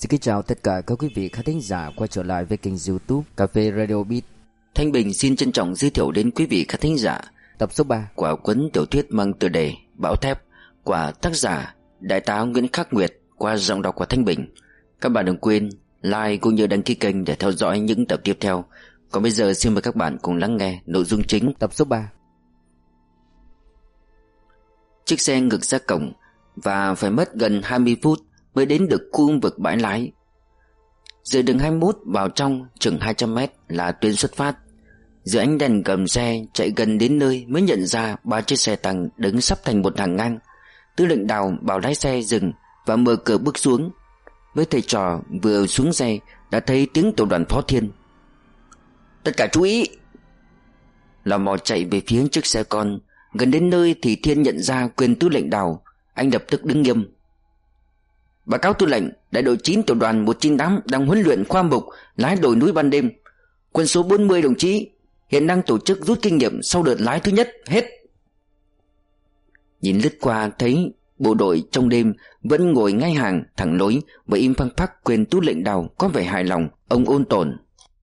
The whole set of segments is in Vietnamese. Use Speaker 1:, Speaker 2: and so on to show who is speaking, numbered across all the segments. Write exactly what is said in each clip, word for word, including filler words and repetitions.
Speaker 1: kính chào tất cả các quý vị khán thính giả quay trở lại với kênh YouTube Cà phê Radio Beat.
Speaker 2: Thanh Bình xin trân trọng giới thiệu đến quý vị khán thính giả
Speaker 1: tập số ba
Speaker 2: của cuốn tiểu thuyết mang tựa đề Bão Thép của tác giả Đại tá Nguyễn Khắc Nguyệt qua giọng đọc của Thanh Bình. Các bạn đừng quên like cũng như đăng ký kênh để theo dõi những tập tiếp theo. Còn bây giờ xin mời các bạn cùng lắng nghe nội dung chính.
Speaker 1: Tập số ba.
Speaker 2: Chiếc xe ngược ra cổng và phải mất gần hai mươi phút mới đến được khu vực bãi lái. Giữa đường hai mươi mốt vào trong chừng hai trăm mét là tuyến xuất phát. Giữa ánh đèn cầm xe chạy gần đến nơi mới nhận ra ba chiếc xe tăng đứng sắp thành một hàng ngang. Tư lệnh Đào bảo lái xe dừng và mở cửa bước xuống. Với thầy trò vừa xuống xe đã thấy tiếng tiểu đoàn Phó Thiên. Tất cả chú ý! Lò mò chạy về phía chiếc xe con. Gần đến nơi thì Thiên nhận ra quyền tư lệnh Đào. Anh lập tức đứng nghiêm. Báo cáo tư lệnh, đại đội chín tiểu đoàn một chín tám đang huấn luyện khoa mục lái đồi núi ban đêm. Quân số bốn mươi đồng chí hiện đang tổ chức rút kinh nghiệm sau đợt lái thứ nhất. Hết. Nhìn lướt qua thấy bộ đội trong đêm vẫn ngồi ngay hàng thẳng lối và im phăng phắc. Quyền tư lệnh Đào có vẻ hài lòng. Ông ôn tồn.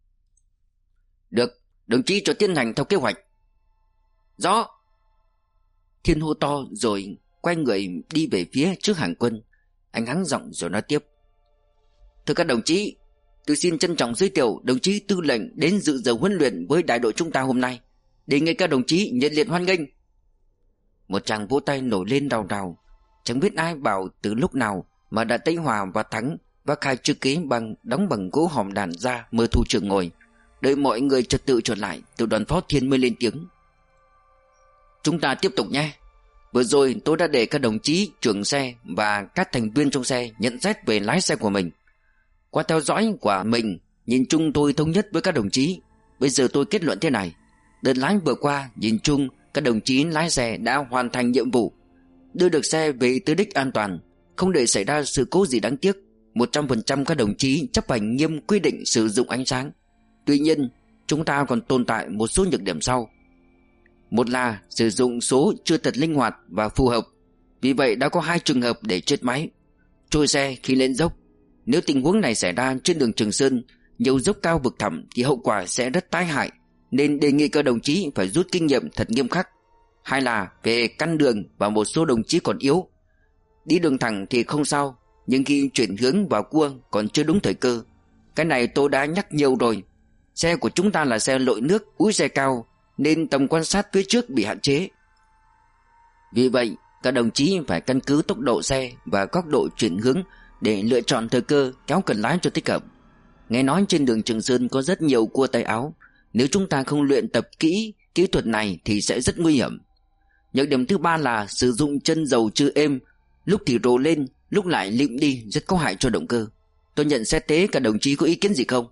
Speaker 2: Được, đồng chí cho tiến hành theo kế hoạch. Rõ. Thiên hô to rồi quay người đi về phía trước hàng quân. Anh hắng giọng rồi nói tiếp. Thưa các đồng chí, tôi xin trân trọng giới thiệu đồng chí tư lệnh đến dự giờ huấn luyện với đại đội chúng ta hôm nay. Đề nghị các đồng chí nhiệt liệt hoan nghênh. Một tràng vỗ tay nổi lên đào đào. Chẳng biết ai bảo từ lúc nào mà đã Tây Hòa và Thắng vác hai chữ kế bằng đóng bằng gỗ hòm đàn ra mời thủ trưởng ngồi. Đợi mọi người trật tự trở lại, tiểu đoàn Phó Thiên mới lên tiếng. Chúng ta tiếp tục nhé. Vừa rồi tôi đã để các đồng chí trưởng xe và các thành viên trong xe nhận xét về lái xe của mình. Qua theo dõi của mình, nhìn chung tôi thống nhất với các đồng chí. Bây giờ tôi kết luận thế này. Đợt lái vừa qua, nhìn chung các đồng chí lái xe đã hoàn thành nhiệm vụ, đưa được xe về tới đích an toàn, không để xảy ra sự cố gì đáng tiếc. Một trăm phần trăm các đồng chí chấp hành nghiêm quy định sử dụng ánh sáng. Tuy nhiên, chúng ta còn tồn tại một số nhược điểm sau. Một là sử dụng số chưa thật linh hoạt và phù hợp. Vì vậy đã có hai trường hợp để chết máy, trôi xe khi lên dốc. Nếu tình huống này xảy ra trên đường Trường Sơn, nhiều dốc cao vực thẳm thì hậu quả sẽ rất tai hại, nên đề nghị các đồng chí phải rút kinh nghiệm thật nghiêm khắc. Hai là về căn đường và một số đồng chí còn yếu. Đi đường thẳng thì không sao, nhưng khi chuyển hướng vào cua còn chưa đúng thời cơ. Cái này tôi đã nhắc nhiều rồi. Xe của chúng ta là xe lội nước, úi xe cao, nên tầm quan sát phía trước bị hạn chế. Vì vậy các đồng chí phải căn cứ tốc độ xe và góc độ chuyển hướng để lựa chọn thời cơ kéo cần lái cho thích hợp. Nghe nói trên đường Trường Sơn có rất nhiều cua tay áo. Nếu chúng ta không luyện tập kỹ kỹ thuật này thì sẽ rất nguy hiểm. Nhược điểm thứ ba là sử dụng chân dầu chưa êm, lúc thì rồ lên, lúc lại lịm đi, rất có hại cho động cơ. Tôi nhận xét thế, các đồng chí có ý kiến gì không?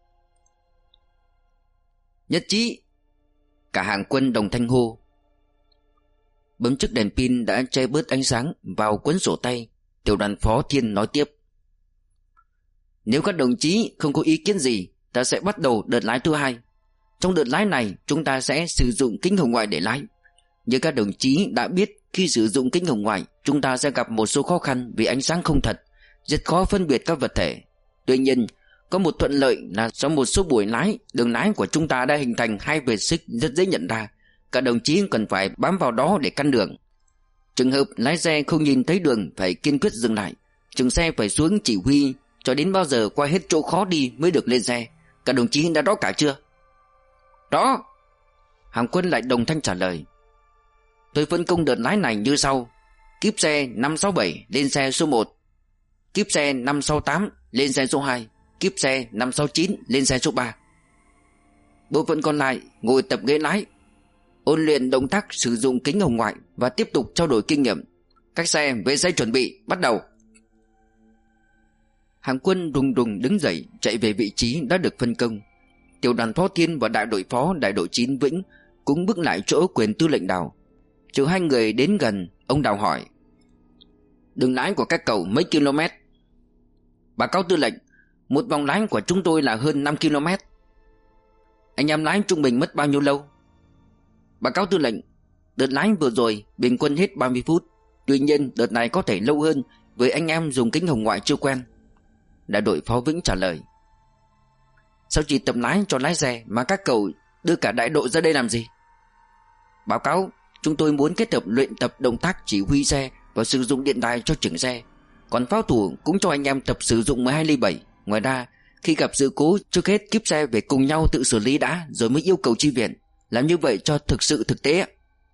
Speaker 2: Nhất trí. Cả hàng quân đồng thanh hô. Bấm chiếc đèn pin đã che bớt ánh sáng vào cuốn sổ tay. Tiểu đoàn Phó Thiên nói tiếp. Nếu các đồng chí không có ý kiến gì, ta sẽ bắt đầu đợt lái thứ hai. Trong đợt lái này chúng ta sẽ sử dụng kính hồng ngoại để lái. Như các đồng chí đã biết, khi sử dụng kính hồng ngoại chúng ta sẽ gặp một số khó khăn vì ánh sáng không thật, rất khó phân biệt các vật thể. Tuy nhiên có một thuận lợi là sau một số buổi lái, đường lái của chúng ta đã hình thành hai vệt xích rất dễ nhận ra. Các đồng chí cần phải bám vào đó để căn đường. Trường hợp lái xe không nhìn thấy đường phải kiên quyết dừng lại. Trường xe phải xuống chỉ huy cho đến bao giờ qua hết chỗ khó đi mới được lên xe. Các đồng chí đã rõ cả chưa? Rõ. Hàng quân lại đồng thanh trả lời. Tôi phân công đợt lái này như sau. Kíp xe năm sáu bảy lên xe số một, kíp xe năm sáu tám lên xe số hai, kíp xe năm sáu chín lên xe số ba. Bộ phận còn lại ngồi tập ghế lái, ôn luyện động tác sử dụng kính hồng ngoại và tiếp tục trao đổi kinh nghiệm. Các xe về dây chuẩn bị, bắt đầu. Hàng quân đùng đùng đứng dậy chạy về vị trí đã được phân công. Tiểu đoàn Phó Thiên và đại đội phó đại đội chín Vĩnh cũng bước lại chỗ quyền tư lệnh Đào. Chờ hai người đến gần, ông Đào hỏi. Đường lái của các cậu mấy km? Báo cáo tư lệnh, một vòng lái của chúng tôi là hơn năm ki lô mét. Anh em lái trung bình mất bao nhiêu lâu? Báo cáo tư lệnh, đợt lái vừa rồi bình quân hết ba mươi phút. Tuy nhiên đợt này có thể lâu hơn vì anh em dùng kính hồng ngoại chưa quen. Đại đội phó Vĩnh trả lời. Sao chỉ tập lái cho lái xe mà các cậu đưa cả đại đội ra đây làm gì? Báo cáo, chúng tôi muốn kết hợp luyện tập động tác chỉ huy xe và sử dụng điện đài cho chỉnh xe. Còn pháo thủ cũng cho anh em tập sử dụng mười hai ly bảy. Ngoài ra, khi gặp sự cố, trước hết kíp xe về cùng nhau tự xử lý đã, rồi mới yêu cầu chi viện. Làm như vậy cho thực sự thực tế.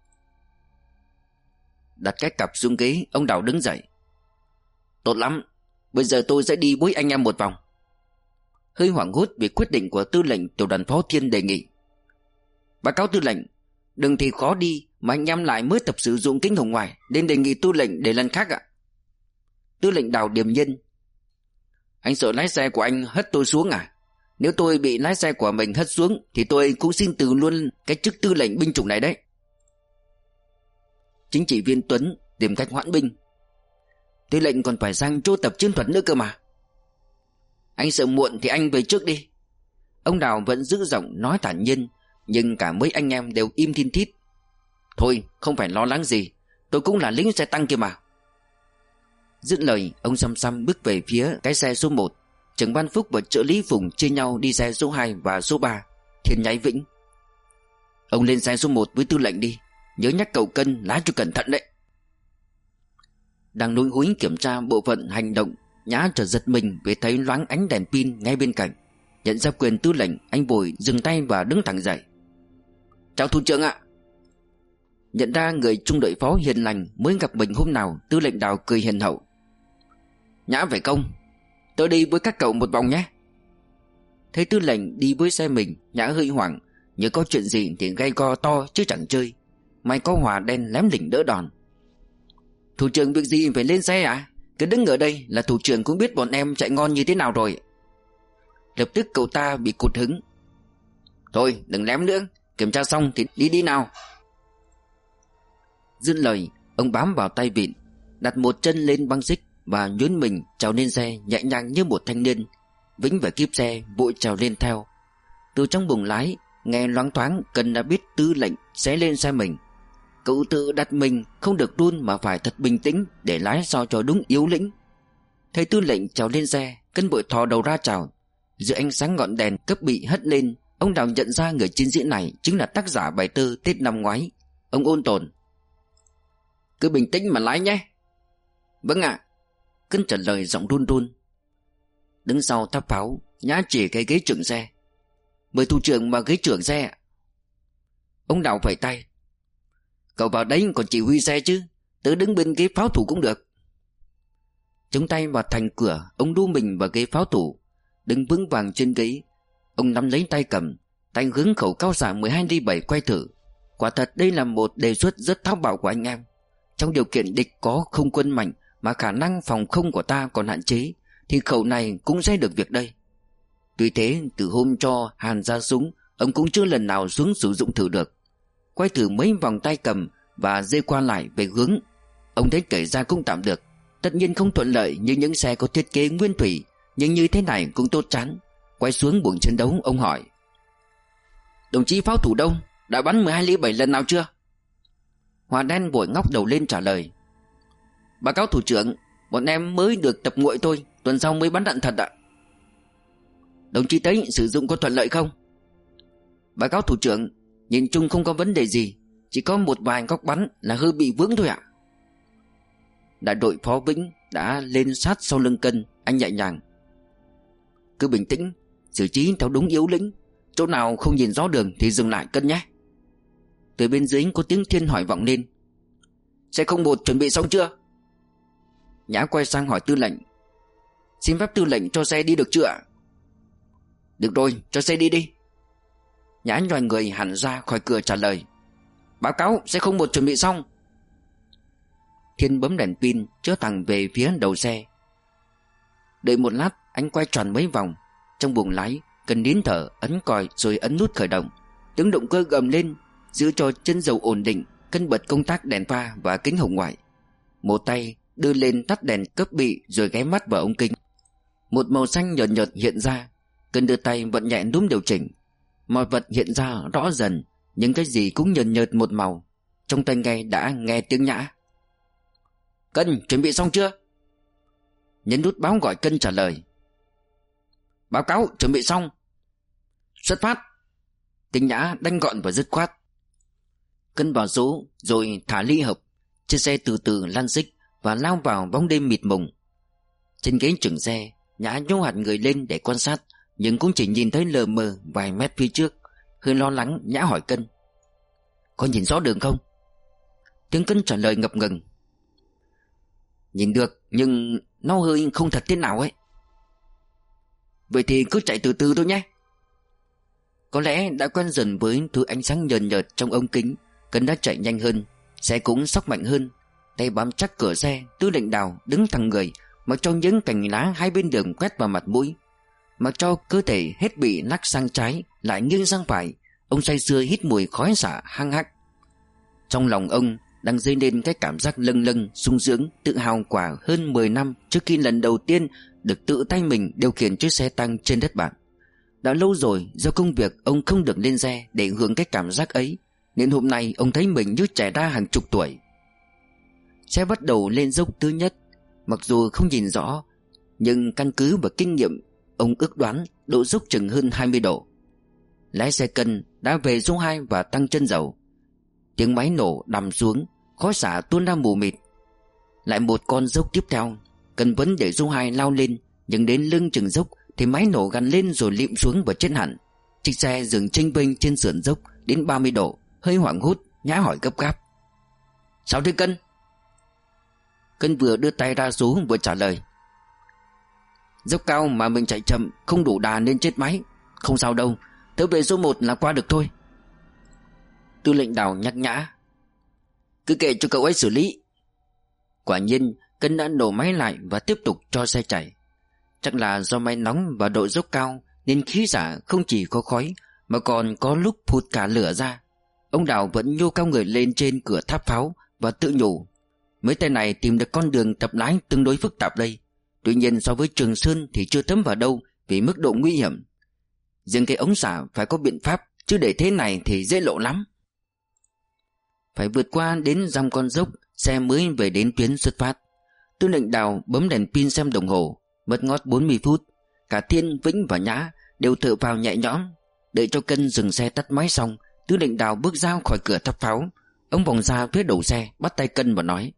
Speaker 2: Đặt cái cặp xuống ghế, ông Đào đứng dậy. Tốt lắm, bây giờ tôi sẽ đi với anh em một vòng. Hơi hoảng hốt vì quyết định của tư lệnh tiểu đoàn phó Thiên đề nghị. Báo cáo tư lệnh, đừng thì khó đi mà anh em lại mới tập sử dụng kính hồng ngoại, nên đề nghị tư lệnh để lần khác ạ. Tư lệnh Đào điềm nhiên. Anh sợ lái xe của anh hất tôi xuống à? Nếu tôi bị lái xe của mình hất xuống thì tôi cũng xin từ luôn cái chức tư lệnh binh chủng này đấy. Chính trị viên Tuấn tìm cách hoãn binh. Tư lệnh còn phải sang chỗ tập chiến thuật nữa cơ mà. Anh sợ muộn thì anh về trước đi. Ông Đào vẫn giữ giọng nói thản nhiên, nhưng cả mấy anh em đều im thin thít. Thôi, không phải lo lắng gì, tôi cũng là lính xe tăng kia mà. Dứt lời, ông xăm xăm bước về phía cái xe số một. Trưởng ban Phúc và trợ lý Phùng chia nhau đi xe số hai và số ba. Thiên nháy Vĩnh. Ông lên xe số một với tư lệnh đi, nhớ nhắc cậu Cân lái cho cẩn thận đấy. Đang lúi húi kiểm tra bộ phận hành động, Nhã chợt giật mình vì thấy loáng ánh đèn pin ngay bên cạnh. Nhận ra quyền tư lệnh, anh vội dừng tay và đứng thẳng dậy. Chào thủ trưởng ạ. Nhận ra người trung đội phó hiền lành mới gặp mình hôm nào, tư lệnh Đào cười hiền hậu. Nhã phải không? Tôi đi với các cậu một vòng nhé. Thấy tư lệnh đi với xe mình, Nhã hơi hoảng, nhớ có chuyện gì thì gay go to chứ chẳng chơi. May có Hòa đen lém đỉnh đỡ đòn. Thủ trưởng việc gì phải lên xe à? Cứ đứng ở đây là thủ trưởng cũng biết bọn em chạy ngon như thế nào rồi. Lập tức cậu ta bị cụt hứng. Thôi đừng lém nữa, kiểm tra xong thì đi đi nào. Dứt lời, ông bám vào tay vịn, đặt một chân lên băng xích và nhún mình trèo lên xe nhẹ nhàng như một thanh niên. Vĩnh và kíp xe vội trèo lên theo. Từ trong buồng lái nghe loáng thoáng Cần đã biết tư lệnh sẽ lên xe mình. Cậu tự đặt mình không được run mà phải thật bình tĩnh để lái sao cho đúng yếu lĩnh. Thấy tư lệnh trèo lên xe, Cân vội thò đầu ra chào. Giữa ánh sáng ngọn đèn cấp bị hất lên, ông Đào nhận ra người chiến sĩ này chính là tác giả bài thơ Tết năm ngoái, ông Ôn Tồn. Cứ bình tĩnh mà lái nhé. Vâng ạ. Cân trả lời giọng run run. Đứng sau tháp pháo, Nhã chỉ cái ghế trưởng xe. Mời thủ trưởng vào ghế trưởng xe. Ông Đào vẫy tay. Cậu vào đấy còn chỉ huy xe chứ, tớ đứng bên ghế pháo thủ cũng được. Chống tay vào thành cửa, ông đu mình vào ghế pháo thủ, đứng vững vàng trên ghế. Ông nắm lấy tay cầm, tay hướng khẩu cao xạ mười hai ly bảy quay thử. Quả thật đây là một đề xuất rất tháo bạo của anh em. Trong điều kiện địch có không quân mạnh mà khả năng phòng không của ta còn hạn chế, thì khẩu này cũng sẽ được việc đây. Tuy thế, từ hôm cho Hàn ra súng, ông cũng chưa lần nào xuống sử dụng thử được. Quay thử mấy vòng tay cầm và dê qua lại về hướng, ông thấy kể ra cũng tạm được. Tất nhiên không thuận lợi như những xe có thiết kế nguyên thủy, nhưng như thế này cũng tốt chán. Quay xuống buồng chiến đấu, ông hỏi: Đồng chí pháo thủ đâu? Đã bắn mười hai ly bảy lần nào chưa? Hòa đen vội ngóc đầu lên trả lời: Báo cáo thủ trưởng, bọn em mới được tập nguội thôi, tuần sau mới bắn đạn thật ạ. Đồng chí thấy sử dụng có thuận lợi không? Báo cáo thủ trưởng, nhìn chung không có vấn đề gì, chỉ có một vài góc bắn là hơi bị vướng thôi ạ. Đại đội phó Vĩnh đã lên sát sau lưng Cân, anh nhẹ nhàng: Cứ bình tĩnh, xử trí theo đúng yếu lĩnh, chỗ nào không nhìn rõ đường thì dừng lại Cân nhé. Từ bên dưới có tiếng Thiên hỏi vọng lên: Xe không một chuẩn bị xong chưa? Nhã quay sang hỏi tư lệnh: Xin phép tư lệnh cho xe đi được chưa ạ? Được rồi, cho xe đi đi. Nhã nhòi người hẳn ra khỏi cửa trả lời: Báo cáo, xe không một chuẩn bị xong. Thiên bấm đèn pin chữa thẳng về phía đầu xe. Đợi một lát, anh quay tròn mấy vòng. Trong buồng lái, Cần nín thở, ấn còi rồi ấn nút khởi động. Tiếng động cơ gầm lên, giữ cho chân dầu ổn định. Cân bật công tắc đèn pha và kính hồng ngoại. Một tay đưa lên tắt đèn cấp bị rồi ghé mắt vào ống kính. Một màu xanh nhợt nhợt hiện ra. Cân đưa tay vận nhẹ núm điều chỉnh. Mọi vật hiện ra rõ dần, nhưng cái gì cũng nhợt nhợt một màu. Trong tai nghe đã nghe tiếng Nhã: Cân chuẩn bị xong chưa? Nhấn nút báo gọi Cân trả lời: Báo cáo chuẩn bị xong. Xuất phát. Tinh Nhã đanh gọn và dứt khoát. Cân vào số rồi thả ly hợp. Chiếc xe từ từ lăn xích và lao vào bóng đêm mịt mùng. Trên ghế chừng xe, Nhã nhô hẳn người lên để quan sát, nhưng cũng chỉ nhìn thấy lờ mờ vài mét phía trước. Hơi lo lắng, Nhã hỏi Cân: Có nhìn rõ đường không? Tiếng Cân trả lời ngập ngừng: Nhìn được, nhưng nó hơi không thật thế nào ấy. Vậy thì cứ chạy từ từ thôi nhé. Có lẽ đã quen dần với thứ ánh sáng nhờn nhợt trong ống kính, Cân đã chạy nhanh hơn. Xe cũng xóc mạnh hơn. Tay bám chắc cửa xe, Tư lệnh Đào đứng thẳng người, mặc cho những cành lá hai bên đường quét vào mặt mũi, mặc cho cơ thể hết bị lắc sang trái lại nghiêng sang phải. Ông say sưa hít mùi khói xả hăng hắc. Trong lòng ông đang dấy lên cái cảm giác lâng lâng sung sướng, tự hào quả hơn mười năm trước khi lần đầu tiên được tự tay mình điều khiển chiếc xe tăng trên đất bạn. Đã lâu rồi do công việc ông không được lên xe để hưởng cái cảm giác ấy, nên hôm nay ông thấy mình như trẻ ra hàng chục tuổi. Xe bắt đầu lên dốc thứ nhất. Mặc dù không nhìn rõ, nhưng căn cứ vào kinh nghiệm, ông ước đoán độ dốc chừng hơn hai mươi độ. Lái xe Cân đã về số hai và tăng chân dầu. Tiếng máy nổ đằm xuống, khói xả tuôn ra mù mịt. Lại một con dốc tiếp theo, Cân vẫn để số hai lao lên, nhưng đến lưng chừng dốc thì máy nổ gằn lên rồi lịm xuống và chết hẳn. Chiếc xe dừng chênh vênh trên sườn dốc đến ba mươi độ. Hơi hoảng hốt, Nhã hỏi gấp gáp: Sao thế Cân? Cân vừa đưa tay ra số vừa trả lời: Dốc cao mà mình chạy chậm, không đủ đà nên chết máy. Không sao đâu, tớ về số một là qua được thôi. Tư lệnh Đào nhắc Nhã: Cứ kệ cho cậu ấy xử lý. Quả nhiên Cân đã nổ máy lại và tiếp tục cho xe chạy. Chắc là do máy nóng và độ dốc cao nên khí xả không chỉ có khói mà còn có lúc phụt cả lửa ra. Ông Đào vẫn nhô cao người lên trên cửa tháp pháo và tự nhủ: Mấy tay này tìm được con đường tập lái tương đối phức tạp đây. Tuy nhiên so với Trường Sơn thì chưa thấm vào đâu vì mức độ nguy hiểm. Riêng cái ống xả phải có biện pháp, chứ để thế này thì dễ lộ lắm. Phải vượt qua đến dăm con dốc, xe mới về đến tuyến xuất phát. Tư lệnh Đào bấm đèn pin xem đồng hồ. Mất ngót bốn mươi phút. Cả Thiên, Vĩnh và Nhã đều thở phào nhẹ nhõm. Đợi cho Cân dừng xe tắt máy xong, Tư lệnh Đào bước ra khỏi cửa tháp pháo. Ông vòng ra phía đầu xe, bắt tay Cân và nói: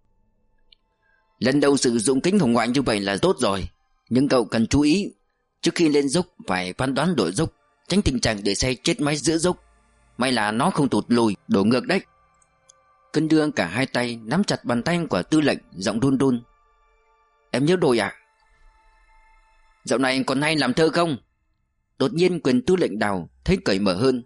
Speaker 2: Lần đầu sử dụng kính hồng ngoại như vậy là tốt rồi, nhưng cậu cần chú ý, trước khi lên dốc phải phán đoán độ dốc, tránh tình trạng để xe chết máy giữa dốc. May là nó không tụt lùi, đổ ngược đấy. Cân đưa cả hai tay nắm chặt bàn tay của tư lệnh, giọng run run: Em nhớ rồi à? Dạo này còn hay làm thơ không? Đột nhiên quyền tư lệnh Đào thấy cởi mở hơn: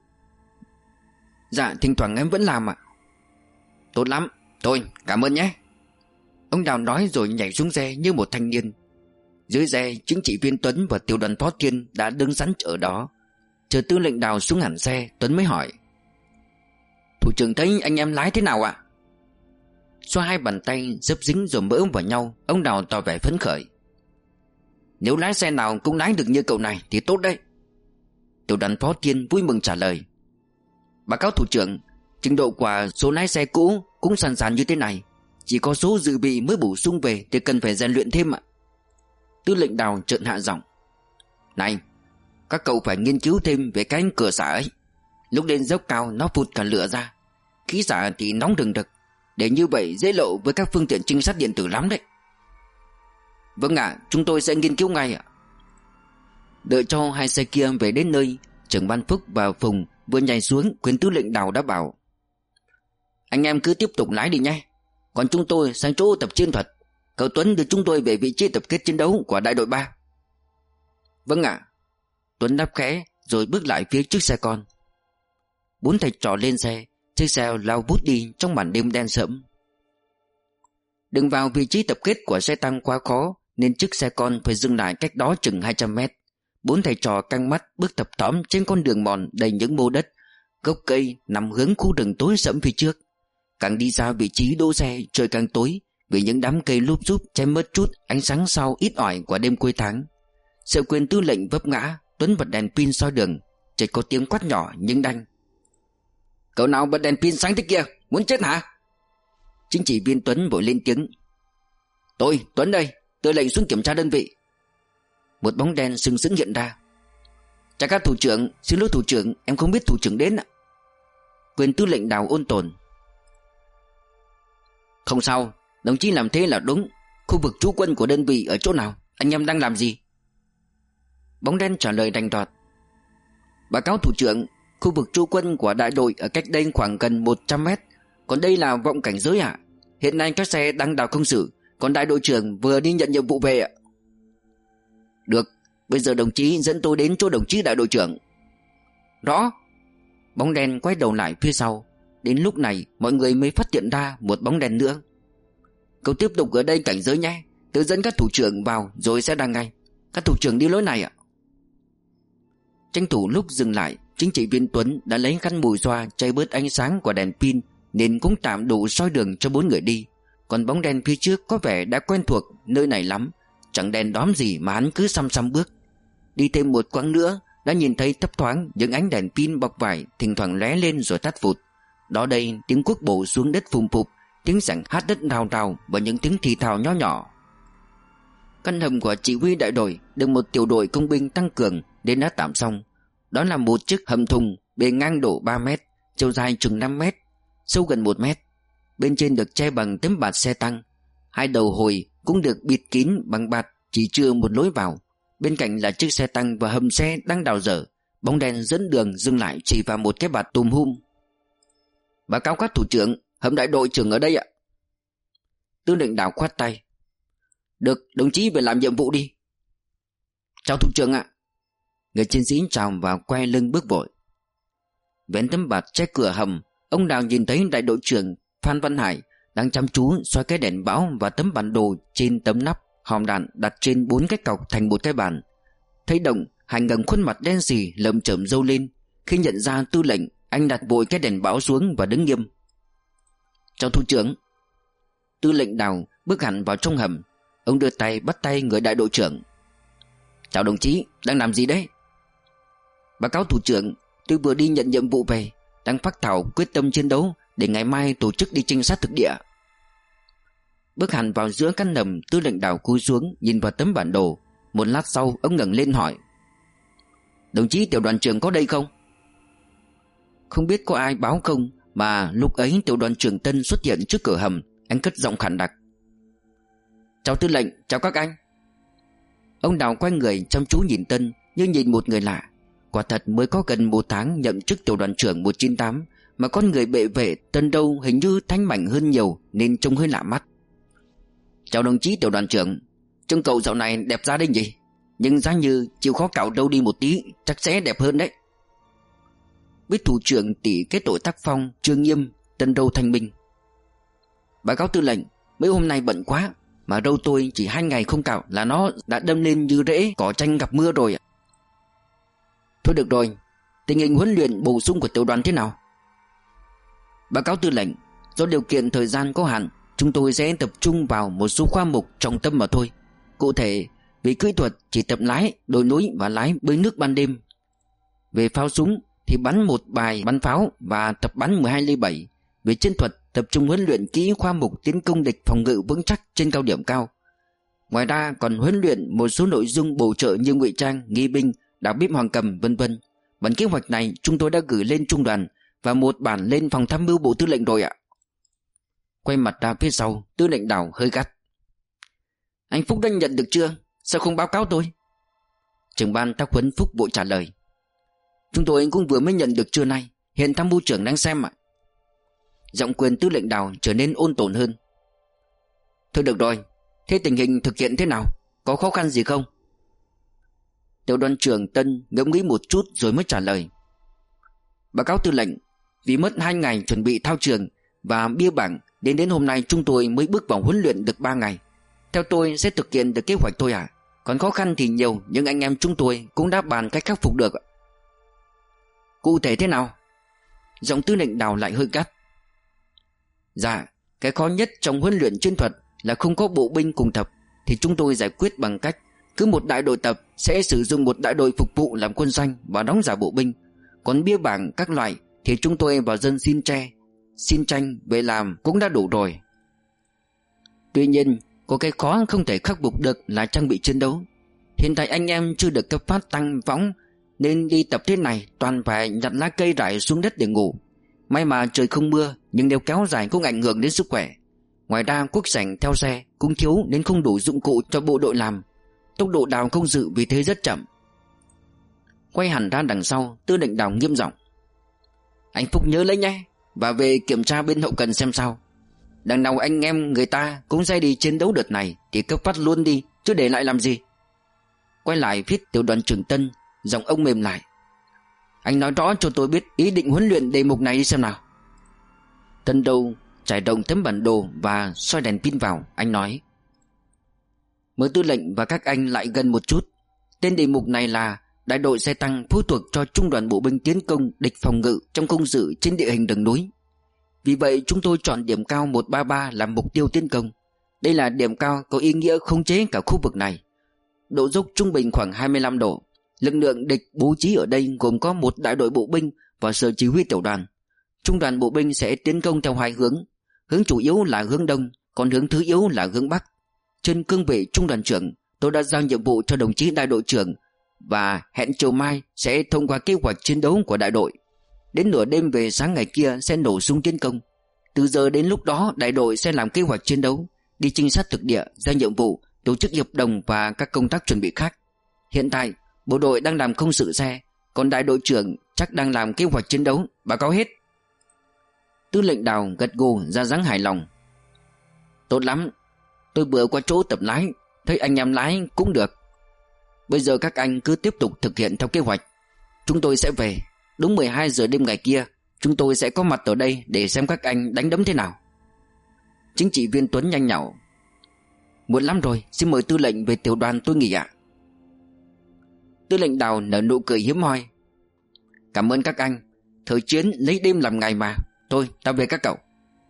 Speaker 2: Dạ thỉnh thoảng em vẫn làm ạ. Tốt lắm, thôi cảm ơn nhé. Ông Đào nói rồi nhảy xuống xe như một thanh niên. Dưới xe, chính trị viên Tuấn và tiểu đoàn phó Thiên đã đứng sẵn ở đó. Chờ tư lệnh Đào xuống hẳn xe, Tuấn mới hỏi: Thủ trưởng thấy anh em lái thế nào ạ? Xoa hai bàn tay dấp dính rồi mỡ vào nhau, ông Đào tỏ vẻ phấn khởi: Nếu lái xe nào cũng lái được như cậu này thì tốt đấy. Tiểu đoàn phó Thiên vui mừng trả lời: Báo cáo thủ trưởng, trình độ của số lái xe cũ cũng sàn sàn như thế này, chỉ có số dự bị mới bổ sung về thì cần phải rèn luyện thêm ạ. Tư lệnh Đào trợn hạ giọng: Này, các cậu phải nghiên cứu thêm về cái cửa xả ấy. Lúc lên dốc cao nó phụt cả lửa ra, khí xả thì nóng rừng rực, để như vậy dễ lộ với các phương tiện trinh sát điện tử lắm đấy. Vâng ạ, à, chúng tôi sẽ nghiên cứu ngay ạ. Đợi cho hai xe kia về đến nơi, trưởng ban Phúc và Phùng vừa nhảy xuống, quyền tư lệnh Đào đã bảo: Anh em cứ tiếp tục lái đi nhé, còn chúng tôi sang chỗ tập chiến thuật. Cậu Tuấn đưa chúng tôi về vị trí tập kết chiến đấu của đại đội ba. Vâng ạ. À. Tuấn đáp khẽ rồi bước lại phía trước xe con. Bốn thầy trò lên xe, chiếc xe lao vút đi trong màn đêm đen sẫm. Đừng vào vị trí tập kết của xe tăng quá khó, nên chiếc xe con phải dừng lại cách đó chừng hai trăm mét. Bốn thầy trò căng mắt bước thập thỏm trên con đường mòn đầy những mô đất, gốc cây nằm hướng khu rừng tối sẫm phía trước. Càng đi ra vị trí đỗ xe, trời càng tối vì những đám cây lúp xúp che mất chút ánh sáng sau ít ỏi của đêm cuối tháng. Sợ quyền tư lệnh vấp ngã, Tuấn bật đèn pin soi đường. Chợt có tiếng quát nhỏ nhưng đanh: Cậu nào bật đèn pin sáng thế kia, muốn chết hả? Chính trị viên Tuấn vội lên tiếng: Tôi, Tuấn đây, tư lệnh xuống kiểm tra đơn vị. Một bóng đen sừng sững hiện ra. Chào các thủ trưởng, xin lỗi thủ trưởng, em không biết thủ trưởng đến ạ. Quyền tư lệnh Đào ôn tồn. Không sao, đồng chí làm thế là đúng. Khu vực trú quân của đơn vị ở chỗ nào? Anh em đang làm gì? Bóng đen trả lời đành đoạt. Báo cáo thủ trưởng, khu vực trú quân của đại đội ở cách đây khoảng gần một trăm mét. Còn đây là vọng cảnh giới ạ. Hiện nay các xe đang đào công sự, còn đại đội trưởng vừa đi nhận nhiệm vụ về ạ. Được, bây giờ đồng chí dẫn tôi đến chỗ đồng chí đại đội trưởng. Rõ. Bóng đen quay đầu lại phía sau. Đến lúc này mọi người mới phát hiện ra một bóng đen nữa. Cậu tiếp tục ở đây cảnh giới nhé, tôi dẫn các thủ trưởng vào rồi sẽ đăng ngay. Các thủ trưởng đi lối này ạ. Tranh thủ lúc dừng lại, chính trị viên Tuấn đã lấy khăn mùi xoa che bớt ánh sáng của đèn pin, nên cũng tạm đủ soi đường cho bốn người đi. Còn bóng đen phía trước có vẻ đã quen thuộc nơi này lắm, chẳng đèn đóm gì mà hắn cứ xăm xăm bước. Đi thêm một quãng nữa đã nhìn thấy thấp thoáng những ánh đèn pin bọc vải thỉnh thoảng lóe lên rồi tắt vụt. Đó đây tiếng cuốc bổ xuống đất phùng phụp, tiếng sảng hát đất rào rào và những tiếng thì thào nhỏ nhỏ. Căn hầm của chỉ huy đại đội được một tiểu đội công binh tăng cường đến đã tạm xong. Đó là một chiếc hầm thùng bề ngang độ ba mét, chiều dài chừng năm mét, sâu gần một mét. Bên trên được che bằng tấm bạt xe tăng. Hai đầu hồi cũng được bịt kín bằng bạt, chỉ chừa một lối vào. Bên cạnh là chiếc xe tăng và hầm xe đang đào dở. Bóng đèn dẫn đường dừng lại chỉ vào một cái bạt tùm hum. Báo cáo các thủ trưởng, hầm đại đội trưởng ở đây ạ. Tư lệnh Đào khoát tay. Được, đồng chí về làm nhiệm vụ đi. Chào thủ trưởng ạ. Người chiến sĩ chào và quay lưng bước vội. Vén tấm bạt che cửa hầm, ông Đào nhìn thấy đại đội trưởng Phan Văn Hải đang chăm chú xoay cái đèn báo và tấm bản đồ trên tấm nắp hòm đạn đặt trên bốn cái cọc thành một cái bàn. Thấy động, Hải ngẩng khuôn mặt đen sì lởm chởm râu lên. Khi nhận ra tư lệnh, anh đặt vội cái đèn báo xuống và đứng nghiêm. Chào thủ trưởng. Tư lệnh Đào bước hẳn vào trong hầm. Ông đưa tay bắt tay người đại đội trưởng. Chào đồng chí, đang làm gì đấy? Báo cáo thủ trưởng, tôi vừa đi nhận nhiệm vụ về, đang phác thảo quyết tâm chiến đấu để ngày mai tổ chức đi trinh sát thực địa. Bước hẳn vào giữa căn hầm, tư lệnh Đào cúi xuống nhìn vào tấm bản đồ. Một lát sau ông ngẩng lên hỏi. Đồng chí tiểu đoàn trưởng có đây không? Không biết có ai báo không, mà lúc ấy tiểu đoàn trưởng Tân xuất hiện trước cửa hầm. Anh cất giọng khàn đặc. Chào tư lệnh, chào các anh. Ông Đào quay người chăm chú nhìn Tân như nhìn một người lạ. Quả thật mới có gần một tháng nhậm chức tiểu đoàn trưởng một chín tám, mà con người bệ vệ Tân đâu hình như thanh mảnh hơn nhiều nên trông hơi lạ mắt. Chào đồng chí tiểu đoàn trưởng, trông cậu dạo này đẹp gia đình gì, nhưng giá như chịu khó cạo đâu đi một tí chắc sẽ đẹp hơn đấy. Biết thủ trưởng tỷ kết tội tác phong Trương Nghiêm, Tân đâu thanh minh. Báo cáo tư lệnh, mấy hôm nay bận quá, mà râu tôi chỉ hai ngày không cạo là nó đã đâm lên như rễ cỏ chanh gặp mưa rồi. Thôi được rồi, tình hình huấn luyện bổ sung của tiểu đoàn thế nào? Báo cáo tư lệnh, do điều kiện thời gian có hạn, chúng tôi sẽ tập trung vào một số khoa mục trọng tâm mà thôi. Cụ thể, về kỹ thuật chỉ tập lái, đồi núi và lái bơi nước ban đêm. Về pháo súng thì bắn một bài bắn pháo và tập bắn mười hai ly bảy. Về chiến thuật tập trung huấn luyện kỹ khoa mục tiến công địch phòng ngự vững chắc trên cao điểm cao. Ngoài ra còn huấn luyện một số nội dung bổ trợ như ngụy trang, nghi binh, đào bếp hoàng cầm vân vân. Bản kế hoạch này chúng tôi đã gửi lên trung đoàn và một bản lên phòng tham mưu bộ tư lệnh rồi ạ. Quay mặt ra phía sau, tư lệnh Đào hơi gắt. Anh Phúc đã nhận được chưa? Sao không báo cáo tôi? Trưởng ban tác huấn Phúc vội trả lời. Chúng tôi cũng vừa mới nhận được trưa nay, hiện tham mưu trưởng đang xem ạ. Giọng quyền tư lệnh Đào trở nên ôn tồn hơn. Thôi được rồi, thế tình hình thực hiện thế nào? Có khó khăn gì không? Tiểu đoàn trưởng Tân ngẫm nghĩ một chút rồi mới trả lời. Báo cáo tư lệnh, vì mất hai ngày chuẩn bị thao trường và bia bảng đến đến hôm nay chúng tôi mới bước vào huấn luyện được ba ngày. Theo tôi sẽ thực hiện được kế hoạch thôi à. Còn khó khăn thì nhiều, nhưng anh em chúng tôi cũng đã bàn cách khắc phục được. Cụ thể thế nào? Giọng tư lệnh Đào lại hơi gắt. Dạ, cái khó nhất trong huấn luyện chiến thuật là không có bộ binh cùng tập, thì chúng tôi giải quyết bằng cách cứ một đại đội tập sẽ sử dụng một đại đội phục vụ làm quân doanh và đóng giả bộ binh. Còn bia bảng các loại thì chúng tôi vào dân xin tre, xin tranh về làm cũng đã đủ rồi. Tuy nhiên có cái khó không thể khắc phục được là trang bị chiến đấu. Hiện tại anh em chưa được cấp phát tăng võng nên đi tập thế này toàn phải nhặt lá cây rải xuống đất để ngủ. May mà trời không mưa, nhưng nếu kéo dài cũng ảnh hưởng đến sức khỏe. Ngoài ra cuốc sảnh theo xe cũng thiếu nên không đủ dụng cụ cho bộ đội làm. Tốc độ đào công sự vì thế rất chậm. Quay hẳn ra đằng sau, Tư lệnh Đào nghiêm giọng: Anh Phúc nhớ lấy nhé, và về kiểm tra bên hậu cần xem sao. Đằng nào anh em người ta cũng sẽ đi chiến đấu đợt này thì cấp phát luôn đi, chứ để lại làm gì. Quay lại viết tiểu đoàn trưởng Tân, giọng ông mềm lại: Anh nói rõ cho tôi biết ý định huấn luyện đề mục này đi xem nào. Tân Đâu trải động tấm bản đồ và soi đèn pin vào. Anh nói: Mời tư lệnh và các anh lại gần một chút. Tên đề mục này là đại đội xe tăng phụ thuộc cho trung đoàn bộ binh tiến công địch phòng ngự trong công sự trên địa hình rừng núi. Vì vậy chúng tôi chọn điểm cao một ba ba làm mục tiêu tiến công. Đây là điểm cao có ý nghĩa khống chế cả khu vực này. Độ dốc trung bình khoảng hai mươi lăm độ. Lực lượng địch bố trí ở đây gồm có một đại đội bộ binh và sở chỉ huy tiểu đoàn. Trung đoàn bộ binh sẽ tiến công theo hai hướng. Hướng chủ yếu là hướng đông, còn hướng thứ yếu là hướng bắc. Trên cương vị trung đoàn trưởng, tôi đã giao nhiệm vụ cho đồng chí đại đội trưởng và hẹn chiều mai sẽ thông qua kế hoạch chiến đấu của đại đội. Đến nửa đêm về sáng ngày kia sẽ nổ súng tiến công. Từ giờ đến lúc đó đại đội sẽ làm kế hoạch chiến đấu, đi trinh sát thực địa, ra nhiệm vụ, tổ chức hiệp đồng và các công tác chuẩn bị khác. Hiện tại bộ đội đang làm công sự xe, còn đại đội trưởng chắc đang làm kế hoạch chiến đấu. Báo cáo hết. Tư lệnh Đào gật gù ra dáng hài lòng. Tốt lắm, tôi vừa qua chỗ tập lái, thấy anh em lái cũng được. Bây giờ các anh cứ tiếp tục thực hiện theo kế hoạch. Chúng tôi sẽ về. Đúng mười hai giờ đêm ngày kia, chúng tôi sẽ có mặt ở đây để xem các anh đánh đấm thế nào. Chính trị viên Tuấn nhanh nhảu: Muộn lắm rồi, xin mời tư lệnh về tiểu đoàn tôi nghỉ ạ. Tư lệnh Đào nở nụ cười hiếm hoi: Cảm ơn các anh, thời chiến lấy đêm làm ngày mà. Thôi, ta về các cậu.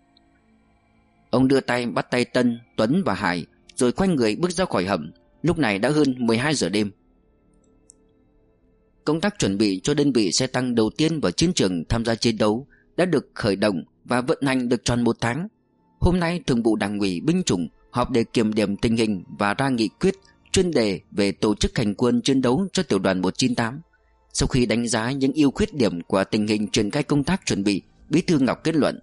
Speaker 2: Ông đưa tay bắt tay Tân, Tuấn và Hải, rồi quay người bước ra khỏi hầm. Lúc này đã hơn mười hai giờ đêm. Công tác chuẩn bị cho đơn vị xe tăng đầu tiên vào chiến trường tham gia chiến đấu đã được khởi động và vận hành được tròn một tháng. Hôm nay Thường vụ Đảng ủy binh chủng họp để kiểm điểm tình hình và ra nghị quyết chuyên đề về tổ chức hành quân chiến đấu cho tiểu đoàn một chín tám. Sau khi đánh giá những ưu khuyết điểm của tình hình triển khai công tác chuẩn bị, Bí thư Ngọc kết luận: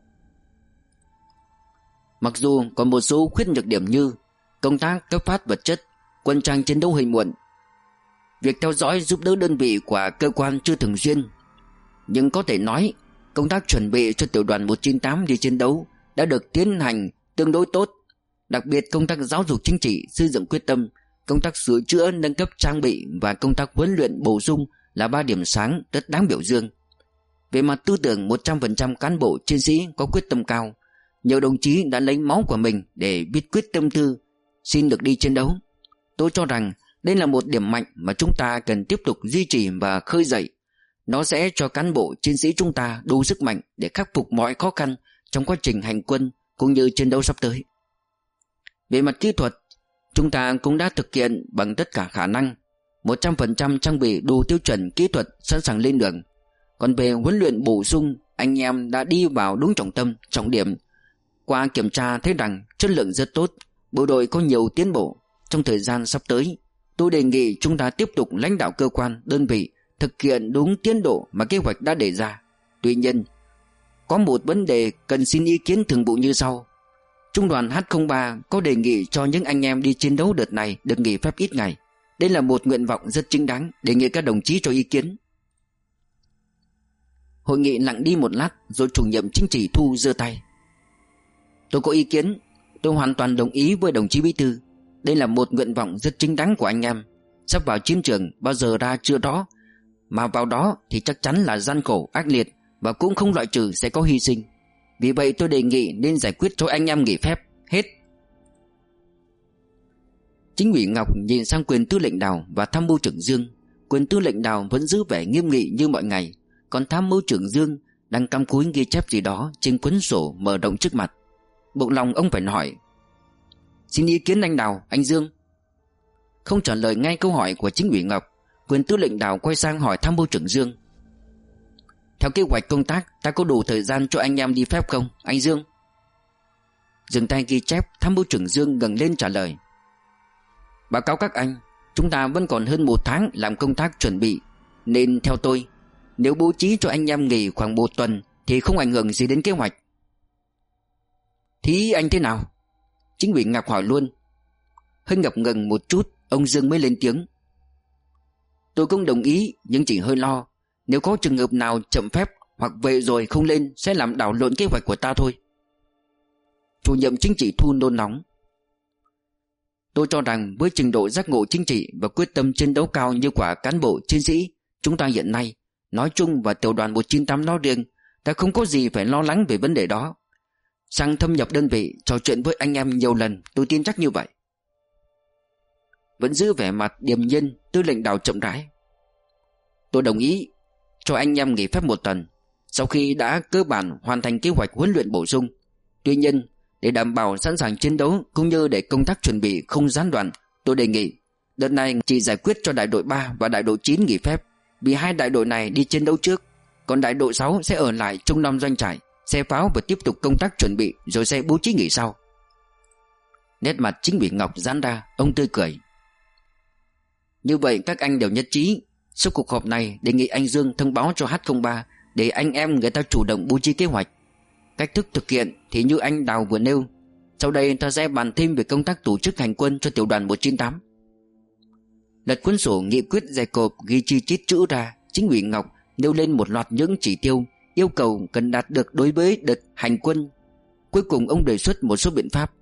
Speaker 2: Mặc dù còn một số khuyết nhược điểm như công tác cấp phát vật chất, quân trang chiến đấu hơi muộn, việc theo dõi giúp đỡ đơn vị của cơ quan chưa thường xuyên, nhưng có thể nói công tác chuẩn bị cho tiểu đoàn một chín tám đi chiến đấu đã được tiến hành tương đối tốt. Đặc biệt công tác giáo dục chính trị, xây dựng quyết tâm, công tác sửa chữa nâng cấp trang bị và công tác huấn luyện bổ sung là ba điểm sáng rất đáng biểu dương. Về mặt tư tưởng, một trăm phần trăm cán bộ chiến sĩ có quyết tâm cao. Nhiều đồng chí đã lấy máu của mình để viết quyết tâm thư xin được đi chiến đấu. Tôi cho rằng đây là một điểm mạnh mà chúng ta cần tiếp tục duy trì và khơi dậy. Nó sẽ cho cán bộ chiến sĩ chúng ta đủ sức mạnh để khắc phục mọi khó khăn trong quá trình hành quân cũng như chiến đấu sắp tới. Về mặt kỹ thuật, chúng ta cũng đã thực hiện bằng tất cả khả năng, một trăm phần trăm trang bị đủ tiêu chuẩn kỹ thuật sẵn sàng lên đường. Còn về huấn luyện bổ sung, anh em đã đi vào đúng trọng tâm, trọng điểm. Qua kiểm tra thấy rằng chất lượng rất tốt, bộ đội có nhiều tiến bộ. Trong thời gian sắp tới, tôi đề nghị chúng ta tiếp tục lãnh đạo cơ quan, đơn vị thực hiện đúng tiến độ mà kế hoạch đã đề ra. Tuy nhiên, có một vấn đề cần xin ý kiến thường vụ như sau. Trung đoàn H không ba có đề nghị cho những anh em đi chiến đấu đợt này được nghỉ phép ít ngày. Đây là một nguyện vọng rất chính đáng, đề nghị các đồng chí cho ý kiến. Hội nghị lặng đi một lát, rồi chủ nhiệm chính trị Thu giơ tay: Tôi có ý kiến. Tôi hoàn toàn đồng ý với đồng chí bí thư. Đây là một nguyện vọng rất chính đáng của anh em. Sắp vào chiến trường, bao giờ ra chưa rõ, mà vào đó thì chắc chắn là gian khổ, ác liệt, và cũng không loại trừ sẽ có hy sinh. Vì vậy tôi đề nghị nên giải quyết cho anh em nghỉ phép. Hết. Chính ủy Ngọc nhìn sang quyền tư lệnh Đào và tham mưu trưởng Dương. Quyền tư lệnh Đào vẫn giữ vẻ nghiêm nghị như mọi ngày, còn tham mưu trưởng Dương đang cắm cúi ghi chép gì đó trên cuốn sổ mở rộng trước mặt. Bụng lòng ông phải hỏi: Xin ý kiến anh Đào, anh Dương. Không trả lời ngay câu hỏi của chính ủy Ngọc, quyền tư lệnh Đào quay sang hỏi tham mưu trưởng Dương: Theo kế hoạch công tác, ta có đủ thời gian cho anh em đi phép không, anh Dương? Dừng tay ghi chép, tham mưu trưởng Dương ngẩng lên trả lời: Báo cáo các anh, chúng ta vẫn còn hơn một tháng làm công tác chuẩn bị. Nên theo tôi, nếu bố trí cho anh em nghỉ khoảng một tuần thì không ảnh hưởng gì đến kế hoạch. Thì anh thế nào? Chính ủy Ngọc hỏi luôn. Hơi ngập ngừng một chút, ông Dương mới lên tiếng. Tôi cũng đồng ý, nhưng chỉ hơi lo. Nếu có trường hợp nào chậm phép hoặc về rồi không lên sẽ làm đảo lộn kế hoạch của ta thôi. Chủ nhiệm chính trị Thu nôn nóng. Tôi cho rằng với trình độ giác ngộ chính trị và quyết tâm chiến đấu cao như quả cán bộ chiến sĩ chúng ta hiện nay, nói chung và tiểu đoàn một chín tám nói riêng, ta không có gì phải lo lắng về vấn đề đó. Sang thâm nhập đơn vị, trò chuyện với anh em nhiều lần, tôi tin chắc như vậy. Vẫn giữ vẻ mặt điềm nhiên, Tư lệnh Đào chậm rãi. Tôi đồng ý cho anh em nghỉ phép một tuần sau khi đã cơ bản hoàn thành kế hoạch huấn luyện bổ sung. Tuy nhiên, để đảm bảo sẵn sàng chiến đấu cũng như để công tác chuẩn bị không gián đoạn, tôi đề nghị đợt này chỉ giải quyết cho đại đội ba và đại đội chín nghỉ phép, vì hai đại đội này đi chiến đấu trước, còn đại đội sáu sẽ ở lại trung tâm doanh trại, xe pháo và tiếp tục công tác chuẩn bị rồi sẽ bố trí nghỉ sau. Nét mặt chính ủy Ngọc giãn ra, ông tươi cười. Như vậy các anh đều nhất trí. Sau cuộc họp này đề nghị anh Dương thông báo cho H không ba để anh em người ta chủ động bố trí kế hoạch. Cách thức thực hiện thì như anh Đào vừa nêu. Sau đây ta sẽ bàn thêm về công tác tổ chức hành quân cho tiểu đoàn một chín tám. Lật cuốn sổ nghị quyết dày cộp ghi chi chít chữ ra, chính ủy Ngọc nêu lên một loạt những chỉ tiêu yêu cầu cần đạt được đối với đợt hành quân. Cuối cùng ông đề xuất một số biện pháp.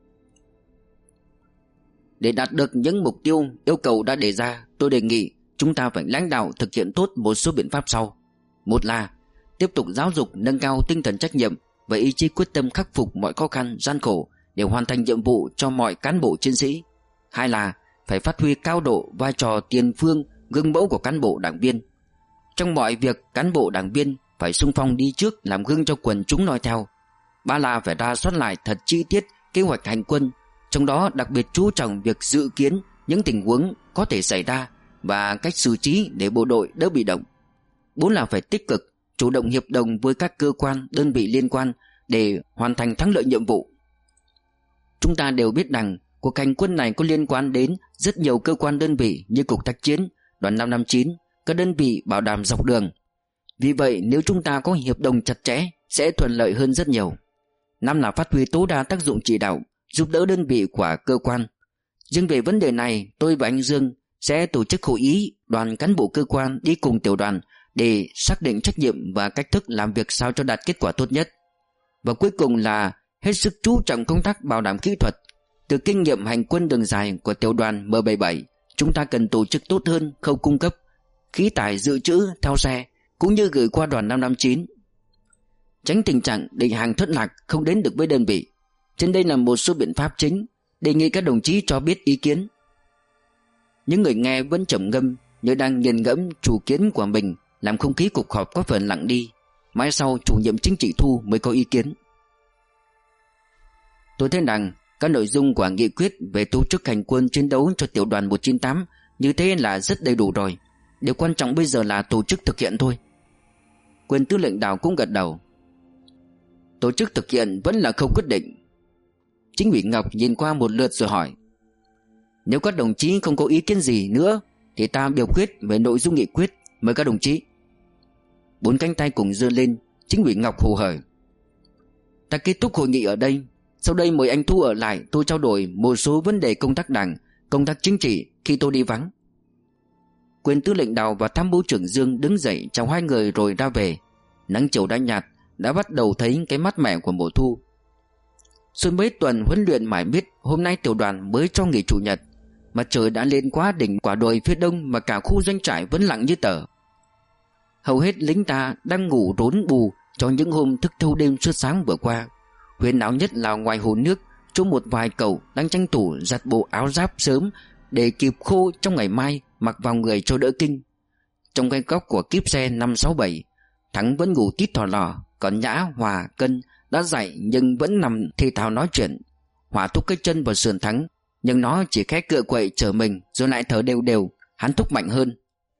Speaker 2: Để đạt được những mục tiêu yêu cầu đã đề ra, tôi đề nghị chúng ta phải lãnh đạo thực hiện tốt một số biện pháp sau. Một là tiếp tục giáo dục nâng cao tinh thần trách nhiệm và ý chí quyết tâm khắc phục mọi khó khăn gian khổ để hoàn thành nhiệm vụ cho mọi cán bộ chiến sĩ. Hai là phải phát huy cao độ vai trò tiền phương gương mẫu của cán bộ đảng viên. Trong mọi việc, cán bộ đảng viên phải xung phong đi trước làm gương cho quần chúng noi theo. Ba là phải rà soát lại thật chi tiết kế hoạch hành quân, trong đó đặc biệt chú trọng việc dự kiến những tình huống có thể xảy ra và cách xử trí để bộ đội đỡ bị động. Bốn là phải tích cực chủ động hiệp đồng với các cơ quan, đơn vị liên quan để hoàn thành thắng lợi nhiệm vụ. Chúng ta đều biết rằng cuộc hành quân này có liên quan đến rất nhiều cơ quan đơn vị như Cục Tác chiến, Đoàn năm năm chín, các đơn vị bảo đảm dọc đường. Vì vậy nếu chúng ta có hiệp đồng chặt chẽ sẽ thuận lợi hơn rất nhiều. Năm là phát huy tối đa tác dụng chỉ đạo, giúp đỡ đơn vị của cơ quan. Riêng về vấn đề này, tôi và anh Dương sẽ tổ chức hội ý đoàn cán bộ cơ quan đi cùng tiểu đoàn để xác định trách nhiệm và cách thức làm việc sao cho đạt kết quả tốt nhất. Và cuối cùng là hết sức chú trọng công tác bảo đảm kỹ thuật. Từ kinh nghiệm hành quân đường dài của tiểu đoàn M bảy mươi bảy, chúng ta cần tổ chức tốt hơn khâu cung cấp khí tải dự trữ theo xe cũng như gửi qua đoàn năm năm chín, tránh tình trạng định hàng thất lạc không đến được với đơn vị. Trên đây là một số biện pháp chính, đề nghị các đồng chí cho biết ý kiến. Những người nghe vẫn trầm ngâm như đang nghiền ngẫm chủ kiến của mình, làm không khí cuộc họp có phần lặng đi. Mãi sau chủ nhiệm chính trị Thu mới có ý kiến. Tôi thấy rằng các nội dung của nghị quyết về tổ chức hành quân chiến đấu cho tiểu đoàn một chín tám như thế là rất đầy đủ rồi. Điều quan trọng bây giờ là tổ chức thực hiện thôi. Quyền tư lệnh Đào cũng gật đầu. Tổ chức thực hiện vẫn là không quyết định. Chính ủy Ngọc nhìn qua một lượt rồi hỏi: Nếu các đồng chí không có ý kiến gì nữa thì ta biểu quyết về nội dung nghị quyết. Mời các đồng chí. Bốn cánh tay cùng giơ lên. Chính ủy Ngọc hồ hởi: Ta kết thúc hội nghị ở đây. Sau đây mời anh Thu ở lại, tôi trao đổi một số vấn đề công tác đảng, công tác chính trị khi tôi đi vắng. Quyền tư lệnh Đào và tham mưu trưởng Dương đứng dậy chào hai người rồi ra về. Nắng chiều đã nhạt, đã bắt đầu thấy cái mát mẻ của mùa thu. Suốt mấy tuần huấn luyện mải miết, hôm nay tiểu đoàn mới cho nghỉ chủ nhật. Mặt trời đã lên quá đỉnh quả đồi phía đông mà cả khu doanh trại vẫn lặng như tờ. Hầu hết lính ta đang ngủ rốn bù cho những hôm thức thâu đêm suốt sáng vừa qua. Huyền áo nhất là ngoài hồ nước, chỗ một vài cậu đang tranh thủ giặt bộ áo giáp sớm để kịp khô trong ngày mai mặc vào người cho đỡ kinh. Trong cái góc của kíp xe năm sáu bảy, Thắng vẫn ngủ tít thò lò, còn Nhã, Hòa, Cân đã dậy nhưng vẫn nằm thì thào nói chuyện. Hòa thúc cái chân vào sườn Thắng, nhưng nó chỉ khẽ cựa quậy trở mình rồi lại thở đều đều. Hắn thúc mạnh hơn: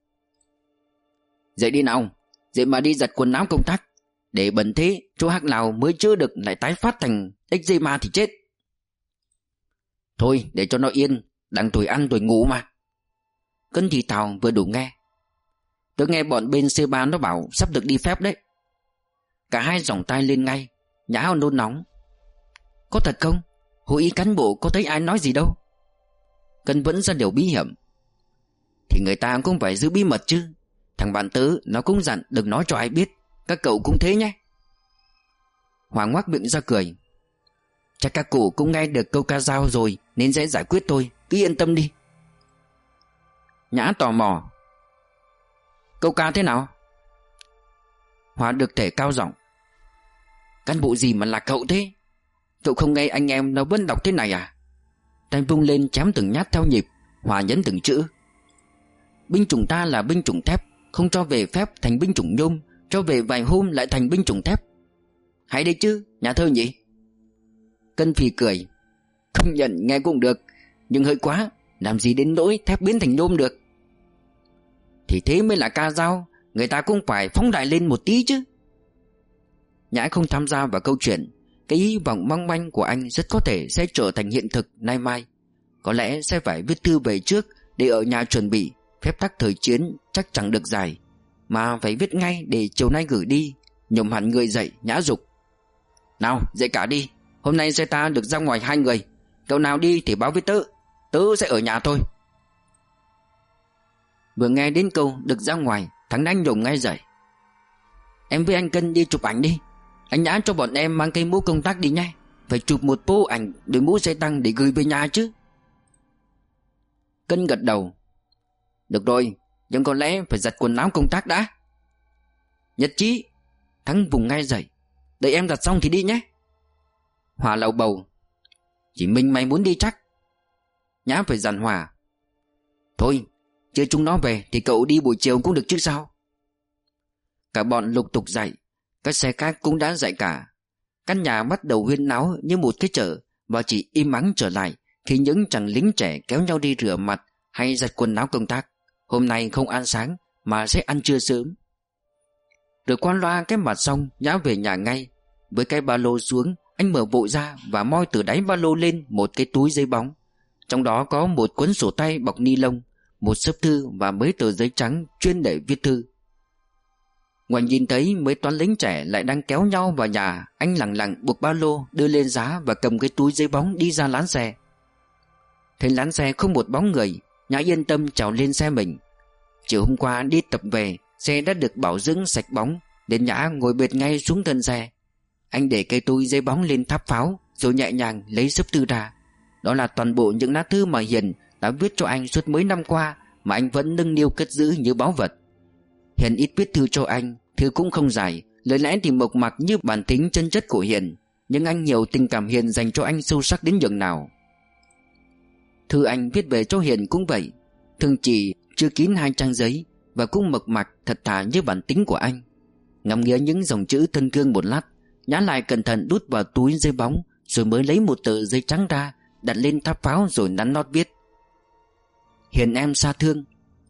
Speaker 2: Dậy đi nào, dậy mà đi giặt quần áo công tác. Để bẩn thế, chỗ Hắc Lào mới chữa được lại tái phát thành eczema thì chết. Thôi để cho nó yên, đang tuổi ăn tuổi ngủ mà. Cân thì thào vừa đủ nghe. Tôi nghe bọn bên xê ba nó bảo sắp được đi phép đấy. Cả hai giỏng tay lên ngay. Nhã nôn nóng: Có thật không? Hội ý cán bộ có thấy ai nói gì đâu. Cân vẫn ra điều bí hiểm: Thì người ta cũng phải giữ bí mật chứ. Thằng bạn tớ nó cũng dặn đừng nói cho ai biết. Các cậu cũng thế nhé. Hòa ngoác miệng ra cười: Chắc các cụ cũng nghe được câu ca dao rồi nên dễ giải quyết thôi, cứ yên tâm đi. Nhã tò mò: Câu ca thế nào? Hòa được thể cao giọng: Cán bộ gì mà lạc hậu thế? Cậu không nghe anh em nó vẫn đọc thế này à? Tay vung lên chém từng nhát theo nhịp. Hòa nhấn từng chữ: Binh chủng ta là binh chủng thép, không cho về phép thành binh chủng nhôm, cho về vài hôm lại thành binh chủng thép. Hay đấy chứ, nhà thơ nhỉ? Cân phì cười: Công nhận nghe cũng được, nhưng hơi quá. Làm gì đến nỗi thép biến thành nhôm được? Thì thế mới là ca dao. Người ta cũng phải phóng đại lên một tí chứ. Nhã không tham gia vào câu chuyện. Cái hy vọng mong manh của anh rất có thể sẽ trở thành hiện thực nay mai. Có lẽ sẽ phải viết thư về trước để ở nhà chuẩn bị. Phép tắc thời chiến chắc chẳng được dài, mà phải viết ngay để chiều nay gửi đi. Nhổm hẳn người dậy, Nhã dục: Nào dậy cả đi. Hôm nay xe ta được ra ngoài hai người. Cậu nào đi thì báo với tớ. Tớ sẽ ở nhà thôi. Vừa nghe đến câu được ra ngoài, thằng Anh nhổm ngay dậy: Em với anh Cân đi chụp ảnh đi. Anh Nhã cho bọn em mang cây mũ công tác đi nhé. Phải chụp một bộ ảnh đội mũ xe tăng để gửi về nhà chứ. Cân gật đầu: Được rồi, nhưng có lẽ phải giặt quần áo công tác đã. Nhất trí. Thắng vùng ngay dậy: Đợi em giặt xong thì đi nhé. Hòa lầu bầu: Chỉ mình mày muốn đi chắc. Nhã phải dặn Hòa: Thôi, chưa chúng nó về thì cậu đi buổi chiều cũng được chứ sao. Cả bọn lục tục dậy. Các xe khác cũng đã dậy cả. Căn nhà bắt đầu huyên náo như một cái chợ, và chỉ im ắng trở lại khi những chàng lính trẻ kéo nhau đi rửa mặt hay giặt quần áo công tác. Hôm nay không ăn sáng mà sẽ ăn trưa sớm. Rồi qua loa cái mặt xong, Nhã về nhà ngay. Với cái ba lô xuống, anh mở vội ra và moi từ đáy ba lô lên một cái túi giấy bóng. Trong đó có một cuốn sổ tay bọc ni lông, một xấp thư và mấy tờ giấy trắng chuyên để viết thư. Ngoài nhìn thấy mấy toán lính trẻ lại đang kéo nhau vào nhà, anh lẳng lặng buộc ba lô, đưa lên giá và cầm cái túi giấy bóng đi ra lán xe. Thấy lán xe không một bóng người, Nhã yên tâm trèo lên xe mình. Chiều hôm qua đi tập về, xe đã được bảo dưỡng sạch bóng, nên Nhã ngồi bệt ngay xuống thân xe. Anh để cây túi giấy bóng lên tháp pháo, rồi nhẹ nhàng lấy xấp thư ra. Đó là toàn bộ những lá thư mà Hiền đã viết cho anh suốt mấy năm qua, mà anh vẫn nâng niu cất giữ như báu vật. Hiền ít viết thư cho anh, thư cũng không dài, lời lẽ thì mộc mạc như bản tính chân chất của Hiền, nhưng anh nhiều tình cảm Hiền dành cho anh sâu sắc đến nhường nào. Thư anh viết về cho Hiền cũng vậy, thường chỉ chưa kín hai trang giấy, và cũng mộc mạc thật thà như bản tính của anh. Ngắm nghía những dòng chữ thân thương một lát, Nhã lại cẩn thận đút vào túi giấy bóng, rồi mới lấy một tờ giấy trắng ra, đặt lên tháp pháo rồi nắn nót viết: Hiền em xa thương.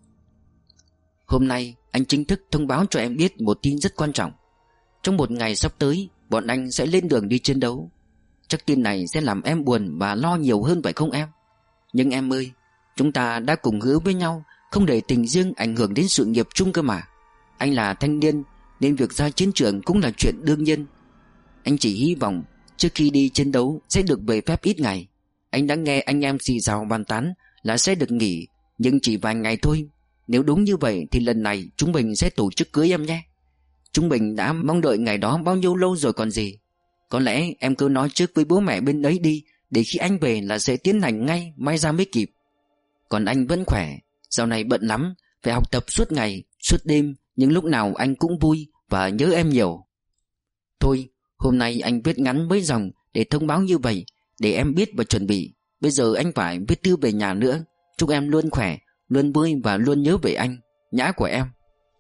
Speaker 2: Hôm nay anh chính thức thông báo cho em biết một tin rất quan trọng. Trong một ngày sắp tới, bọn anh sẽ lên đường đi chiến đấu. Chắc tin này sẽ làm em buồn và lo nhiều hơn phải không em? Nhưng em ơi, chúng ta đã cùng hứa với nhau không để tình riêng ảnh hưởng đến sự nghiệp chung cơ mà. Anh là thanh niên nên việc ra chiến trường cũng là chuyện đương nhiên. Anh chỉ hy vọng trước khi đi chiến đấu sẽ được về phép ít ngày. Anh đã nghe anh em xì xào bàn tán là sẽ được nghỉ, nhưng chỉ vài ngày thôi. Nếu đúng như vậy thì lần này chúng mình sẽ tổ chức cưới em nhé. Chúng mình đã mong đợi ngày đó bao nhiêu lâu rồi còn gì. Có lẽ em cứ nói trước với bố mẹ bên ấy đi, để khi anh về là sẽ tiến hành ngay, may ra mới kịp. Còn anh vẫn khỏe, dạo này bận lắm, phải học tập suốt ngày, suốt đêm, nhưng lúc nào anh cũng vui và nhớ em nhiều. Thôi, hôm nay anh viết ngắn mấy dòng để thông báo như vậy, để em biết và chuẩn bị. Bây giờ anh phải viết thư về nhà nữa. Chúc em luôn khỏe, luôn vui và luôn nhớ về anh, Nhã của em.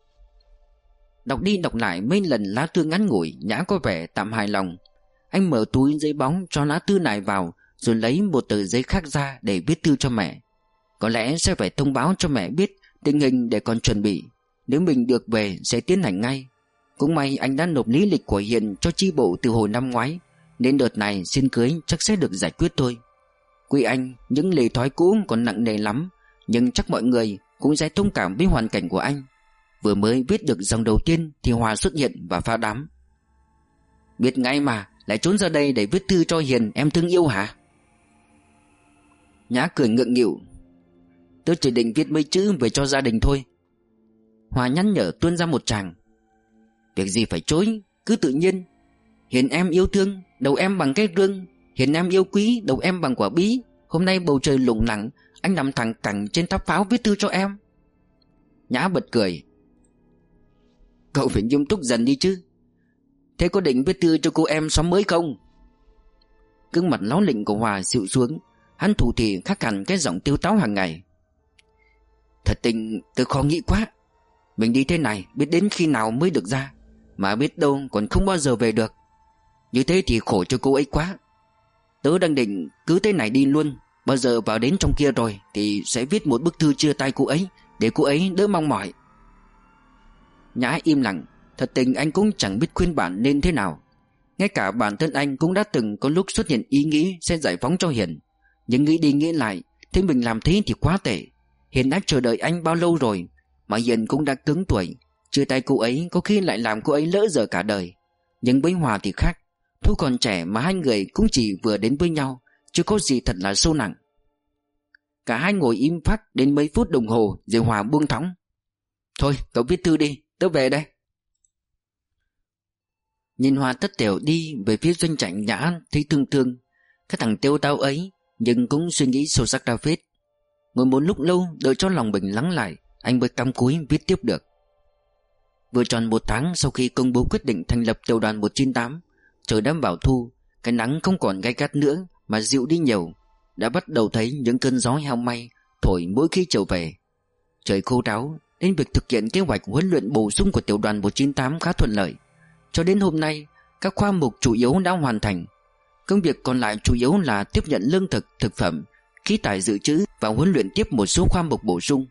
Speaker 2: Đọc đi đọc lại mấy lần lá thư ngắn ngủi, Nhã có vẻ tạm hài lòng. Anh mở túi giấy bóng cho lá thư này vào, rồi lấy một tờ giấy khác ra để viết thư cho mẹ. Có lẽ sẽ phải thông báo cho mẹ biết tình hình để còn chuẩn bị. Nếu mình được về sẽ tiến hành ngay. Cũng may anh đã nộp lý lịch của Hiền cho chi bộ từ hồi năm ngoái, nên đợt này xin cưới chắc sẽ được giải quyết thôi. Quý anh, những lề thói cũ còn nặng nề lắm, nhưng chắc mọi người cũng sẽ thông cảm với hoàn cảnh của anh. Vừa mới viết được dòng đầu tiên thì Hòa xuất hiện và phá đám. Biết ngay mà, lại trốn ra đây để viết thư cho Hiền em thương yêu hả? Nhã cười ngượng nghịu. Tớ chỉ định viết mấy chữ về cho gia đình thôi. Hòa nhăn nhở tuôn ra một tràng. Việc gì phải chối, cứ tự nhiên. Hiền em yêu thương, đầu em bằng cái rương. Hiền em yêu quý, đầu em bằng quả bí. Hôm nay bầu trời lủng lẳng, anh nằm thẳng cẳng trên tháp pháo viết thư cho em. Nhã bật cười. Cậu phải nghiêm túc dần đi chứ. Thế có định viết thư cho cô em xóm mới không? Gương mặt láo lỉnh của Hòa dịu xuống. Hắn thủ thỉ khác hẳn cái giọng tiêu táo hàng ngày. Thật tình tôi khó nghĩ quá. Mình đi thế này biết đến khi nào mới được ra, mà biết đâu còn không bao giờ về được. Như thế thì khổ cho cô ấy quá. Tớ đang định cứ thế này đi luôn. Bao giờ vào đến trong kia rồi thì sẽ viết một bức thư chia tay cô ấy, để cô ấy đỡ mong mỏi. Nhã im lặng. Thật tình anh cũng chẳng biết khuyên bạn nên thế nào. Ngay cả bản thân anh cũng đã từng có lúc xuất hiện ý nghĩ sẽ giải phóng cho Hiền. Nhưng nghĩ đi nghĩ lại, thấy mình làm thế thì quá tệ. Hiền đã chờ đợi anh bao lâu rồi, mà Hiền cũng đã cứng tuổi. Chia tay cô ấy có khi lại làm cô ấy lỡ dở cả đời. Nhưng với Hòa thì khác. Thu còn trẻ mà hai người cũng chỉ vừa đến với nhau, chứ có gì thật là sâu nặng. Cả hai ngồi im phắc đến mấy phút đồng hồ rồi Hòa buông thõng. Thôi cậu viết thư đi, tớ về đây. Nhìn Hòa tất tẻo đi về phía doanh trại, Nhã thấy thương thương. Cái thằng tiêu tao ấy, nhưng cũng suy nghĩ sâu sắc ra phết. Ngồi một lúc lâu đợi cho lòng bình lắng lại, anh mới cắm cúi viết tiếp được. Vừa tròn một tháng sau khi công bố quyết định thành lập tiểu đoàn một chín tám, trời đã vào thu. Cái nắng không còn gay gắt nữa mà dịu đi nhiều. Đã bắt đầu thấy những cơn gió heo may thổi mỗi khi trở về. Trời khô ráo nên việc thực hiện kế hoạch huấn luyện bổ sung của tiểu đoàn một chín tám khá thuận lợi. Cho đến hôm nay, các khoa mục chủ yếu đã hoàn thành. Công việc còn lại chủ yếu là tiếp nhận lương thực, thực phẩm, khí tải dự trữ và huấn luyện tiếp một số khoa mục bổ sung.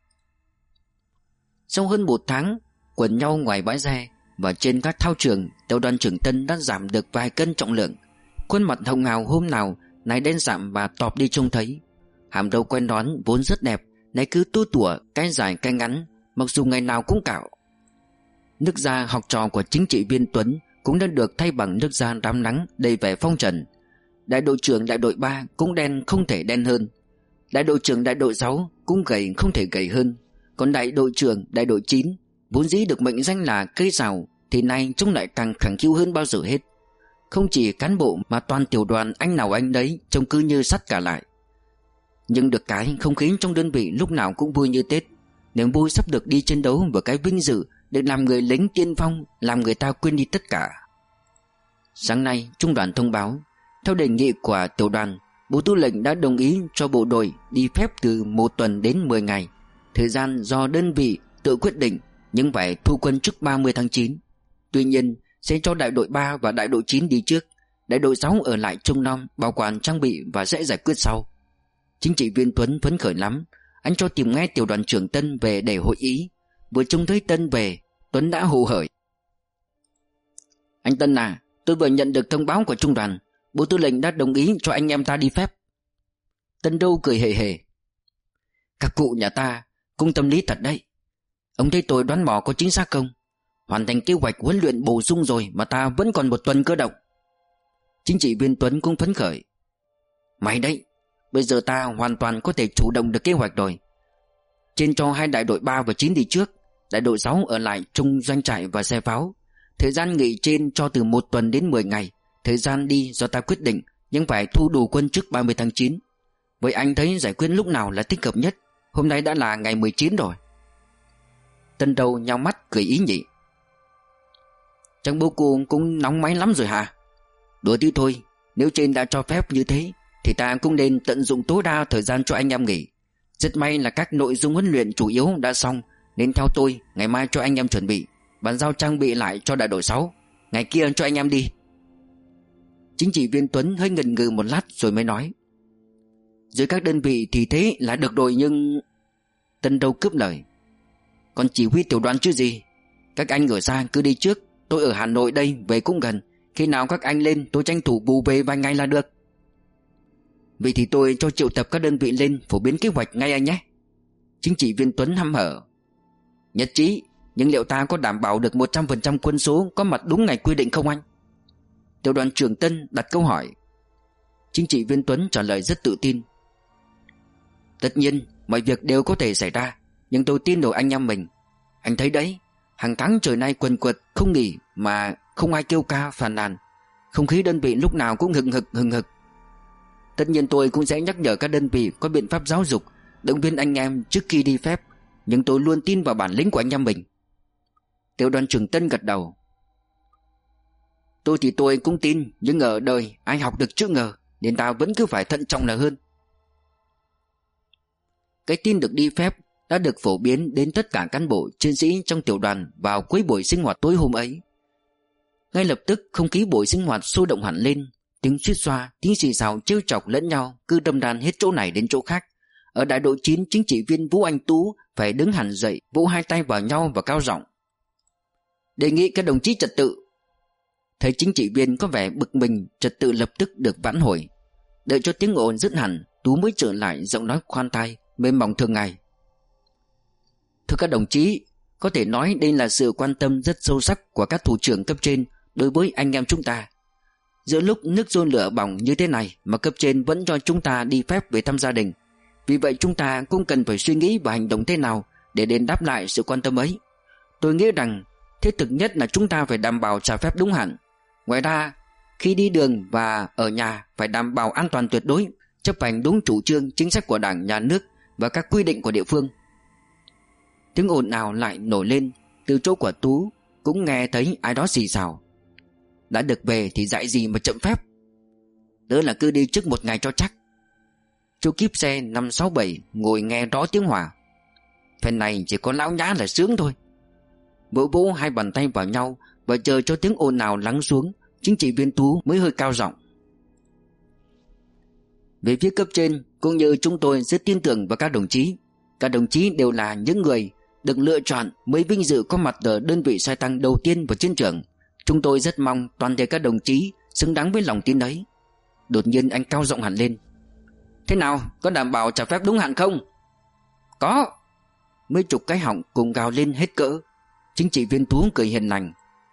Speaker 2: Sau hơn một tháng quần nhau ngoài bãi xe và trên các thao trường, tiểu đoàn trưởng Tân đã giảm được vài cân trọng lượng. Khuôn mặt hồng hào hôm nào nay đen sạm và tọp đi trông thấy. Hàm râu quen đón vốn rất đẹp nay cứ tua tủa, cái dài cái ngắn, mặc dù ngày nào cũng cạo. Nước da học trò của chính trị viên Tuấn cũng đã được thay bằng nước da rám nắng đầy vẻ phong trần. Đại đội trưởng đại đội ba cũng đen không thể đen hơn. Đại đội trưởng đại đội sáu cũng gầy không thể gầy hơn. Còn đại đội trưởng đại đội chín vốn dĩ được mệnh danh là cây rào thì nay trông lại càng khẳng khiu hơn bao giờ hết. Không chỉ cán bộ mà toàn tiểu đoàn anh nào anh đấy trông cứ như sắt cả lại. Nhưng được cái không khí trong đơn vị lúc nào cũng vui như Tết. Niềm vui sắp được đi chiến đấu và cái vinh dự được làm người lính tiên phong làm người ta quên đi tất cả. Sáng nay trung đoàn thông báo, theo đề nghị của tiểu đoàn, Bộ Tư lệnh đã đồng ý cho bộ đội đi phép từ một tuần đến mười ngày. Thời gian do đơn vị tự quyết định, nhưng phải thu quân trước ba mươi tháng chín. Tuy nhiên sẽ cho đại đội ba và đại đội chín đi trước, đại đội sáu ở lại trông nom, bảo quản trang bị và sẽ giải quyết sau. Chính trị viên Tuấn phấn khởi lắm. Anh cho tìm ngay tiểu đoàn trưởng Tân về để hội ý. Vừa trông thấy Tân về, Tuấn đã hồ hởi. Anh Tân à, tôi vừa nhận được thông báo của trung đoàn, Bộ Tư lệnh đã đồng ý cho anh em ta đi phép. Tân Đô cười hề hề. Các cụ nhà ta cũng tâm lý thật đấy. Ông thấy tôi đoán mò có chính xác không? Hoàn thành kế hoạch huấn luyện bổ sung rồi mà ta vẫn còn một tuần cơ động. Chính trị viên Tuấn cũng phấn khởi. May đấy, bây giờ ta hoàn toàn có thể chủ động được kế hoạch rồi. Trên cho hai đại đội ba và chín đi trước, đại đội sáu ở lại trung doanh trại và xe pháo. Thời gian nghỉ trên cho từ một tuần đến mười ngày. Thời gian đi do ta quyết định, nhưng phải thu đủ quân trước ba mươi tháng chín. Vậy anh thấy giải quyết lúc nào là thích hợp nhất? Hôm nay đã là ngày mười chín rồi. Tân Đầu nhao mắt cười ý nhị. Chẳng bố cô cũng nóng máy lắm rồi hả? Đùa tí thôi, nếu trên đã cho phép như thế thì ta cũng nên tận dụng tối đa thời gian cho anh em nghỉ. Rất may là các nội dung huấn luyện chủ yếu đã xong, nên theo tôi ngày mai cho anh em chuẩn bị, bàn giao trang bị lại cho đại đội sáu. Ngày kia cho anh em đi. Chính trị viên Tuấn hơi ngần ngừ một lát rồi mới nói. Dưới các đơn vị thì thế là được rồi nhưng... Tân Đâu cướp lời. Còn chỉ huy tiểu đoàn chứ gì. Các anh ở xa cứ đi trước, tôi ở Hà Nội đây, về cũng gần. Khi nào các anh lên tôi tranh thủ bù về vài ngày là được. Vậy thì tôi cho triệu tập các đơn vị lên phổ biến kế hoạch ngay anh nhé. Chính trị viên Tuấn hăm hở. Nhất trí, Nhưng liệu ta có đảm bảo được một trăm phần trăm quân số có mặt đúng ngày quy định không anh? Tiểu đoàn trưởng Tân đặt câu hỏi. Chính trị viên Tuấn trả lời rất tự tin. Tất nhiên mọi việc đều có thể xảy ra, nhưng tôi tin vào anh em mình. Anh thấy đấy, hàng tháng trời nay quần quật không nghỉ mà không ai kêu ca phàn nàn. Không khí đơn vị lúc nào cũng hừng hực hừng hực. Tất nhiên tôi cũng sẽ nhắc nhở các đơn vị có biện pháp giáo dục, động viên anh em trước khi đi phép. Nhưng tôi luôn tin vào bản lĩnh của anh em mình. Tiểu đoàn trưởng Tân gật đầu. Tôi thì tôi cũng tin, nhưng ở đời ai học được chữ ngờ, nên ta vẫn cứ phải thận trọng là hơn. Cái tin được đi phép đã được phổ biến đến tất cả cán bộ chiến sĩ trong tiểu đoàn vào cuối buổi sinh hoạt tối hôm ấy. Ngay lập tức không khí buổi sinh hoạt sôi động hẳn lên. Tiếng suýt xoa, tiếng xì xào trêu chọc lẫn nhau cứ đâm đan hết chỗ này đến chỗ khác. Ở đại đội chín, chính trị viên Vũ Anh Tú phải đứng hẳn dậy, vỗ hai tay vào nhau và cao giọng: Đề nghị các đồng chí trật tự. Thấy chính trị viên có vẻ bực mình, trật tự lập tức được vãn hồi. Đợi cho tiếng ồn dứt hẳn, Tú mới trở lại giọng nói khoan thai, mềm mỏng thường ngày. Thưa các đồng chí, có thể nói đây là sự quan tâm rất sâu sắc của các thủ trưởng cấp trên đối với anh em chúng ta. Giữa lúc nước sôi lửa bỏng như thế này mà cấp trên vẫn cho chúng ta đi phép về thăm gia đình. Vì vậy chúng ta cũng cần phải suy nghĩ và hành động thế nào để đền đáp lại sự quan tâm ấy. Tôi nghĩ rằng thiết thực nhất là chúng ta phải đảm bảo trả phép đúng hạn. Ngoài ra, khi đi đường và ở nhà phải đảm bảo an toàn tuyệt đối, chấp hành đúng chủ trương chính sách của Đảng, Nhà nước và các quy định của địa phương. Tiếng ồn ào lại nổi lên. Từ chỗ của Tú cũng nghe thấy ai đó xì xào: Đã được về thì dạy gì mà chậm phép. Tớ là cứ đi trước một ngày cho chắc. Chỗ kíp xe năm sáu bảy ngồi nghe rõ tiếng hòa. Phen này chỉ có lão Nhã là sướng thôi. Vỗ vỗ hai bàn tay vào nhau và chờ cho tiếng ồn ào lắng xuống, chính trị viên Tú mới hơi cao giọng: Về phía cấp trên cũng như chúng tôi rất tin tưởng vào các đồng chí. Các đồng chí đều là những người được lựa chọn mới vinh dự có mặt ở đơn vị xe tăng đầu tiên vào chiến trường. Chúng tôi rất mong toàn thể các đồng chí xứng đáng với lòng tin ấy. Đột nhiên anh cao giọng hẳn lên: Thế nào, có đảm bảo trả phép đúng hạn không? Có. Mấy chục cái họng cùng gào lên hết cỡ. Chính trị viên Tú cười hiền lành: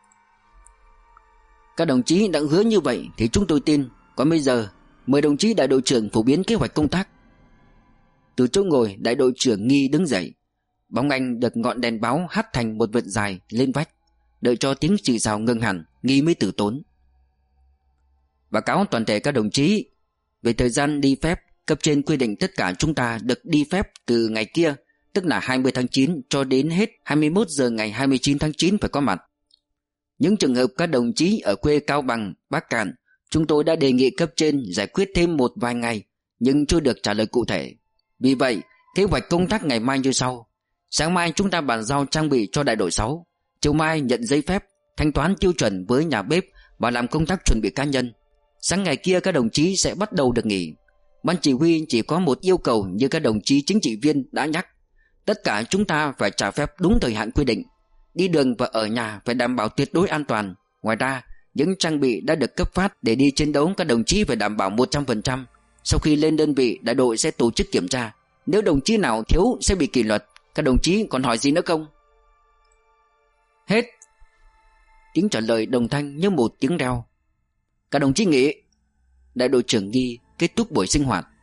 Speaker 2: Các đồng chí đã hứa như vậy thì chúng tôi tin. Còn bây giờ mời đồng chí đại đội trưởng phổ biến kế hoạch công tác. Từ chỗ ngồi, đại đội trưởng Nghi đứng dậy. Bóng anh được ngọn đèn báo hắt thành một vệt dài lên vách. Đợi cho tiếng xì xào ngừng hẳn, Nghi mới từ tốn: Báo cáo toàn thể các đồng chí, về thời gian đi phép, cấp trên quy định tất cả chúng ta được đi phép từ ngày kia, tức là hai mươi tháng chín cho đến hết hai mươi mốt giờ ngày hai mươi chín tháng chín phải có mặt. Những trường hợp các đồng chí ở quê Cao Bằng, Bắc Cạn, chúng tôi đã đề nghị cấp trên giải quyết thêm một vài ngày, nhưng chưa được trả lời cụ thể. Vì vậy, kế hoạch công tác ngày mai như sau. Sáng mai chúng ta bàn giao trang bị cho đại đội sáu. Chiều mai nhận giấy phép, thanh toán tiêu chuẩn với nhà bếp và làm công tác chuẩn bị cá nhân. Sáng ngày kia các đồng chí sẽ bắt đầu được nghỉ. Ban chỉ huy chỉ có một yêu cầu như các đồng chí chính trị viên đã nhắc. Tất cả chúng ta phải trả phép đúng thời hạn quy định. Đi đường và ở nhà phải đảm bảo tuyệt đối an toàn. Ngoài ra, những trang bị đã được cấp phát để đi chiến đấu các đồng chí phải đảm bảo một trăm phần trăm. Sau khi lên đơn vị, đại đội sẽ tổ chức kiểm tra. Nếu đồng chí nào thiếu sẽ bị kỷ luật. Các đồng chí còn hỏi gì nữa không? Hết. Tiếng trả lời đồng thanh như một tiếng reo. Các đồng chí nghỉ. Đại đội trưởng Nghi kết thúc buổi sinh hoạt.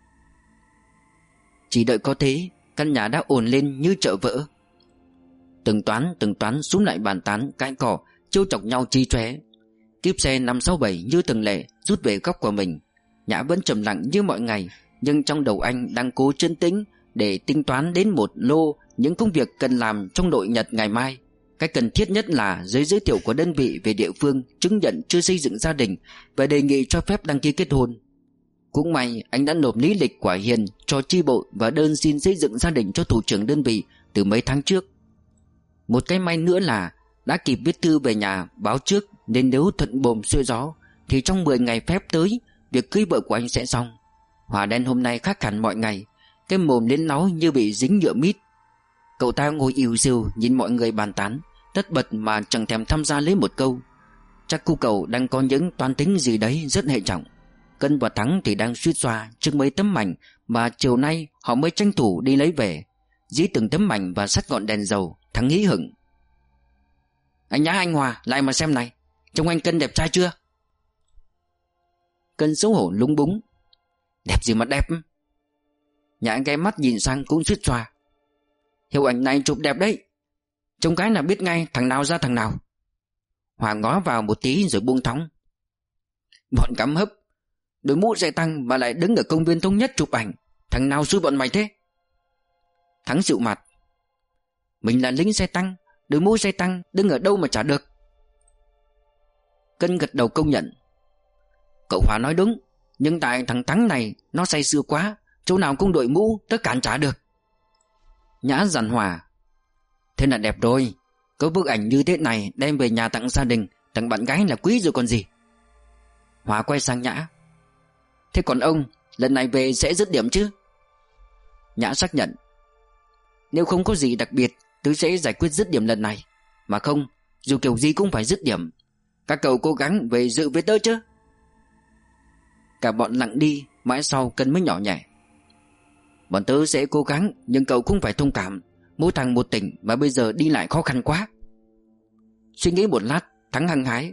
Speaker 2: Chỉ đợi có thế, căn nhà đã ồn lên như chợ vỡ. Từng toán từng toán xuống lại bàn tán, cãi cỏ, trêu chọc nhau chi chóe. Kíp xe năm sáu bảy như từng lệ rút về góc của mình. Nhã vẫn trầm lặng như mọi ngày, nhưng trong đầu anh đang cố trấn tĩnh để tính toán đến một lô những công việc cần làm trong đội Nhật ngày mai. Cái cần thiết nhất là giấy giới thiệu của đơn vị về địa phương chứng nhận chưa xây dựng gia đình và đề nghị cho phép đăng ký kết hôn. Cũng may anh đã nộp lý lịch quả hiền cho chi bộ và đơn xin xây dựng gia đình cho thủ trưởng đơn vị từ mấy tháng trước. Một cái may nữa là đã kịp viết thư về nhà báo trước, nên nếu thuận buồm xuôi gió thì trong mười ngày phép tới, việc cưới vợ của anh sẽ xong. Hòa Đen hôm nay khác hẳn mọi ngày, cái mồm lên láu như bị dính nhựa mít. Cậu ta ngồi ỉu xìu nhìn mọi người bàn tán, tất bật mà chẳng thèm tham gia lấy một câu. Chắc cô cậu đang có những toán tính gì đấy rất hệ trọng. Cân và Thắng thì đang suýt xoa trước mấy tấm mảnh mà chiều nay họ mới tranh thủ đi lấy về. Dí từng tấm mảnh và sắt ngọn đèn dầu, Thắng hí hửng. Anh Nhã, anh Hòa, lại mà xem này, trông anh Cân đẹp trai chưa? Cân xấu hổ lúng búng. Đẹp gì mà đẹp. Nhã ghé mắt nhìn sang cũng suýt xoa. Hiệu ảnh này chụp đẹp đấy, trông cái là biết ngay thằng nào ra thằng nào. Hòa ngó vào một tí rồi buông thõng. Bọn cắm hấp, đội mũ xe tăng mà lại đứng ở công viên Thống Nhất chụp ảnh, thằng nào xui bọn mày thế? Thắng dịu mặt. Mình là lính xe tăng, đội mũ xe tăng đứng ở đâu mà chả được. Cân gật đầu công nhận. Cậu Hòa nói đúng, nhưng tại thằng Thắng này nó say sưa quá, chỗ nào cũng đội mũ, tất cản trả được. Nhã dặn Hòa. Thế là đẹp rồi, có bức ảnh như thế này đem về nhà tặng gia đình, tặng bạn gái là quý rồi còn gì. Hòa quay sang Nhã. Thế còn ông, lần này về sẽ dứt điểm chứ? Nhã xác nhận. Nếu không có gì đặc biệt, tôi sẽ giải quyết dứt điểm lần này. Mà không, dù kiểu gì cũng phải dứt điểm. Các cậu cố gắng về dự với tớ chứ? Cả bọn lặng đi, mãi sau Cân mới nhỏ nhẹ. Bọn tớ sẽ cố gắng, nhưng cậu cũng phải thông cảm. Mỗi thằng một tỉnh mà bây giờ đi lại khó khăn quá. Suy nghĩ một lát, Thắng hăng hái.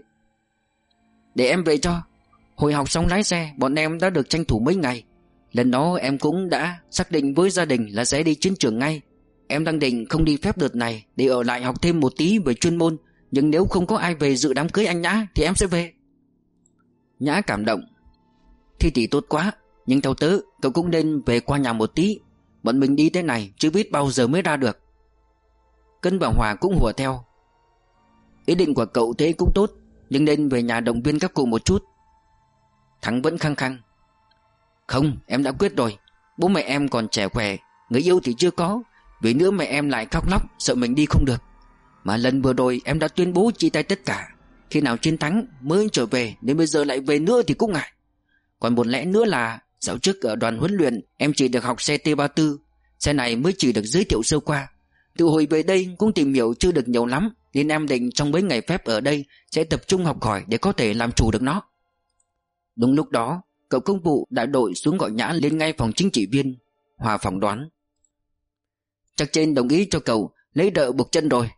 Speaker 2: Để em về cho. Hồi học xong lái xe, bọn em đã được tranh thủ mấy ngày. Lần đó em cũng đã xác định với gia đình là sẽ đi chiến trường ngay. Em đang định không đi phép đợt này để ở lại học thêm một tí về chuyên môn. Nhưng nếu không có ai về dự đám cưới anh Nhã thì em sẽ về. Nhã cảm động. Thì thì tốt quá, nhưng theo tớ, cậu cũng nên về qua nhà một tí. Bọn mình đi thế này chưa biết bao giờ mới ra được. Cân và Hòa cũng hùa theo. Ý định của cậu thế cũng tốt, nhưng nên về nhà động viên các cụ một chút. Thắng vẫn khăng khăng. Không, em đã quyết rồi. Bố mẹ em còn trẻ khỏe, người yêu thì chưa có. Vì nữa mẹ em lại khóc lóc, sợ mình đi không được. Mà lần vừa rồi em đã tuyên bố chia tay tất cả. Khi nào chiến thắng mới trở về, đến bây giờ lại về nữa thì cũng ngại. Còn một lẽ nữa là dạo trước ở đoàn huấn luyện em chỉ được học xe T ba mươi tư. Xe này mới chỉ được giới thiệu sơ qua. Từ hồi về đây cũng tìm hiểu chưa được nhiều lắm, nên em định trong mấy ngày phép ở đây sẽ tập trung học hỏi để có thể làm chủ được nó. Đúng lúc đó, cậu công vụ đại đội xuống gọi Nhã lên ngay phòng chính trị viên. Hòa phỏng đoán. Chắc trên đồng ý cho cậu lấy đỡ buộc chân rồi.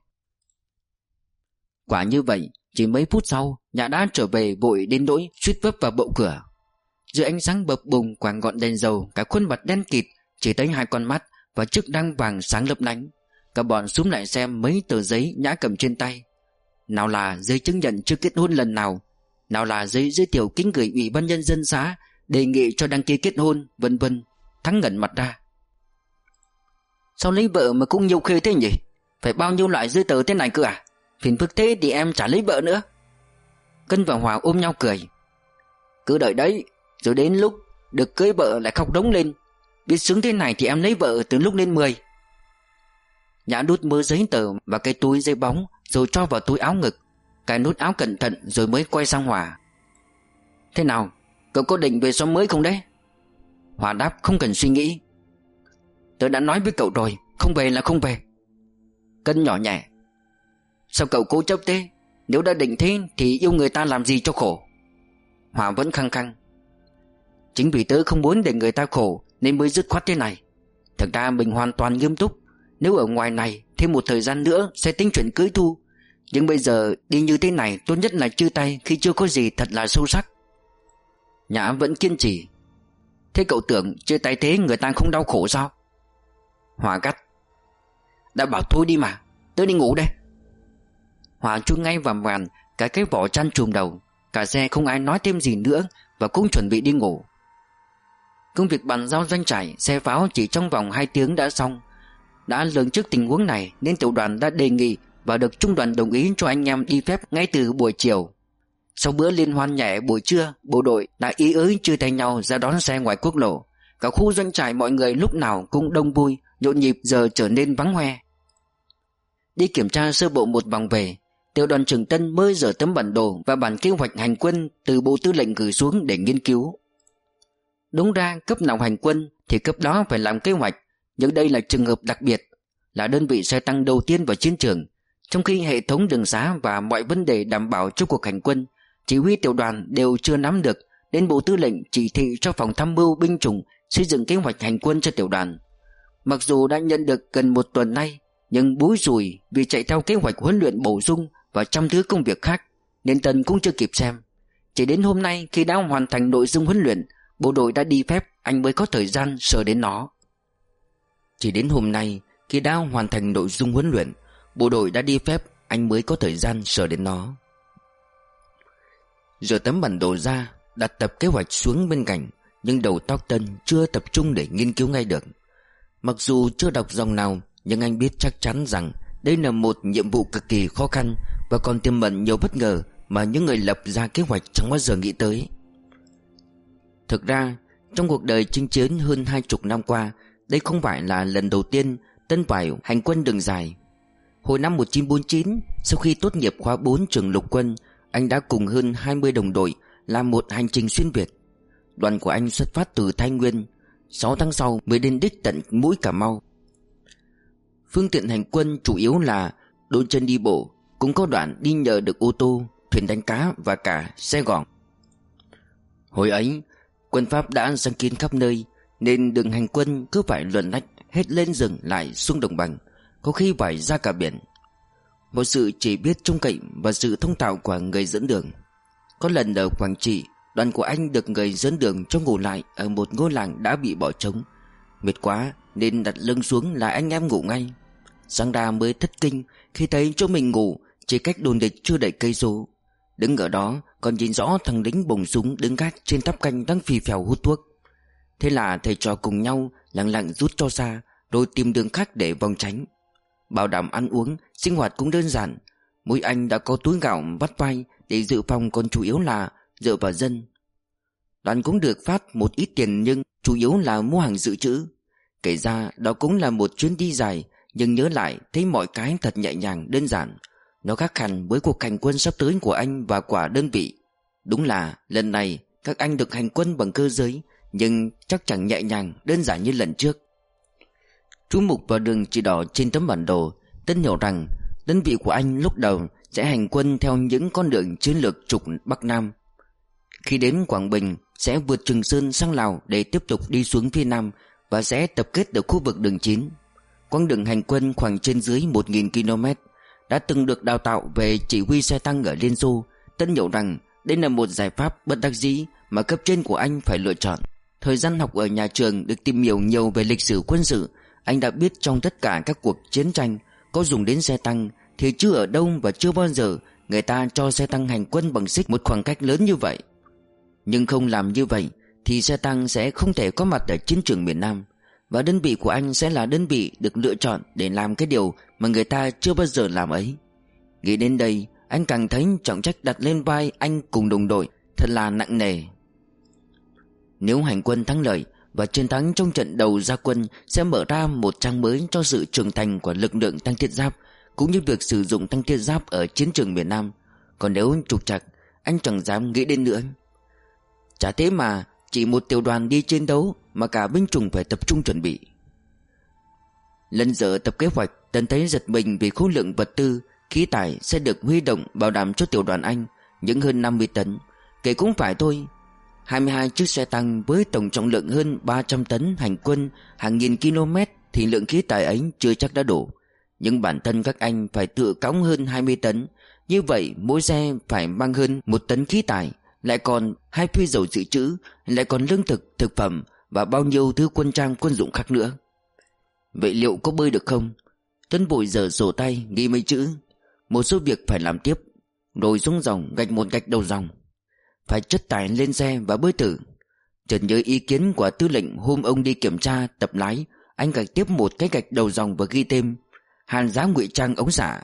Speaker 2: Quả như vậy, chỉ mấy phút sau Nhã đã trở về vội đến nỗi suýt vấp vào bậu cửa. Dưới ánh sáng bập bùng quàng ngọn đèn dầu, cả khuôn mặt đen kịt, chỉ thấy hai con mắt và chiếc đăng vàng sáng lấp lánh. Cả bọn xúm lại xem mấy tờ giấy Nhã cầm trên tay. Nào là giấy chứng nhận chưa kết hôn lần nào, nào là giấy giới thiệu kính gửi ủy ban nhân dân xã đề nghị cho đăng ký kết hôn, vân vân. Thắng ngẩn mặt ra. Sao lấy vợ mà cũng nhiều khê thế nhỉ? Phải bao nhiêu loại giấy tờ thế này cơ à? Phiền phức thế thì em chả lấy vợ nữa. Cân và Hòa ôm nhau cười. Cứ đợi đấy, rồi đến lúc được cưới vợ lại khóc đống lên. Biết sướng thế này thì em lấy vợ từ lúc lên mười. Nhã đút mớ giấy tờ vào cái túi giấy bóng, rồi cho vào túi áo ngực, cài nút áo cẩn thận rồi mới quay sang Hòa. Thế nào, cậu có định về xóm mới không đấy? Hòa đáp không cần suy nghĩ. Tớ đã nói với cậu rồi, không về là không về. Cân nhỏ nhẹ. Sao cậu cố chấp thế? Nếu đã định thế thì yêu người ta làm gì cho khổ? Hòa vẫn khăng khăng. Chính vì tớ không muốn để người ta khổ nên mới dứt khoát thế này. Thực ra mình hoàn toàn nghiêm túc. Nếu ở ngoài này thêm một thời gian nữa sẽ tính chuyện cưới Thu. Nhưng bây giờ đi như thế này tốt nhất là chia tay khi chưa có gì thật là sâu sắc. Nhã vẫn kiên trì. Thế cậu tưởng chia tay thế người ta không đau khổ sao? Hòa gắt. Đã bảo thôi đi mà, tớ đi ngủ đây. Hòa chui ngay vào màn cái cái vỏ chăn trùm đầu. Cả xe không ai nói thêm gì nữa và cũng chuẩn bị đi ngủ. Công việc bàn giao doanh trại xe pháo chỉ trong vòng hai tiếng đã xong. Đã lường trước tình huống này nên tiểu đoàn đã đề nghị và được trung đoàn đồng ý cho anh em đi phép ngay từ buổi chiều. Sau bữa liên hoan nhẹ buổi trưa, bộ đội đã ý ới chia tay nhau ra đón xe ngoài quốc lộ. Cả khu doanh trại mọi người lúc nào cũng đông vui, nhộn nhịp giờ trở nên vắng hoe. Đi kiểm tra sơ bộ một vòng về, tiểu đoàn trưởng Tân mới dở tấm bản đồ và bản kế hoạch hành quân từ bộ tư lệnh gửi xuống để nghiên cứu. Đúng ra cấp nào hành quân thì cấp đó phải làm kế hoạch, nhưng đây là trường hợp đặc biệt, là đơn vị xe tăng đầu tiên vào chiến trường. Trong khi hệ thống đường xá và mọi vấn đề đảm bảo cho cuộc hành quân, chỉ huy tiểu đoàn đều chưa nắm được, nên bộ tư lệnh chỉ thị cho phòng tham mưu binh chủng xây dựng kế hoạch hành quân cho tiểu đoàn. Mặc dù đã nhận được gần một tuần nay, nhưng búi rùi vì chạy theo kế hoạch huấn luyện bổ sung và và trăm thứ công việc khác, nên Tân cũng chưa kịp xem. Chỉ đến hôm nay khi đã hoàn thành nội dung huấn luyện, bộ đội đã đi phép, anh mới có thời gian sờ đến nó.
Speaker 1: Chỉ đến hôm nay khi đã hoàn thành nội dung huấn luyện, bộ đội đã đi phép, anh mới có thời gian sờ đến nó. Giờ tấm bản đồ ra, đặt tập kế hoạch xuống bên cạnh, nhưng đầu óc Tân chưa tập trung để nghiên cứu ngay được. Mặc dù chưa đọc dòng nào, nhưng anh biết chắc chắn rằng đây là một nhiệm vụ cực kỳ khó khăn và còn tiềm ẩn nhiều bất ngờ mà những người lập ra kế hoạch chẳng bao giờ nghĩ tới. Thực ra, trong cuộc đời chinh chiến hơn hai chục năm qua, đây không phải là lần đầu tiên Tân phải hành quân đường dài. Hồi năm một nghìn chín trăm bốn mươi chín, sau khi tốt nghiệp khóa bốn trường lục quân, anh đã cùng hơn hai mươi đồng đội làm một hành trình xuyên Việt. Đoàn của anh xuất phát từ Thái Nguyên, sáu tháng sau mới đến đích tận mũi Cà Mau. Phương tiện hành quân chủ yếu là đôi chân đi bộ, cũng có đoạn đi nhờ được ô tô, thuyền đánh cá và cả xe gỏng. Hồi ấy, quân Pháp đã giăng kín khắp nơi, nên đường hành quân cứ phải luồn lách hết lên rừng lại xuống đồng bằng, có khi phải ra cả biển. Một sự chỉ biết trông cậy và sự thông thạo của người dẫn đường. Có lần ở Quảng Trị, đoàn của anh được người dẫn đường cho ngủ lại ở một ngôi làng đã bị bỏ trống. Mệt quá nên đặt lưng xuống là anh em ngủ ngay. Sáng ra mới thất kinh khi thấy chỗ mình ngủ chỉ cách đồn địch chưa đầy cây số. Đứng ở đó còn nhìn rõ thằng lính bồng súng đứng gác trên tháp canh đang phì phèo hút thuốc. Thế là thầy trò cùng nhau lặng lặng rút cho xa, rồi tìm đường khác để vòng tránh. Bảo đảm ăn uống, sinh hoạt cũng đơn giản. Mỗi anh đã có túi gạo vắt vai để dự phòng, còn chủ yếu là dựa vào dân. Đoàn cũng được phát một ít tiền nhưng chủ yếu là mua hàng dự trữ. Kể ra đó cũng là một chuyến đi dài, nhưng nhớ lại thấy mọi cái thật nhẹ nhàng đơn giản. Nó khác hẳn với cuộc hành quân sắp tới của anh và quả đơn vị. Đúng là lần này các anh được hành quân bằng cơ giới, nhưng chắc chẳng nhẹ nhàng đơn giản như lần trước. Chú mục vào đường chỉ đỏ trên tấm bản đồ, Tân hiểu rằng đơn vị của anh lúc đầu sẽ hành quân theo những con đường chiến lược trục Bắc Nam. Khi đến Quảng Bình sẽ vượt Trường Sơn sang Lào để tiếp tục đi xuống phía Nam và sẽ tập kết ở khu vực đường chín. Quãng đường hành quân khoảng trên dưới một nghìn ki lô mét. Đã từng được đào tạo về chỉ huy xe tăng ở Liên Xô, Tân hiểu rằng đây là một giải pháp bất đắc dĩ mà cấp trên của anh phải lựa chọn. Thời gian học ở nhà trường được tìm hiểu nhiều về lịch sử quân sự, anh đã biết trong tất cả các cuộc chiến tranh có dùng đến xe tăng thì chưa ở đâu và chưa bao giờ người ta cho xe tăng hành quân bằng xích một khoảng cách lớn như vậy. Nhưng không làm như vậy thì xe tăng sẽ không thể có mặt ở chiến trường miền Nam, và đơn vị của anh sẽ là đơn vị được lựa chọn để làm cái điều mà người ta chưa bao giờ làm ấy. Nghĩ đến đây, anh càng thấy trọng trách đặt lên vai anh cùng đồng đội thật là nặng nề. Nếu hành quân thắng lợi và chiến thắng trong trận đầu ra quân sẽ mở ra một trang mới cho sự trưởng thành của lực lượng tăng thiết giáp, cũng như việc sử dụng tăng thiết giáp ở chiến trường miền Nam. Còn nếu trục trặc, anh chẳng dám nghĩ đến nữa. Chả thế mà chỉ một tiểu đoàn đi chiến đấu mà cả binh chủng phải tập trung chuẩn bị. Lần dở tập kế hoạch, Tân thấy giật mình vì khối lượng vật tư, khí tải sẽ được huy động bảo đảm cho tiểu đoàn anh những hơn năm mươi tấn. Kể cũng phải thôi, hai mươi hai chiếc xe tăng với tổng trọng lượng hơn ba trăm tấn hành quân hàng nghìn km thì lượng khí tải ấy chưa chắc đã đủ. Nhưng bản thân các anh phải tự cõng hơn hai mươi tấn. Như vậy mỗi xe phải mang hơn một tấn khí tải, lại còn hai phi dầu dự trữ, lại còn lương thực, thực phẩm và bao nhiêu thứ quân trang quân dụng khác nữa. Vậy liệu có bơi được không? Tân vội giở sổ tay ghi mấy chữ: một số việc phải làm tiếp, rồi xuống dòng gạch một gạch đầu dòng. Phải chất tải lên xe và bơi thử. Chợt nhớ ý kiến của tư lệnh hôm ông đi kiểm tra tập lái, anh gạch tiếp một cái gạch đầu dòng và ghi thêm: hàn giá ngụy trang ống xả.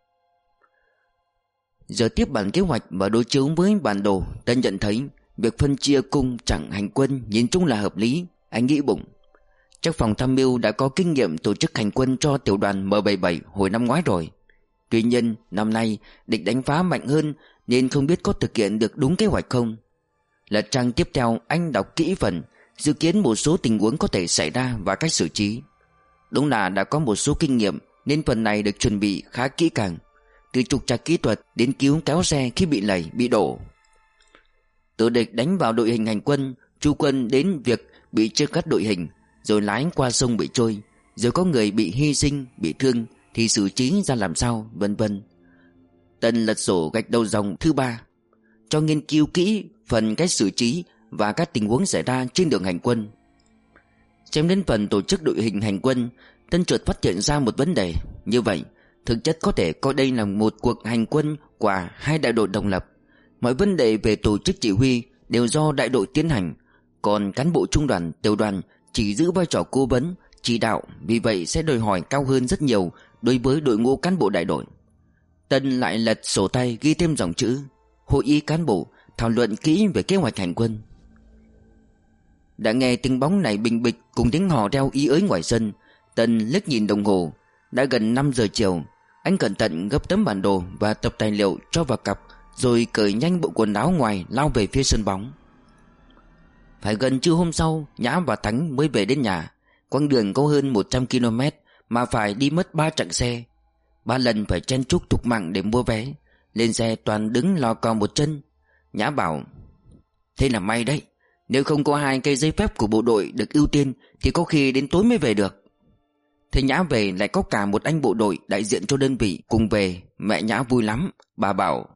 Speaker 1: Giờ tiếp bản kế hoạch và đối chiếu với bản đồ, Tân nhận thấy việc phân chia cung chặng hành quân nhìn chung là hợp lý. Anh nghĩ bụng, chắc phòng tham mưu đã có kinh nghiệm tổ chức hành quân cho tiểu đoàn M bảy mươi bảy hồi năm ngoái rồi. Tuy nhiên năm nay địch đánh phá mạnh hơn nên không biết có thực hiện được đúng kế hoạch không. Lật trang tiếp theo, anh đọc kỹ phần dự kiến một số tình huống có thể xảy ra và cách xử trí. Đúng là đã có một số kinh nghiệm nên phần này được chuẩn bị khá kỹ càng, từ trục trặc kỹ thuật đến cứu kéo xe khi bị lầy, bị đổ. Từ địch đánh vào đội hình hành quân, chú quân đến việc bị chia cắt đội hình, rồi lái qua sông bị trôi, rồi có người bị hy sinh, bị thương thì xử trí ra làm sao, vân vân. Tân lật sổ gạch đầu dòng thứ ba, cho nghiên cứu kỹ phần cách xử trí và các tình huống xảy ra trên đường hành quân. Xem đến phần tổ chức đội hình hành quân, Tân chợt phát hiện ra một vấn đề. Như vậy, thực chất có thể coi đây là một cuộc hành quân của hai đại đội độc lập. Mọi vấn đề về tổ chức chỉ huy đều do đại đội tiến hành, còn cán bộ trung đoàn, tiểu đoàn chỉ giữ vai trò cố vấn, chỉ đạo, vì vậy sẽ đòi hỏi cao hơn rất nhiều đối với đội ngũ cán bộ đại đội. Tân lại lật sổ tay ghi thêm dòng chữ: hội ý cán bộ thảo luận kỹ về kế hoạch hành quân. Đã nghe tiếng bóng này bình bịch cùng tiếng hò reo ý ới ngoài sân, Tân liếc nhìn đồng hồ, đã gần năm giờ chiều. Anh cẩn thận gấp tấm bản đồ và tập tài liệu cho vào cặp, rồi cởi nhanh bộ quần áo ngoài lao về phía sân bóng. Phải gần trưa hôm sau, Nhã và Thắng mới về đến nhà. Quãng đường có hơn một trăm ki lô mét mà phải đi mất ba chặng xe. Ba lần phải chen chúc thục mạng để mua vé. Lên xe toàn đứng lò cò một chân. Nhã bảo: thế là may đấy, nếu không có hai cây giấy phép của bộ đội được ưu tiên thì có khi đến tối mới về được. Thế Nhã về lại có cả một anh bộ đội đại diện cho đơn vị cùng về. Mẹ Nhã vui lắm. Bà bảo: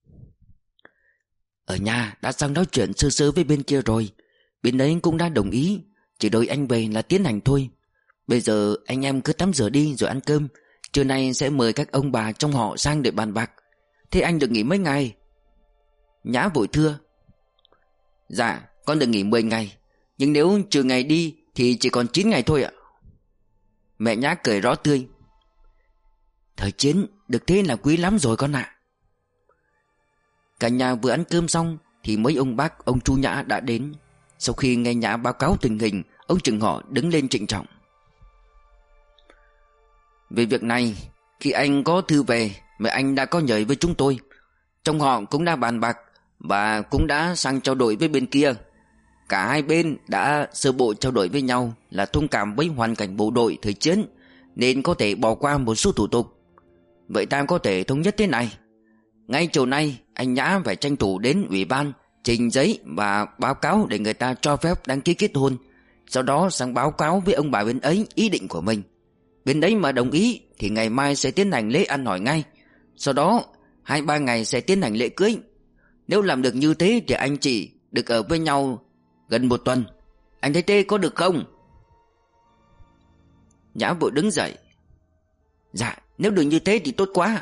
Speaker 1: ở nhà đã sang nói chuyện sơ sơ với bên kia rồi, bên đấy cũng đã đồng ý, chỉ đợi anh về là tiến hành thôi. Bây giờ anh em cứ tắm rửa đi rồi ăn cơm. Trưa nay sẽ mời các ông bà trong họ sang để bàn bạc. Thế anh được nghỉ mấy ngày? Nhã vội thưa: dạ con được nghỉ mười ngày, nhưng nếu trừ ngày đi thì chỉ còn chín ngày thôi ạ. Mẹ Nhã cười rõ tươi: thời chiến được thế là quý lắm rồi con ạ. Cả nhà vừa ăn cơm xong thì mấy ông bác, ông chú Nhã đã đến. Sau khi nghe Nhã báo cáo tình hình, ông trưởng họ đứng lên trịnh trọng: về việc này, khi anh có thư về, mẹ anh đã có nhờ với chúng tôi. Trong họ cũng đã bàn bạc và cũng đã sang trao đổi với bên kia. Cả hai bên đã sơ bộ trao đổi với nhau là thông cảm với hoàn cảnh bộ đội thời chiến, nên có thể bỏ qua một số thủ tục. Vậy ta có thể thống nhất thế này: ngay chiều nay anh Nhã phải tranh thủ đến ủy ban trình giấy và báo cáo để người ta cho phép đăng ký kết hôn. Sau đó sang báo cáo với ông bà bên ấy ý định của mình. Bên đấy mà đồng ý thì ngày mai sẽ tiến hành lễ ăn hỏi ngay. Sau đó hai ba ngày sẽ tiến hành lễ cưới. Nếu làm được như thế thì anh chị được ở với nhau gần một tuần. Anh thấy thế có được không? Nhã vội đứng dậy: dạ nếu được như thế thì tốt quá.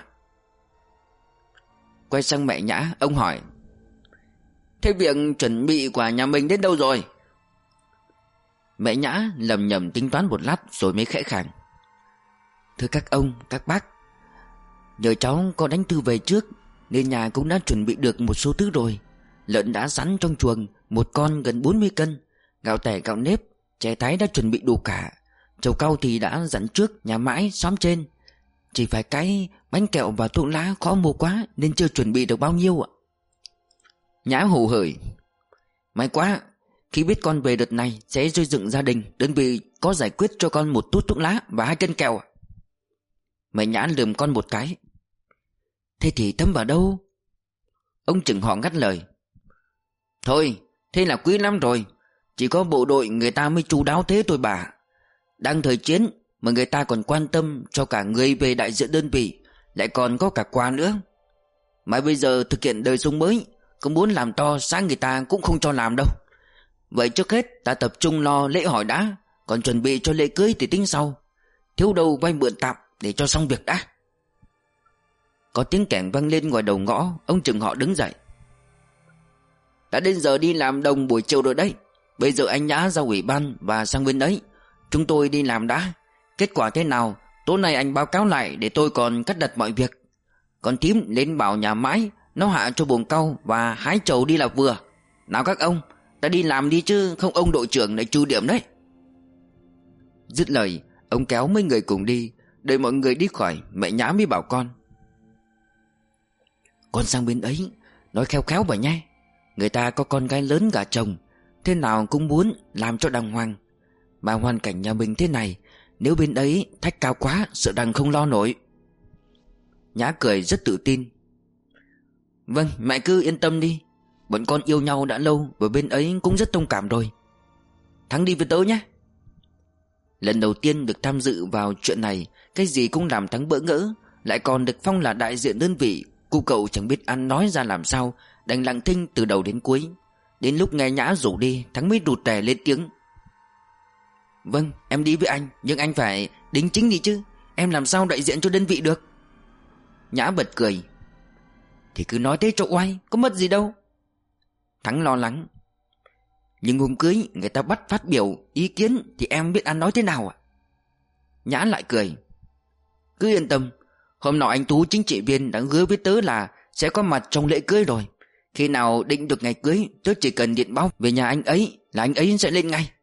Speaker 1: Quay sang mẹ Nhã, ông hỏi: thế việc chuẩn bị của nhà mình đến đâu rồi? Mẹ Nhã lầm nhầm tính toán một lát rồi mới khẽ khàng: thưa các ông, các bác, nhờ cháu có đánh thư về trước nên nhà cũng đã chuẩn bị được một số thứ rồi. Lợn đã sẵn trong chuồng, một con gần bốn mươi cân. Gạo tẻ, gạo nếp, chè thái đã chuẩn bị đủ cả. Trầu cau thì đã dặn trước nhà mãi xóm trên. Chỉ phải cái bánh kẹo và thuốc lá khó mua quá nên chưa chuẩn bị được bao nhiêu ạ. Nhã hù hởi: may quá, khi biết con về đợt này sẽ xây dựng gia đình, đơn vị có giải quyết cho con một tút thuốc lá và hai cân kẹo. Mẹ Nhã lườm con một cái: thế thì thấm vào đâu? Ông trưởng họ ngắt lời: thôi, thế là quý lắm rồi. Chỉ có bộ đội người ta mới chu đáo thế thôi bà. Đang thời chiến mà người ta còn quan tâm cho cả người về đại diện đơn vị, lại còn có cả quà nữa. Mà bây giờ thực hiện đời sống mới, có muốn làm to sáng người ta cũng không cho làm đâu. Vậy trước hết ta tập trung lo lễ hỏi đã, còn chuẩn bị cho lễ cưới thì tính sau. Thiếu đâu vay mượn tạm để cho xong việc đã. Có tiếng kẻng vang lên ngoài đầu ngõ. Ông trưởng họ đứng dậy: đã đến giờ đi làm đồng buổi chiều rồi đấy. Bây giờ anh Nhã ra ủy ban và sang bên đấy, chúng tôi đi làm đã. Kết quả thế nào tối nay anh báo cáo lại để tôi còn cắt đặt mọi việc. Còn Tím lên bảo nhà mãi nó hạ cho buồng cau và hái trầu đi là vừa. Nào các ông, ta đi làm đi chứ không ông đội trưởng lại trừ điểm đấy. Dứt lời, ông kéo mấy người cùng đi. Đợi mọi người đi khỏi, mẹ Nhã mới bảo con: con sang bên ấy nói khéo khéo vào nhé. Người ta có con gái lớn gả chồng, thế nào cũng muốn làm cho đàng hoàng. Mà hoàn cảnh nhà mình thế này, nếu bên ấy thách cao quá sợ rằng không lo nổi. Nhã cười rất tự tin: vâng, mẹ cứ yên tâm đi. Bọn con yêu nhau đã lâu và bên ấy cũng rất thông cảm rồi. Thắng đi với tớ nhé. Lần đầu tiên được tham dự vào chuyện này, cái gì cũng làm Thắng bỡ ngỡ, lại còn được phong là đại diện đơn vị, Cụ cậu chẳng biết ăn nói ra làm sao, đành lặng thinh từ đầu đến cuối. Đến lúc nghe Nhã rủ đi, Thắng mới rụt rè lên tiếng: "Vâng, em đi với anh, nhưng anh phải đính chính đi chứ. Em làm sao đại diện cho đơn vị được?" Nhã bật cười: "Thì cứ nói thế cho oai, có mất gì đâu." Thắng lo lắng: "Nhưng hôm cưới người ta bắt phát biểu ý kiến thì em biết ăn nói thế nào ạ?" Nhã lại cười: "Cứ yên tâm, hôm nọ anh Tú chính trị viên đã hứa với tớ là sẽ có mặt trong lễ cưới rồi. Khi nào định được ngày cưới, tớ chỉ cần điện báo về nhà anh ấy là anh ấy sẽ lên ngay."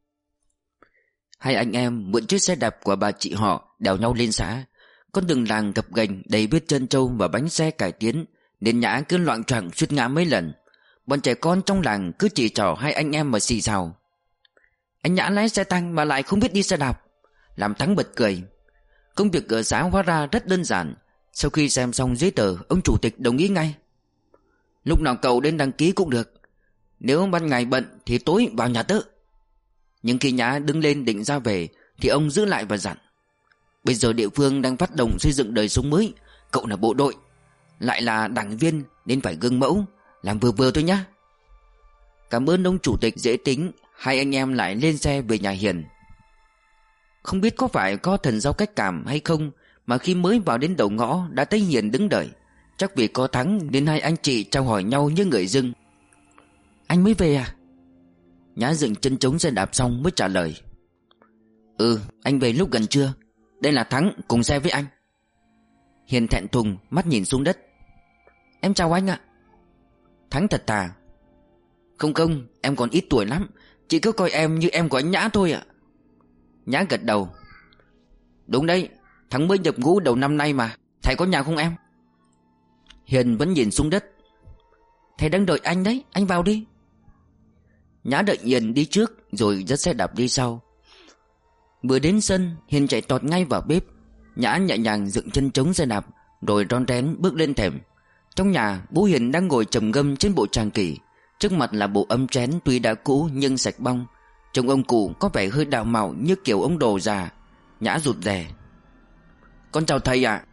Speaker 1: Hai anh em mượn chiếc xe đạp của bà chị họ đèo nhau lên xã. Con đường làng gập ghềnh đầy vết chân trâu và bánh xe cải tiến, nên Nhã cứ loạng choạng suýt ngã mấy lần. Bọn trẻ con trong làng cứ chỉ trỏ hai anh em mà xì xào: "Anh Nhã lái xe tăng mà lại không biết đi xe đạp." Làm Thắng bật cười. Công việc ở xã hóa ra rất đơn giản. Sau khi xem xong giấy tờ, ông chủ tịch đồng ý ngay: "Lúc nào cậu đến đăng ký cũng được. Nếu ban ngày bận thì tối vào nhà tớ." Nhưng khi Nhã đứng lên định ra về thì ông giữ lại và dặn: "Bây giờ địa phương đang phát động xây dựng đời sống mới. Cậu là bộ đội, lại là đảng viên, nên phải gương mẫu, làm vừa vừa thôi nhá." Cảm ơn ông chủ tịch dễ tính. Hai anh em lại lên xe về nhà Hiền. Không biết có phải có thần giao cách cảm hay không mà khi mới vào đến đầu ngõ đã thấy Hiền đứng đợi. Chắc vì có Thắng nên hai anh chị chào hỏi nhau như người dưng: "Anh mới về à?" Nhã dựng chân trống xe đạp xong mới trả lời: "Ừ, anh về lúc gần trưa. Đây là Thắng cùng xe với anh." Hiền thẹn thùng mắt nhìn xuống đất: "Em chào anh ạ." Thắng thật thà: "Không không, em còn ít tuổi lắm. Chị cứ coi em như em của anh Nhã thôi ạ." Nhã gật đầu: "Đúng đấy, Thắng mới nhập ngũ đầu năm nay mà. Thầy có nhà không em?" Hiền vẫn nhìn xuống đất: "Thầy đang đợi anh đấy, anh vào đi." Nhã đợi Hiền đi trước rồi dắt xe đạp đi sau. Vừa đến sân, Hiền chạy tọt ngay vào bếp. Nhã nhẹ nhàng dựng chân trống xe đạp rồi ron rén bước lên thềm. Trong nhà, bố Hiền đang ngồi trầm ngâm trên bộ tràng kỷ. Trước mặt là bộ ấm chén tuy đã cũ nhưng sạch bong. Trông ông cụ có vẻ hơi đào mạo như kiểu ông đồ già. Nhã rụt rè: "Con chào thầy ạ."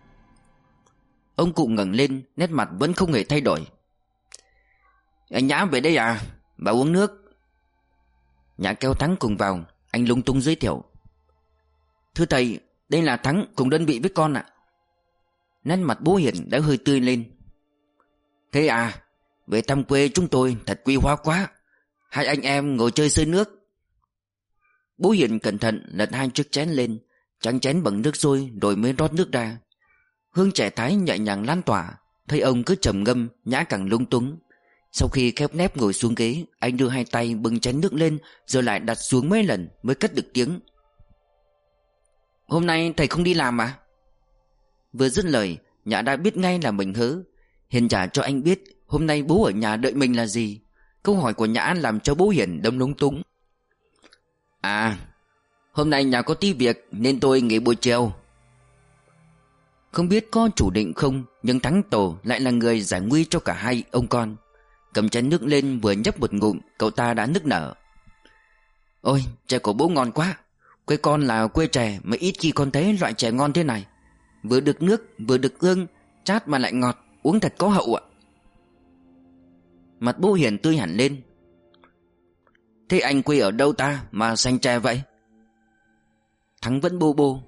Speaker 1: Ông cụ ngẩng lên, nét mặt vẫn không hề thay đổi: "Anh Nhã về đây à? Bà uống nước." Nhã kéo Thắng cùng vào. Anh lung tung giới thiệu: "Thưa thầy, đây là Thắng cùng đơn vị với con ạ." Nét mặt bố Hiền đã hơi tươi lên: "Thế à? Về thăm quê chúng tôi thật quý hóa quá. Hai anh em ngồi chơi sơi nước." Bố Hiền cẩn thận lật hai chiếc chén lên, tráng chén bằng nước sôi rồi mới rót nước ra. Hương chè thái nhẹ nhàng lan tỏa. Thấy ông cứ trầm ngâm, Nhã càng lung túng. Sau khi khép nép ngồi xuống ghế, anh đưa hai tay bưng chén nước lên rồi lại đặt xuống mấy lần mới cất được tiếng: "Hôm nay thầy không đi làm à?" Vừa dứt lời, Nhã đã biết ngay là mình hớ. Hiền trả cho anh biết hôm nay bố ở nhà đợi mình là gì. Câu hỏi của Nhã làm cho bố Hiền đâm lúng túng: "À, hôm nay nhà có tí việc nên tôi nghỉ buổi chiều." Không biết có chủ định không, nhưng Thắng Tổ lại là người giải nguy cho cả hai ông con. Cầm chén nước lên vừa nhấp một ngụm, cậu ta đã nức nở: "Ôi, chè của bố ngon quá. Quê con là quê chè mà ít khi con thấy loại chè ngon thế này. Vừa được nước, vừa được hương, chát mà lại ngọt, uống thật có hậu ạ." Mặt bố Hiền tươi hẳn lên: "Thế anh quê ở đâu ta mà xanh chè vậy?" Thắng vẫn bô bô: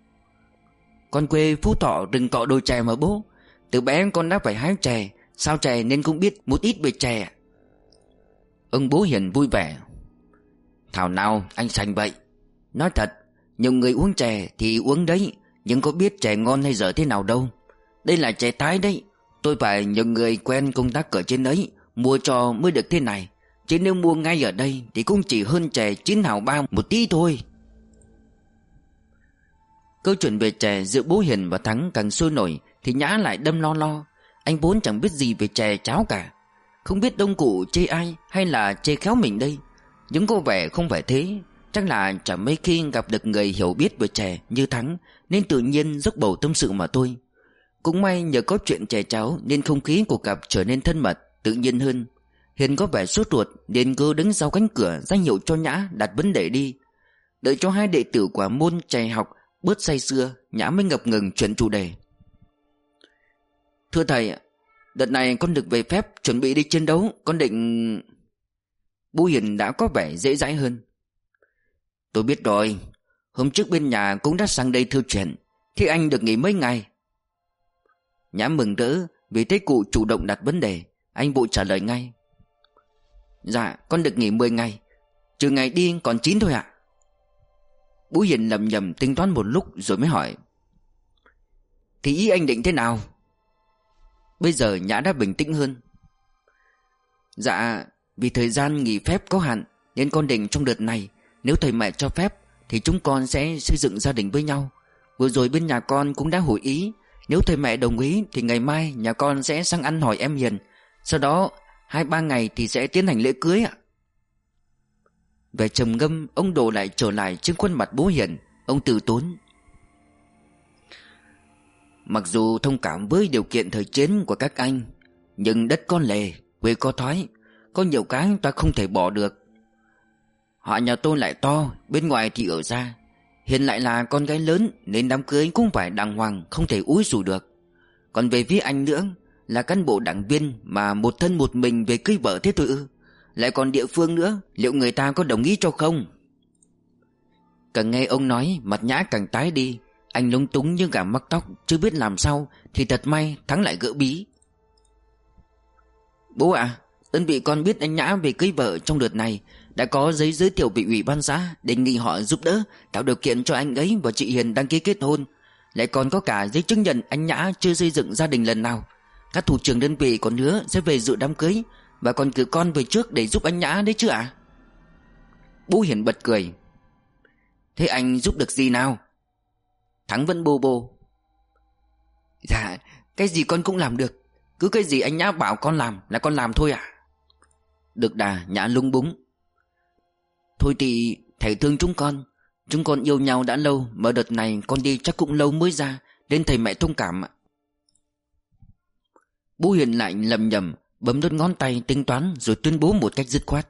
Speaker 1: "Con quê Phú Thọ rừng cọ đồi chè mà bố. Từ bé con đã phải hái chè, sao chè nên cũng biết một ít về chè." Ông bố Hiền vui vẻ: "Thảo nào anh sành vậy. Nói thật, nhiều người uống chè thì uống đấy, nhưng có biết chè ngon hay dở thế nào đâu. Đây là chè thái đấy. Tôi phải nhờ người quen công tác ở trên ấy mua cho mới được thế này. Chứ nếu mua ngay ở đây thì cũng chỉ hơn chè chín hào ba một tí thôi." Câu chuyện về chè giữa bố Hiền và Thắng càng sôi nổi thì Nhã lại đâm lo lo. Anh vốn chẳng biết gì về chè cháo cả. Không biết đông cụ chê ai hay là chê khéo mình đây. Nhưng có vẻ không phải thế. Chắc là chẳng mấy khi gặp được người hiểu biết về chè như Thắng nên tự nhiên dốc bầu tâm sự mà thôi. Cũng may nhờ có chuyện chè cháo nên không khí của cặp trở nên thân mật, tự nhiên hơn. Hiền có vẻ sốt ruột nên cứ đứng sau cánh cửa ra hiệu cho Nhã đặt vấn đề đi. Đợi cho hai đệ tử của môn chè học bớt say sưa, Nhã mới ngập ngừng chuyển chủ đề: Thưa thầy, đợt này con được về phép chuẩn bị đi chiến đấu. Con định... Bố Hiền đã có vẻ dễ dãi hơn. Tôi biết rồi. Hôm trước bên nhà cũng đã sang đây thưa chuyện. Thế anh được nghỉ mấy ngày? Nhã mừng rỡ vì thấy cụ chủ động đặt vấn đề. Anh vội trả lời ngay. Dạ, con được nghỉ mười ngày. Trừ ngày đi còn chín thôi ạ. Bố Hiền lầm nhầm tính toán một lúc rồi mới hỏi. Thì ý anh định thế nào? Bây giờ Nhã đã bình tĩnh hơn. Dạ, vì thời gian nghỉ phép có hạn nên con định trong đợt này, nếu thầy mẹ cho phép thì chúng con sẽ xây dựng gia đình với nhau. Vừa rồi bên nhà con cũng đã hội ý. Nếu thầy mẹ đồng ý thì ngày mai nhà con sẽ sang ăn hỏi em Hiền. Sau đó hai ba ngày thì sẽ tiến hành lễ cưới ạ. Về trầm ngâm, ông Đồ lại trở lại trên khuôn mặt bố Hiền. Ông từ tốn. Mặc dù thông cảm với điều kiện thời chiến của các anh, nhưng đất có lề, quê có thói, có nhiều cái ta không thể bỏ được. Họ nhà tôi lại to, bên ngoài thì ở xa. Hiền lại là con gái lớn nên đám cưới cũng phải đàng hoàng, không thể úi xù được. Còn về phía anh nữa, là cán bộ đảng viên mà một thân một mình về cưới vợ thế thôi ư? Lại còn địa phương nữa, liệu người ta có đồng ý cho không? Càng nghe ông nói, mặt Nhã càng tái đi. Anh lúng túng như gà mắc tóc, chưa biết làm sao. Thì thật may Thắng lại gỡ bí. Bố ạ, à, đơn vị con biết anh Nhã về cưới vợ trong đợt này đã có giấy giới thiệu bị ủy ban xã, đề nghị họ giúp đỡ tạo điều kiện cho anh ấy và chị Hiền đăng ký kết hôn. Lại còn có cả giấy chứng nhận anh Nhã chưa xây dựng gia đình lần nào. Các thủ trưởng đơn vị còn hứa sẽ về dự đám cưới và còn cử con về trước để giúp anh Nhã đấy chứ ạ. À? Bố Hiền bật cười. Thế anh giúp được gì nào? Thắng vẫn bô bô. Dạ, cái gì con cũng làm được. Cứ cái gì anh Nhã bảo con làm là con làm thôi ạ. À? Được đà, Nhã lúng búng. Thôi thì thầy thương chúng con. Chúng con yêu nhau đã lâu, mà đợt này con đi chắc cũng lâu mới ra, nên thầy mẹ thông cảm ạ. Bố Hiền lại lầm nhầm, bấm đốt ngón tay tính toán rồi tuyên bố một cách dứt khoát.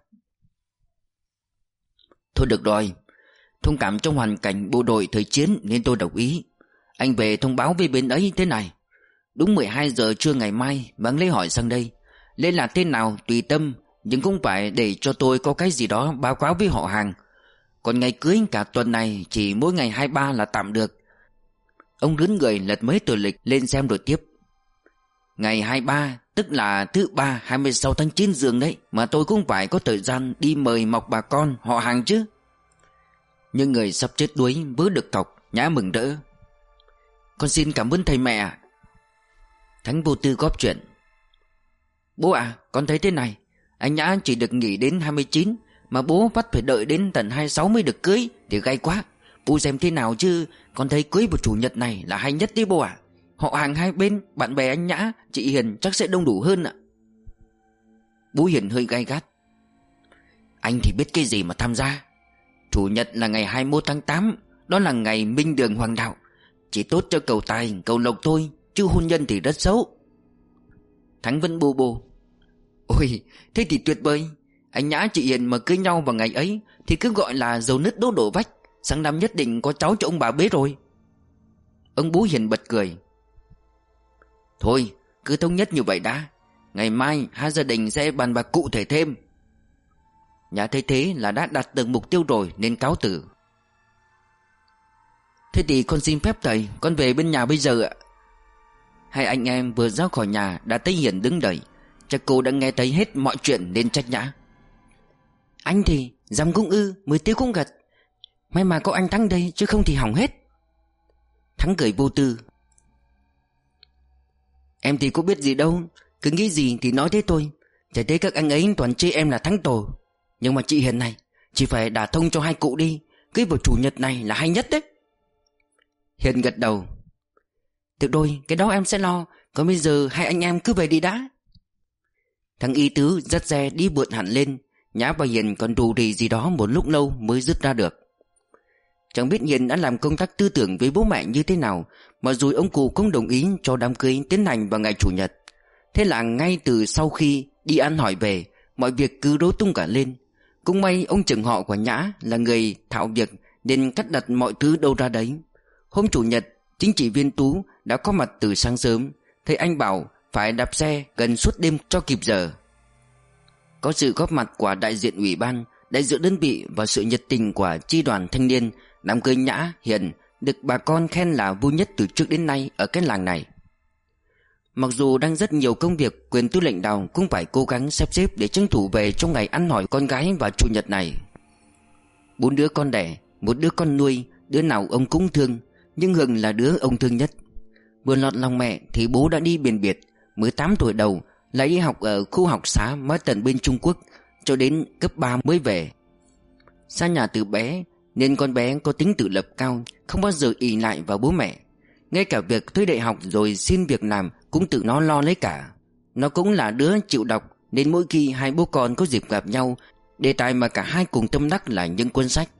Speaker 1: Thôi được rồi, thông cảm trong hoàn cảnh bộ đội thời chiến nên tôi đồng ý. Anh về thông báo với bên ấy thế này. Đúng mười hai giờ trưa ngày mai mang lấy hỏi sang đây. Lên là tên nào tùy tâm, nhưng cũng phải để cho tôi có cái gì đó báo cáo với họ hàng. Còn ngày cưới cả tuần này chỉ mỗi ngày hai ba là tạm được. Ông đứng người lật mấy tờ lịch lên xem rồi tiếp. Ngày hai ba tức là thứ ba hai mươi sáu tháng chín dương đấy, mà tôi cũng phải có thời gian đi mời mọc bà con họ hàng chứ. Nhưng người sắp chết đuối vớ được cọc, Nhã mừng rỡ. Con xin cảm ơn thầy mẹ. Thắng vô tư góp chuyện. Bố à, con thấy thế này, anh Nhã chỉ được nghỉ đến hai mươi chín, mà bố bắt phải đợi đến tận hai mươi sáu mới được cưới thì gay quá. Bố xem thế nào chứ, con thấy cưới vào chủ nhật này là hay nhất đấy bố à. Họ hàng hai bên, bạn bè anh Nhã, chị Hiền chắc sẽ đông đủ hơn ạ. Bố Hiền hơi gay gắt. Anh thì biết cái gì mà tham gia. Chủ nhật là ngày hai mươi mốt tháng tám, đó là ngày minh đường hoàng đạo. Chỉ tốt cho cầu tài, cầu lộc thôi, chứ hôn nhân thì rất xấu. Thắng vẫn bô bô. Ôi, thế thì tuyệt vời. Anh Nhã chị Hiền mà cưới nhau vào ngày ấy thì cứ gọi là dầu nứt đổ đổ vách. Sang năm nhất định có cháu cho ông bà bế rồi. Ông bố Hiền bật cười. Thôi, cứ thống nhất như vậy đã. Ngày mai hai gia đình sẽ bàn bạc cụ thể thêm. Nhã thấy thế là đã đạt được mục tiêu rồi nên cáo từ. Thế thì con xin phép thầy, con về bên nhà bây giờ ạ. Hai anh em vừa ra khỏi nhà đã thấy Hiền đứng đợi. Chắc cô đã nghe thấy hết mọi chuyện nên trách Nhã. Anh thì dám cũng ư, mới tiếng cũng gật. May mà có anh Thắng đây chứ không thì hỏng hết. Thắng cười vô tư. Em thì có biết gì đâu, cứ nghĩ gì thì nói thế thôi. Chả thấy các anh ấy toàn chê em là Thắng tổ. Nhưng mà chị Hiền này, chỉ phải đả thông cho hai cụ đi. Cưới vào chủ nhật này là hay nhất đấy. Hiền gật đầu. Được rồi, cái đó em sẽ lo. Còn bây giờ hai anh em cứ về đi đã. Thằng Y Tứ dắt xe đi vượt hẳn lên. Nhã và Hiền còn rù rì gì đó một lúc lâu mới dứt ra được. Chẳng biết Hiền đã làm công tác tư tưởng với bố mẹ như thế nào mà rồi ông cụ cũng đồng ý cho đám cưới tiến hành vào ngày chủ nhật. Thế là ngay từ sau khi đi ăn hỏi về, mọi việc cứ rối tung cả lên. Cũng may ông trưởng họ của Nhã là người thạo việc nên cắt đặt mọi thứ đâu ra đấy. Hôm chủ nhật, chính trị viên Tú đã có mặt từ sáng sớm.
Speaker 2: Thầy anh bảo phải đạp xe gần suốt đêm cho kịp giờ. Có sự góp mặt của đại diện ủy ban, đại diện đơn vị và sự nhiệt tình của chi đoàn thanh niên, đám cưới nhã, hiền được bà con khen là vui nhất từ trước đến nay ở cái làng này. Mặc dù đang rất nhiều công việc, quyền tư lệnh Đào cũng phải cố gắng sắp xếp để tranh thủ về trong ngày ăn hỏi con gái vào chủ nhật này. Bốn đứa con đẻ, một đứa con nuôi, đứa nào ông cũng thương, nhưng Hường là đứa ông thương nhất. Vừa lọt lòng mẹ thì bố đã đi biệt biệt, mới tám tuổi đầu, lại đi học ở khu học xá mới tận bên Trung Quốc, cho đến cấp ba mới về. Xa nhà từ bé nên con bé có tính tự lập cao, không bao giờ ỷ lại vào bố mẹ. Ngay cả việc thuê đại học rồi xin việc làm cũng tự nó lo lấy cả. Nó cũng là đứa chịu đọc, nên mỗi khi hai bố con có dịp gặp nhau, đề tài mà cả hai cùng tâm đắc là những cuốn sách.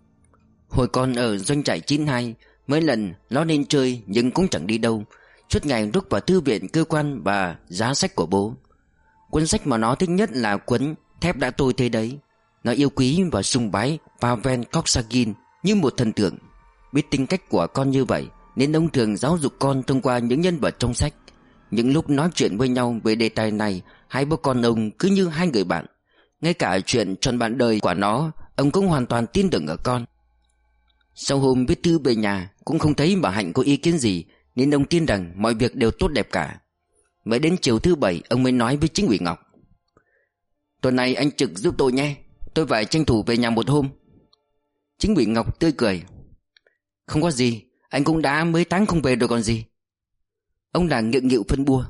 Speaker 2: Hồi còn ở doanh trại chín hai, mấy lần nó nên chơi nhưng cũng chẳng đi đâu, suốt ngày rúc vào thư viện cơ quan và giá sách của bố. Cuốn sách mà nó thích nhất là cuốn Thép đã tôi thế đấy. Nó yêu quý và sùng bái Pavel Koksagin như một thần tượng. Biết tính cách của con như vậy nên ông thường giáo dục con thông qua những nhân vật trong sách. Những lúc nói chuyện với nhau về đề tài này, hai bố con ông cứ như hai người bạn. Ngay cả chuyện tròn bạn đời của nó, ông cũng hoàn toàn tin tưởng ở con. Sau hôm viết thư về nhà, cũng không thấy bà Hạnh có ý kiến gì, nên ông tin rằng mọi việc đều tốt đẹp cả. Mới đến chiều thứ bảy, ông mới nói với chính ủy Ngọc: "Tuần này anh trực giúp tôi nhé, tôi phải tranh thủ về nhà một hôm." Chính ủy Ngọc tươi cười: "Không có gì, anh cũng đã mấy tháng không về rồi còn gì." Ông là ngượng nghịu phân bua: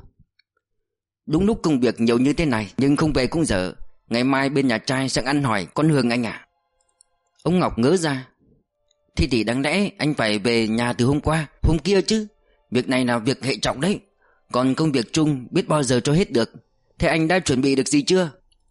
Speaker 2: "Đúng lúc công việc nhiều như thế này nhưng không về cũng dở. Ngày mai bên nhà trai sang ăn hỏi con Hương anh à." Ông Ngọc ngớ ra: "Thì thì đáng lẽ anh phải về nhà từ hôm qua, hôm kia chứ. Việc này là việc hệ trọng đấy. Còn công việc chung biết bao giờ cho hết được. Thế anh đã chuẩn bị được gì chưa?"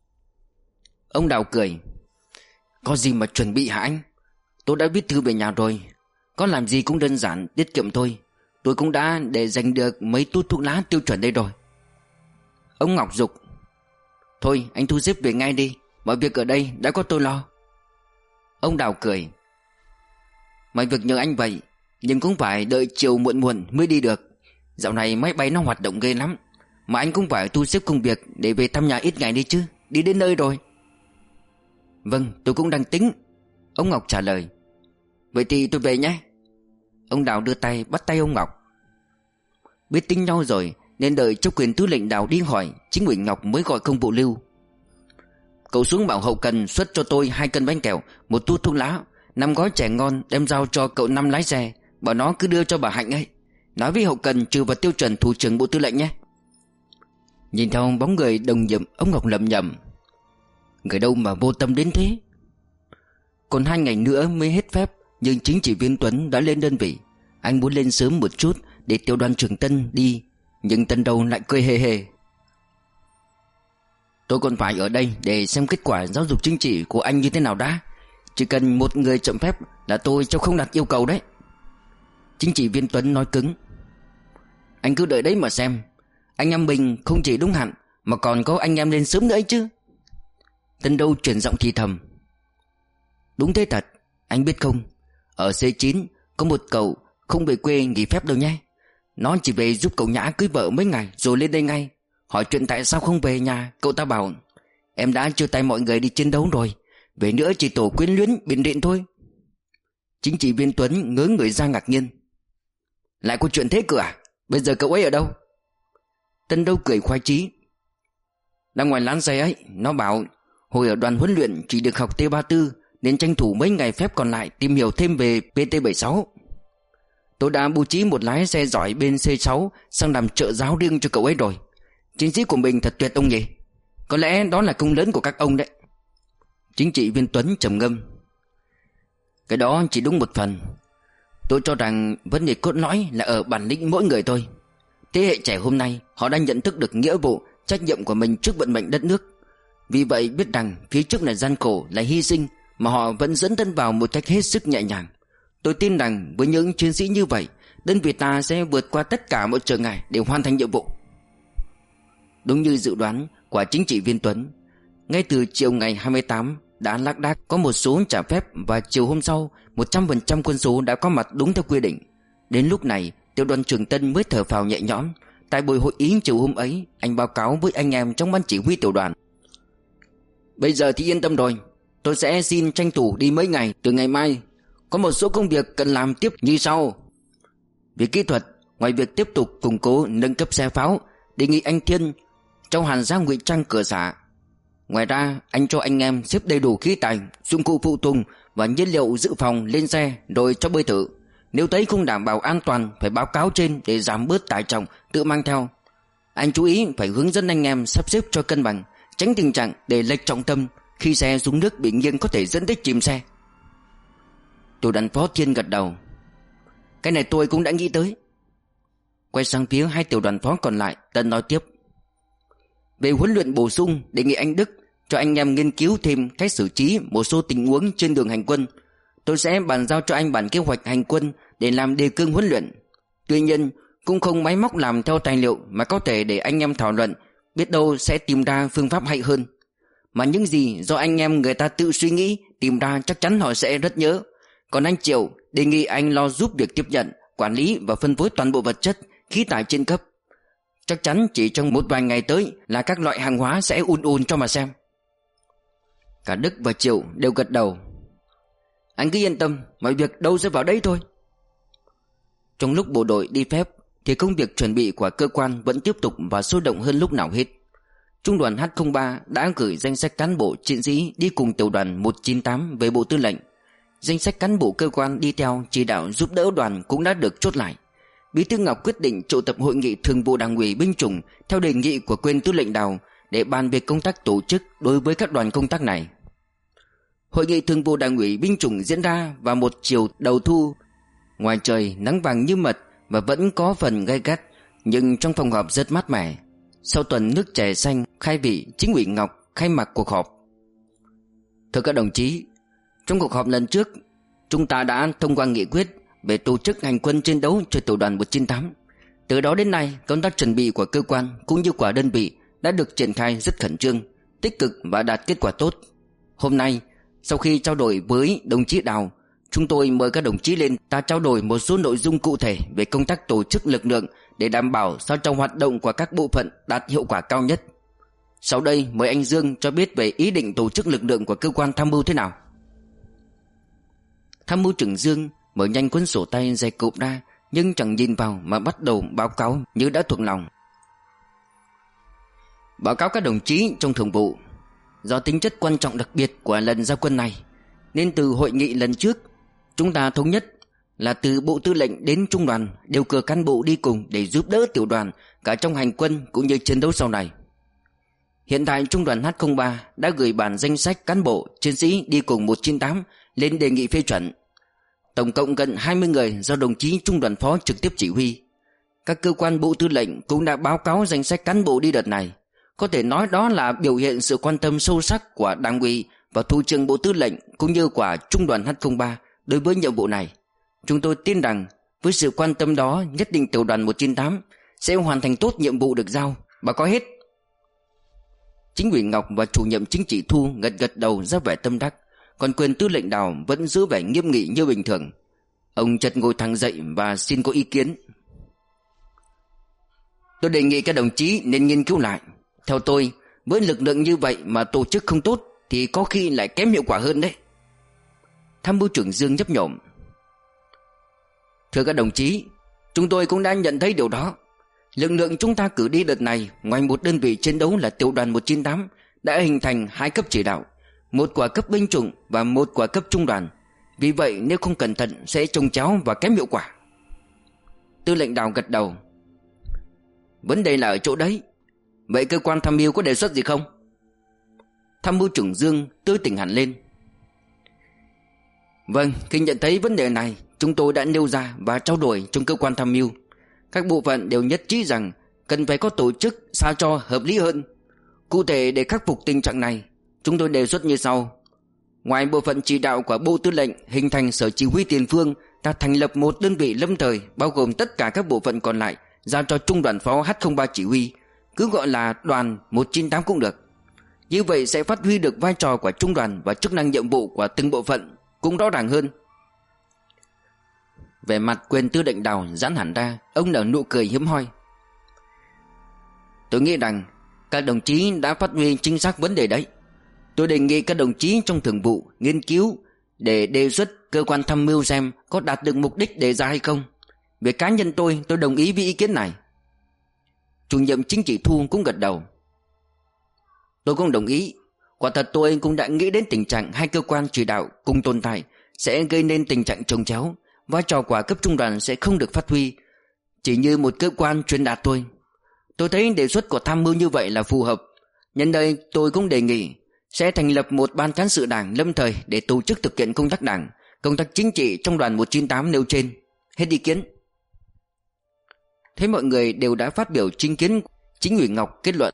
Speaker 2: Ông Đào cười: "Có gì mà chuẩn bị hả anh? Tôi đã viết thư về nhà rồi. Có làm gì cũng đơn giản, tiết kiệm thôi. Tôi cũng đã để dành được mấy túi thuốc lá tiêu chuẩn đây rồi." Ông Ngọc giục: "Thôi anh thu xếp về ngay đi, mọi việc ở đây đã có tôi lo." Ông Đào cười: "Mọi việc nhờ anh vậy, nhưng cũng phải đợi chiều muộn muộn mới đi được. Dạo này máy bay nó hoạt động ghê lắm, mà anh cũng phải thu xếp công việc để về thăm nhà ít ngày đi chứ, đi đến nơi rồi." "Vâng, tôi cũng đang tính." Ông Ngọc trả lời: "Vậy thì tôi về nhé." Ông Đào đưa tay bắt tay ông Ngọc. Biết tính nhau rồi nên đợi cho quyền tư lệnh Đào đi hỏi, chính ủy Ngọc mới gọi công vụ Lưu: "Cậu xuống bảo hậu cần xuất cho tôi hai cân bánh kẹo, một túi thuốc lá, năm gói chè ngon, đem giao cho cậu Năm lái xe, bảo nó cứ đưa cho bà Hạnh ấy. Nói với hậu cần trừ vào tiêu chuẩn thủ trưởng bộ tư lệnh nhé." Nhìn theo bóng người đồng nhiệm, ông Ngọc lẩm nhẩm: "Người đâu mà vô tâm đến thế." Còn hai ngày nữa mới hết phép, nhưng chính trị viên Tuấn đã lên đơn vị. Anh muốn lên sớm một chút để tiểu đoàn trưởng Tân đi, nhưng Tân đầu lại cười hề hề: "Tôi còn phải ở đây để xem kết quả giáo dục chính trị của anh như thế nào đã. Chỉ cần một người chậm phép là tôi cho không đặt yêu cầu đấy." Chính trị viên Tuấn nói cứng: "Anh cứ đợi đấy mà xem. Anh em mình không chỉ đúng hạn mà còn có anh em lên sớm nữa ấy chứ." Tân Đâu chuyển giọng thì thầm: "Đúng thế thật. Anh biết không, ở C chín có một cậu không về quê nghỉ phép đâu nhé. Nó chỉ về giúp cậu Nhã cưới vợ mấy ngày rồi lên đây ngay. Hỏi chuyện tại sao không về nhà, cậu ta bảo: em đã chia tay mọi người đi chiến đấu rồi, về nữa chỉ tổ quyến luyến biển điện thôi." Chính trị viên Tuấn ngớ người ra ngạc nhiên: "Lại có chuyện thế cơ à? Bây giờ cậu ấy ở đâu?" Tân Đâu cười khoái chí: "Đang ngoài lán xe ấy. Nó bảo hồi ở đoàn huấn luyện chỉ được học T ba mươi tư, nên tranh thủ mấy ngày phép còn lại tìm hiểu thêm về P T bảy mươi sáu. Tôi đã bố trí một lái xe giỏi bên C sáu sang làm trợ giáo riêng cho cậu ấy rồi. Chiến sĩ của mình thật tuyệt ông nhỉ. Có lẽ đó là công lớn của các ông đấy." Chính trị viên Tuấn trầm ngâm: "Cái đó chỉ đúng một phần. Tôi cho rằng vấn đề cốt lõi là ở bản lĩnh mỗi người thôi. Thế hệ trẻ hôm nay họ đã nhận thức được nghĩa vụ, trách nhiệm của mình trước vận mệnh đất nước. Vì vậy biết rằng phía trước là gian khổ, là hy sinh, mà họ vẫn dẫn thân vào một cách hết sức nhẹ nhàng. Tôi tin rằng với những chiến sĩ như vậy, đơn vị ta sẽ vượt qua tất cả mọi trở ngại để hoàn thành nhiệm vụ." Đúng như dự đoán của chính trị viên Tuấn, ngay từ chiều ngày hai mươi tám đã lác đác có một số trả phép, và chiều hôm sau một trăm phần trăm quân số đã có mặt đúng theo quy định. Đến lúc này tiểu đoàn trưởng Tân mới thở phào nhẹ nhõm. Tại buổi hội ý chiều hôm ấy, anh báo cáo với anh em trong ban chỉ huy tiểu đoàn. Bây giờ thì yên tâm rồi, tôi sẽ xin tranh thủ đi mấy ngày từ ngày mai. Có một số công việc cần làm tiếp như sau. Về kỹ thuật, ngoài việc tiếp tục củng cố nâng cấp xe pháo, đề nghị anh Thiên cho Hàn Giang ngụy trang cửa xạ. Ngoài ra, anh cho anh em xếp đầy đủ khí tài, dụng cụ phụ tùng và nhiên liệu dự phòng lên xe rồi cho bơi thử. Nếu thấy không đảm bảo an toàn phải báo cáo trên để giảm bớt tải trọng tự mang theo. Anh chú ý phải hướng dẫn anh em sắp xếp cho cân bằng, tránh tình trạng để lệch trọng tâm khi xe xuống nước bị nghiêng có thể dẫn tới chìm xe. Tiểu đoàn phó Thiên gật đầu. Cái này tôi cũng đã nghĩ tới. Quay sang phía hai tiểu đoàn phó còn lại, Tân nói tiếp. Về huấn luyện bổ sung, đề nghị anh Đức cho anh em nghiên cứu thêm cách xử trí một số tình huống trên đường hành quân. Tôi sẽ bàn giao cho anh bản kế hoạch hành quân để làm đề cương huấn luyện. Tuy nhiên cũng không máy móc làm theo tài liệu, mà có thể để anh em thảo luận, biết đâu sẽ tìm ra phương pháp hay hơn. Mà những gì do anh em người ta tự suy nghĩ tìm ra chắc chắn họ sẽ rất nhớ. Còn anh Triệu, đề nghị anh lo giúp việc tiếp nhận, quản lý và phân phối toàn bộ vật chất, khí tải trên cấp. Chắc chắn chỉ trong một vài ngày tới là các loại hàng hóa sẽ ùn ùn cho mà xem. Cả Đức và Triệu đều gật đầu. Anh cứ yên tâm, mọi việc đâu sẽ vào đấy thôi. Trong lúc bộ đội đi phép thì công việc chuẩn bị của cơ quan vẫn tiếp tục và sôi động hơn lúc nào hết. Trung đoàn H không ba đã gửi danh sách cán bộ chiến sĩ đi cùng tiểu đoàn một chín tám về Bộ Tư lệnh. Danh sách cán bộ cơ quan đi theo chỉ đạo giúp đỡ đoàn cũng đã được chốt lại. Bí thư Ngọc quyết định triệu tập hội nghị thường vụ Đảng ủy binh chủng theo đề nghị của quyền tư lệnh Đào để bàn về công tác tổ chức đối với các đoàn công tác này. Hội nghị thường vụ Đảng ủy binh chủng diễn ra vào một chiều đầu thu. Ngoài trời nắng vàng như mật và vẫn có phần gay gắt, nhưng trong phòng họp rất mát mẻ. Sau tuần nước chè xanh khai vị, Chính ủy Ngọc khai mạc cuộc họp. Thưa các đồng chí, trong cuộc họp lần trước, chúng ta đã thông qua nghị quyết về tổ chức hành quân chiến đấu cho tiểu đoàn một chín tám. Từ đó đến nay, công tác chuẩn bị của cơ quan cũng như của đơn vị đã được triển khai rất khẩn trương, tích cực và đạt kết quả tốt. Hôm nay, sau khi trao đổi với đồng chí Đào, chúng tôi mời các đồng chí lên ta trao đổi một số nội dung cụ thể về công tác tổ chức lực lượng để đảm bảo sao trong hoạt động của các bộ phận đạt hiệu quả cao nhất. Sau đây mời anh Dương cho biết về ý định tổ chức lực lượng của cơ quan tham mưu thế nào. Tham mưu trưởng Dương mở nhanh cuốn sổ tay dày cộp ra, nhưng chẳng nhìn vào mà bắt đầu báo cáo như đã thuộc lòng. Báo cáo các đồng chí trong thường vụ, do tính chất quan trọng đặc biệt của lần ra quân này, nên từ hội nghị lần trước, chúng ta thống nhất là từ Bộ Tư lệnh đến Trung đoàn đều cử cán bộ đi cùng để giúp đỡ tiểu đoàn cả trong hành quân cũng như chiến đấu sau này. Hiện tại Trung đoàn H không ba đã gửi bản danh sách cán bộ chiến sĩ đi cùng một chín tám lên đề nghị phê chuẩn. Tổng cộng gần hai mươi người do đồng chí Trung đoàn phó trực tiếp chỉ huy. Các cơ quan Bộ Tư lệnh cũng đã báo cáo danh sách cán bộ đi đợt này. Có thể nói đó là biểu hiện sự quan tâm sâu sắc của Đảng ủy và Thủ trưởng Bộ Tư lệnh cũng như của Trung đoàn H không ba đối với nhiệm vụ này. Chúng tôi tin rằng với sự quan tâm đó, nhất định tiểu đoàn một chín tám sẽ hoàn thành tốt nhiệm vụ được giao. Báo cáo hết. Chính ủy Ngọc và chủ nhiệm chính trị Thu gật gật đầu ra vẻ tâm đắc, còn quyền tư lệnh Đào vẫn giữ vẻ nghiêm nghị như bình thường. Ông chợt ngồi thẳng dậy và xin có ý kiến. Tôi đề nghị các đồng chí nên nghiên cứu lại. Theo tôi, với lực lượng như vậy mà tổ chức không tốt thì có khi lại kém hiệu quả hơn đấy. Tham mưu trưởng Dương nhấp nhổm. Thưa các đồng chí, chúng tôi cũng đã nhận thấy điều đó. Lực lượng chúng ta cử đi đợt này, ngoài một đơn vị chiến đấu là tiểu đoàn một chín tám, đã hình thành hai cấp chỉ đạo, một của cấp binh chủng và một của cấp trung đoàn. Vì vậy nếu không cẩn thận sẽ chồng chéo và kém hiệu quả. Tư lệnh Đào gật đầu. Vấn đề là ở chỗ đấy. Vậy cơ quan tham mưu có đề xuất gì không? Tham mưu trưởng Dương tươi tỉnh hẳn lên. Vâng, khi nhận thấy vấn đề này, chúng tôi đã nêu ra và trao đổi trong cơ quan tham mưu. Các bộ phận đều nhất trí rằng cần phải có tổ chức sao cho hợp lý hơn. Cụ thể để khắc phục tình trạng này, chúng tôi đề xuất như sau. Ngoài bộ phận chỉ đạo của Bộ Tư lệnh hình thành Sở Chỉ huy Tiền phương, ta thành lập một đơn vị lâm thời bao gồm tất cả các bộ phận còn lại, giao cho Trung đoàn phó H không ba chỉ huy, cứ gọi là đoàn một chín tám cũng được. Như vậy sẽ phát huy được vai trò của trung đoàn và chức năng nhiệm vụ của từng bộ phận cũng rõ ràng hơn. Về mặt quyền tư lệnh Đào giãn hẳn ra, ông nở nụ cười hiếm hoi. Tôi nghĩ rằng các đồng chí đã phát huy chính xác vấn đề đấy. Tôi đề nghị các đồng chí trong thường vụ nghiên cứu để đề xuất cơ quan tham mưu xem có đạt được mục đích đề ra hay không. Về cá nhân tôi, tôi đồng ý với ý kiến này. Chủ nhiệm chính trị Thu cũng gật đầu. Tôi cũng đồng ý. Quả thật tôi cũng đã nghĩ đến tình trạng hai cơ quan chỉ đạo cùng tồn tại sẽ gây nên tình trạng chồng chéo, vai trò của cấp trung đoàn sẽ không được phát huy, chỉ như một cơ quan truyền đạt thôi. Tôi thấy đề xuất của tham mưu như vậy là phù hợp. Nhân đây tôi cũng đề nghị sẽ thành lập một ban cán sự đảng lâm thời để tổ chức thực hiện công tác đảng, công tác chính trị trong đoàn một chín tám nêu trên. Hết ý kiến. Thế mọi người đều đã phát biểu chính kiến. Chính ủy Ngọc kết luận: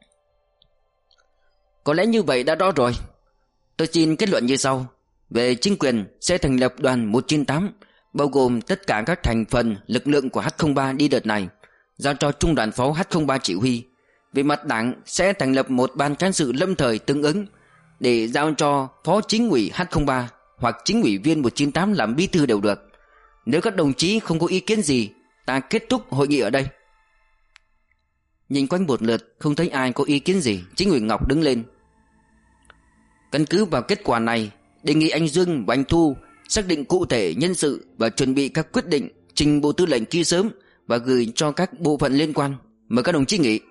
Speaker 2: có lẽ như vậy đã rõ rồi. Tôi xin kết luận như sau. Về chính quyền sẽ thành lập đoàn một chín tám, bao gồm tất cả các thành phần lực lượng của H không ba đi đợt này, giao cho trung đoàn phó H không ba chỉ huy. Về mặt đảng sẽ thành lập một ban cán sự lâm thời tương ứng để giao cho phó chính ủy H không ba hoặc chính ủy viên một chín tám làm bí thư đều được. Nếu các đồng chí không có ý kiến gì, ta kết thúc hội nghị ở đây. Nhìn quanh một lượt không thấy ai có ý kiến gì, chính ủy Ngọc đứng lên. Căn cứ vào kết quả này, đề nghị anh Dương và anh Thu xác định cụ thể nhân sự và chuẩn bị các quyết định trình Bộ Tư lệnh ký sớm và gửi cho các bộ phận liên quan. Mời các đồng chí nghỉ.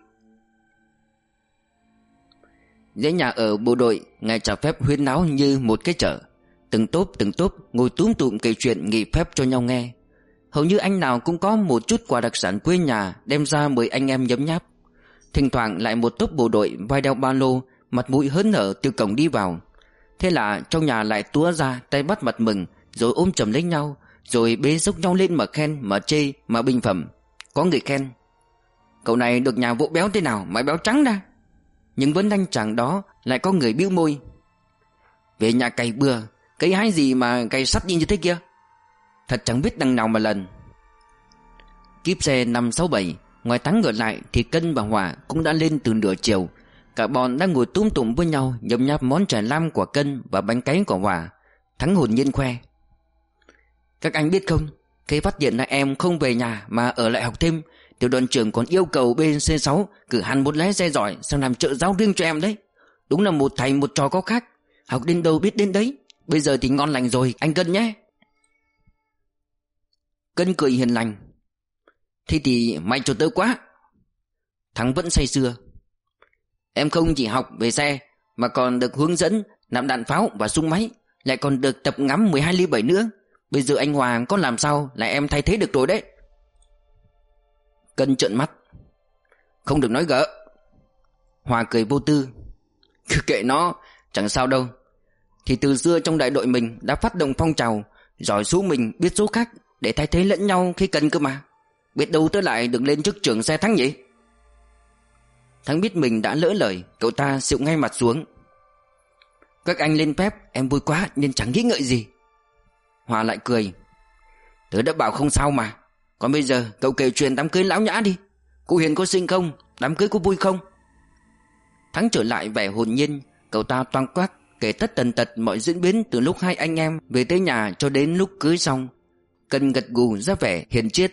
Speaker 2: Dãy nhà ở bộ đội ngày trả phép huyên náo như một cái chợ. Từng tốp từng tốp ngồi túm tụm kể chuyện nghỉ phép cho nhau nghe. Hầu như anh nào cũng có một chút quà đặc sản quê nhà đem ra mời anh em nhấm nháp. Thỉnh thoảng lại một tốp bộ đội vai đeo ba lô, mặt mũi hớn hở từ cổng đi vào. Thế là trong nhà lại túa ra tay bắt mặt mừng, rồi ôm chầm lấy nhau, rồi bế xúc nhau lên mà khen, mà chê, mà bình phẩm. Có người khen: cậu này được nhà vỗ béo thế nào mà béo trắng ra. Nhưng vẫn anh chàng đó lại có người bĩu môi: về nhà cày bừa, cây hái gì mà cày sắt như thế kia. Thật chẳng biết đằng nào mà lần. Kíp xe năm sáu bảy, ngoài Thắng ngược lại thì Cân và Hòa cũng đã lên từ nửa chiều. Cả bọn đang ngồi túm tụm với nhau nhấm nháp món chả lam của Cân và bánh cáy của Hòa. Thắng hồn nhiên khoe: các anh biết không, khi phát hiện là em không về nhà mà ở lại học thêm, tiểu đoàn trưởng còn yêu cầu bên C sáu cử hẳn một lái xe giỏi sang làm trợ giáo riêng cho em đấy. Đúng là một thầy một trò có khác, học đến đâu biết đến đấy. Bây giờ thì ngon lành rồi anh Cân nhé. Cân cười hiền lành: thế thì may cho tớ quá. Thắng vẫn say sưa: em không chỉ học về xe mà còn được hướng dẫn nạp đạn pháo và súng máy, lại còn được tập ngắm mười hai ly bảy nữa. Bây giờ anh Hoàng có làm sao là em thay thế được rồi đấy. Cân trợn mắt: không được nói gỡ. Hòa cười vô tư: cứ kệ nó, chẳng sao đâu. Thì từ xưa trong đại đội mình đã phát động phong trào giỏi số mình biết số khác để thay thế lẫn nhau khi cần cơ mà. Biết đâu tớ lại được lên chức trưởng xe Thắng nhỉ. Thắng biết mình đã lỡ lời, cậu ta xịu ngay mặt xuống: các anh lên phép em vui quá nên chẳng nghĩ ngợi gì. Hòa lại cười: tớ đã bảo không sao mà. Còn bây giờ cậu kể chuyện đám cưới lão Nhã đi. Cô Hiền có xinh không? Đám cưới có vui không? Thắng trở lại vẻ hồn nhiên, cậu ta toang toác kể tất tần tật mọi diễn biến từ lúc hai anh em về tới nhà cho đến lúc cưới xong. Cân gật gù ra vẻ hiền triết: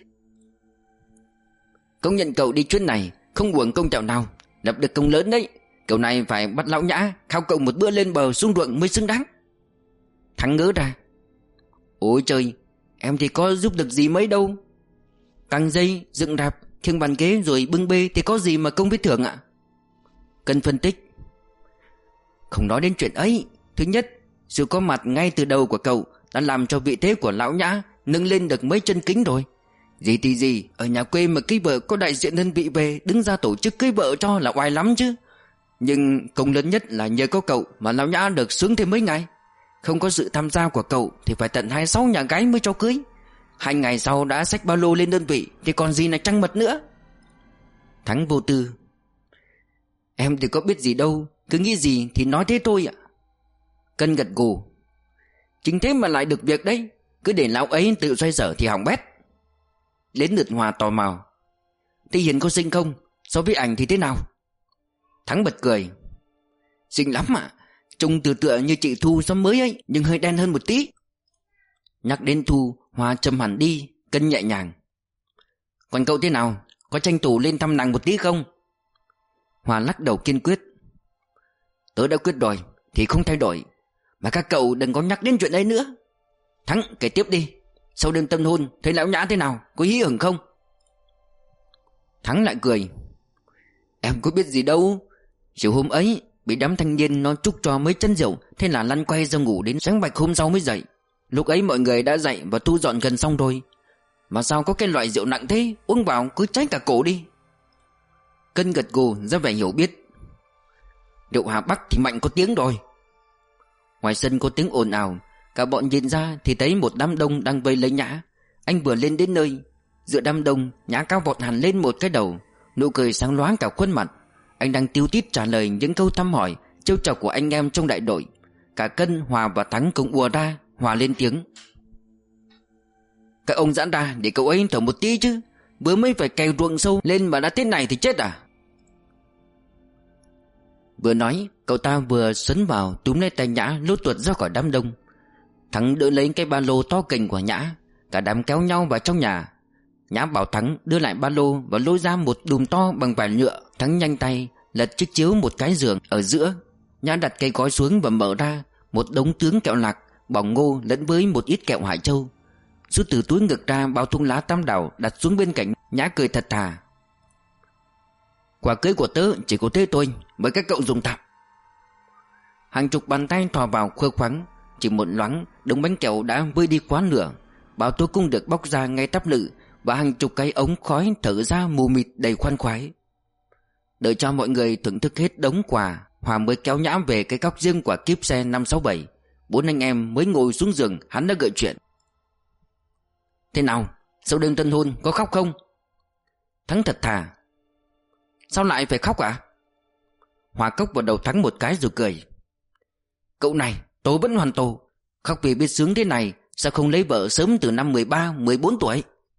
Speaker 2: công nhận cậu đi chuyến này không uổng công chạo nào, lập được công lớn đấy. Cậu này phải bắt lão Nhã khao cậu một bữa lên bờ xuống ruộng mới xứng đáng. Thắng ngớ ra: ôi trời, em thì có giúp được gì mấy đâu. Căng dây, dựng rạp, khiêng bàn ghế rồi bưng bê thì có gì mà công với thưởng ạ. Cân phân tích: không nói đến chuyện ấy. Thứ nhất, sự có mặt ngay từ đầu của cậu đã làm cho vị thế của lão Nhã nâng lên được mấy chân kính rồi. Gì thì gì, ở nhà quê mà cưới vợ có đại diện đơn vị về đứng ra tổ chức cưới vợ cho là oai lắm chứ. Nhưng công lớn nhất là nhờ có cậu mà lão Nhã được sướng thêm mấy ngày. Không có sự tham gia của cậu thì phải tận hai mươi sáu nhà gái mới cho cưới. Hai ngày sau đã xách ba lô lên đơn vị thì còn gì là trăng mật nữa. Thắng vô tư: em thì có biết gì đâu, cứ nghĩ gì thì nói thế thôi ạ. Cân gật gù: chính thế mà lại được việc đấy. Cứ để lão ấy tự xoay sở thì hỏng bét. Đến lượt Hòa tò mò: thế Hiền có xinh không? So với ảnh thì thế nào? Thắng bật cười: xinh lắm ạ. Trông từ tựa như chị Thu xóm mới ấy, nhưng hơi đen hơn một tí. Nhắc đến Thu, Hòa trầm hẳn đi. Cân nhẹ nhàng: còn cậu thế nào? Có tranh thủ lên thăm nàng một tí không? Hòa lắc đầu kiên quyết. Tớ đã quyết rồi thì không thay đổi. Mà các cậu đừng có nhắc đến chuyện ấy nữa. Thắng, kể tiếp đi. Sau đêm tân hôn thấy lão Nhã thế nào, có hí hửng không? Thắng lại cười. Em có biết gì đâu. Chiều hôm ấy bị đám thanh niên nó trúc cho mấy chân rượu, thế là lăn quay ra ngủ đến sáng bạch hôm sau mới dậy. Lúc ấy mọi người đã dậy và thu dọn gần xong rồi. Mà sao có cái loại rượu nặng thế, uống vào cứ cháy cả cổ đi. Cân gật gù ra vẻ hiểu biết. Rượu Hà Bắc thì mạnh có tiếng rồi. Ngoài sân có tiếng ồn ào. Cả bọn nhìn ra thì thấy một đám đông đang vây lấy Nhã. Anh vừa lên đến nơi, giữa đám đông Nhã cao vọt hẳn lên một cái đầu, nụ cười sáng loáng cả khuôn mặt. Anh đang tíu tít trả lời những câu thăm hỏi, trêu chọc của anh em trong đại đội. Cả Cân, Hòa và Thắng cũng ùa ra. Hòa lên tiếng. Các ông giãn ra để cậu ấy thở một tí chứ. Vừa mới phải cày ruộng sâu lên mà đã thế này thì chết à? Vừa nói, cậu ta vừa sấn vào túm lấy tay Nhã lút tuột ra khỏi đám đông. Thắng đỡ lấy cái ba lô to kềnh của Nhã. Cả đám kéo nhau vào trong nhà. Nhã bảo Thắng đưa lại ba lô và lôi ra một đùm to bằng vải nhựa. Thắng nhanh tay lật chiếc chiếu một cái giường ở giữa. Nhã đặt cây gói xuống và mở ra một đống tướng kẹo lạc, bỏng ngô lẫn với một ít kẹo Hải Châu. Rút từ túi ngực ra bao thung lá tam đảo đặt xuống bên cạnh. Nhã cười thật thà. Quà cưới của tớ chỉ có thế thôi, mời các cậu dùng tạm. Hàng chục bàn tay thò vào khơ khoắng. Chỉ một loáng, đống bánh kẹo đã vơi đi quá nửa. Bao tô cung được bóc ra ngay tắp lự, và hàng chục cái ống khói thở ra mù mịt đầy khoan khoái. Đợi cho mọi người thưởng thức hết đống quà, Hòa mới kéo Nhã về cái góc riêng của kíp xe năm sáu bảy. Bốn anh em mới ngồi xuống giường, hắn đã gợi chuyện. Thế nào, sau đêm tân hôn có khóc không? Thắng thật thà. Sao lại phải khóc à? Hòa cốc vào đầu Thắng một cái rồi cười. Cậu này, tố vẫn hoàn tổ. Khóc vì biết sướng thế này, sao không lấy vợ sớm từ năm mười ba, mười bốn tuổi?